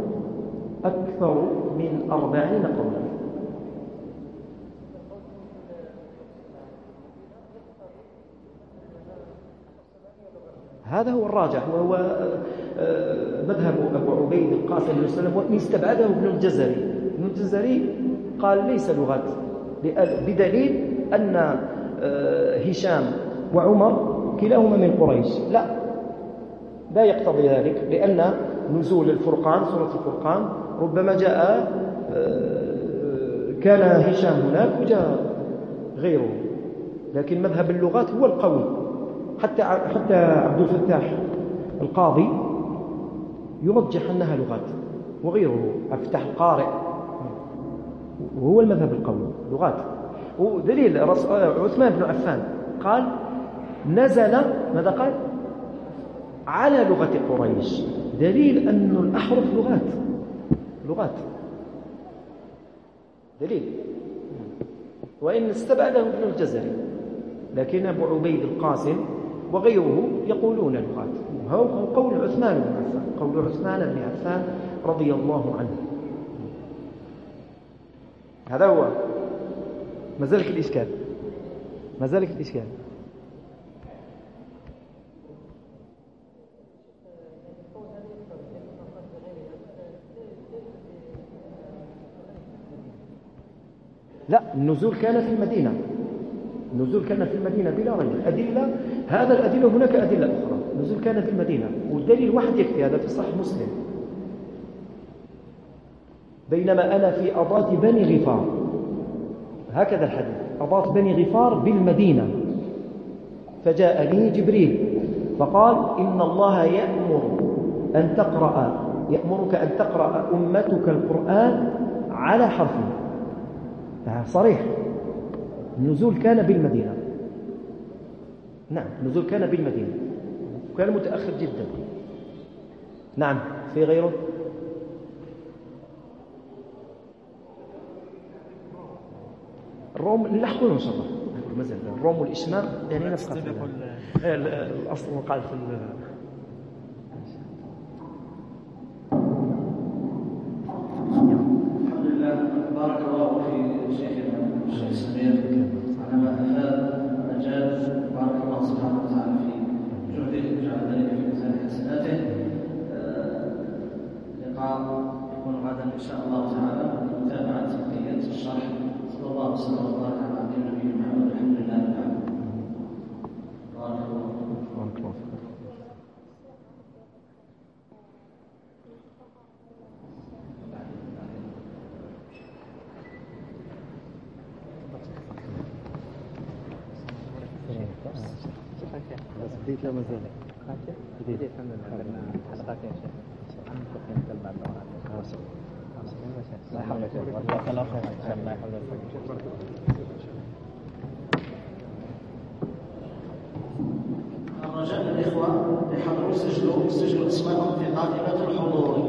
هذا هو الراجح، وهو مذهب أبو عبيد القاسم بن سلم، وإن استبعده ابن الجزري قال ليس لغات، بدليل أن هشام وعمر كلاهما من قريش. لا يقتضي ذلك، لأن نزول الفرقان، سورة الفرقان، ربما جاء كان هشام هناك وجاء غيره، لكن مذهب اللغات هو القوي. حتى عبد الفتاح القاضي يرجح أنها لغات، وغيره الفتاح القارئ، وهو المذهب القوي لغات. ودليل عثمان بن عفان قال نزل، ماذا قال؟ على لغة قريش، دليل أن الأحرف لغات دليل، وإن استبعده ابن الجزري، لكن أبو عبيد القاسم وغيره يقولون لغات. هو قول عثمان بن عفان رضي الله عنه. هذا هو. ما زالك الإشكال. لا، النزول كان في المدينة بلا ريب. الأدلة هناك أدلة أخرى. النزول كان في المدينة، والدليل واحد يكفي، هذا في صحيح مسلم. بينما أنا في أضاة بني غفار، هكذا الحديث، أضاة بني غفار بالمدينة، فجاءني جبريل فقال إن الله يأمرك أن تقرأ أمتك القرآن على حرفه. صريح، النزول كان بالمدينة. نعم، النزول كان بالمدينة، وكان متأخر جدا. نعم، في غيره؟ الروم اللي نحكوا إن شاء الله مازال الروم والإشمام يعني نفس الأصل وقال في الحمد لله. بارك الله في شيخنا الشيخ سمير على ما أفاد وأجاب. بارك الله سبحانه وتعالى في جهده وجعل ذلك في ميزان حسناته. لقاء يكون غدا إن شاء الله تعالى متابعة بقية الشرح. صلى الله وسلم وبارك على عبدنا نبينا محمد. الحمد لله رب العالمين. بارك الله فيكم. بديت لا مازال بديت الحمد لله. عندنا حلقات يا شيخ عن تقييم بعد لا حول ولا قوة إلا بالله. لا حول ولا قوة. رجاء الإخوة يحضروا سجلوا اسمائهم في قائمة الحضور.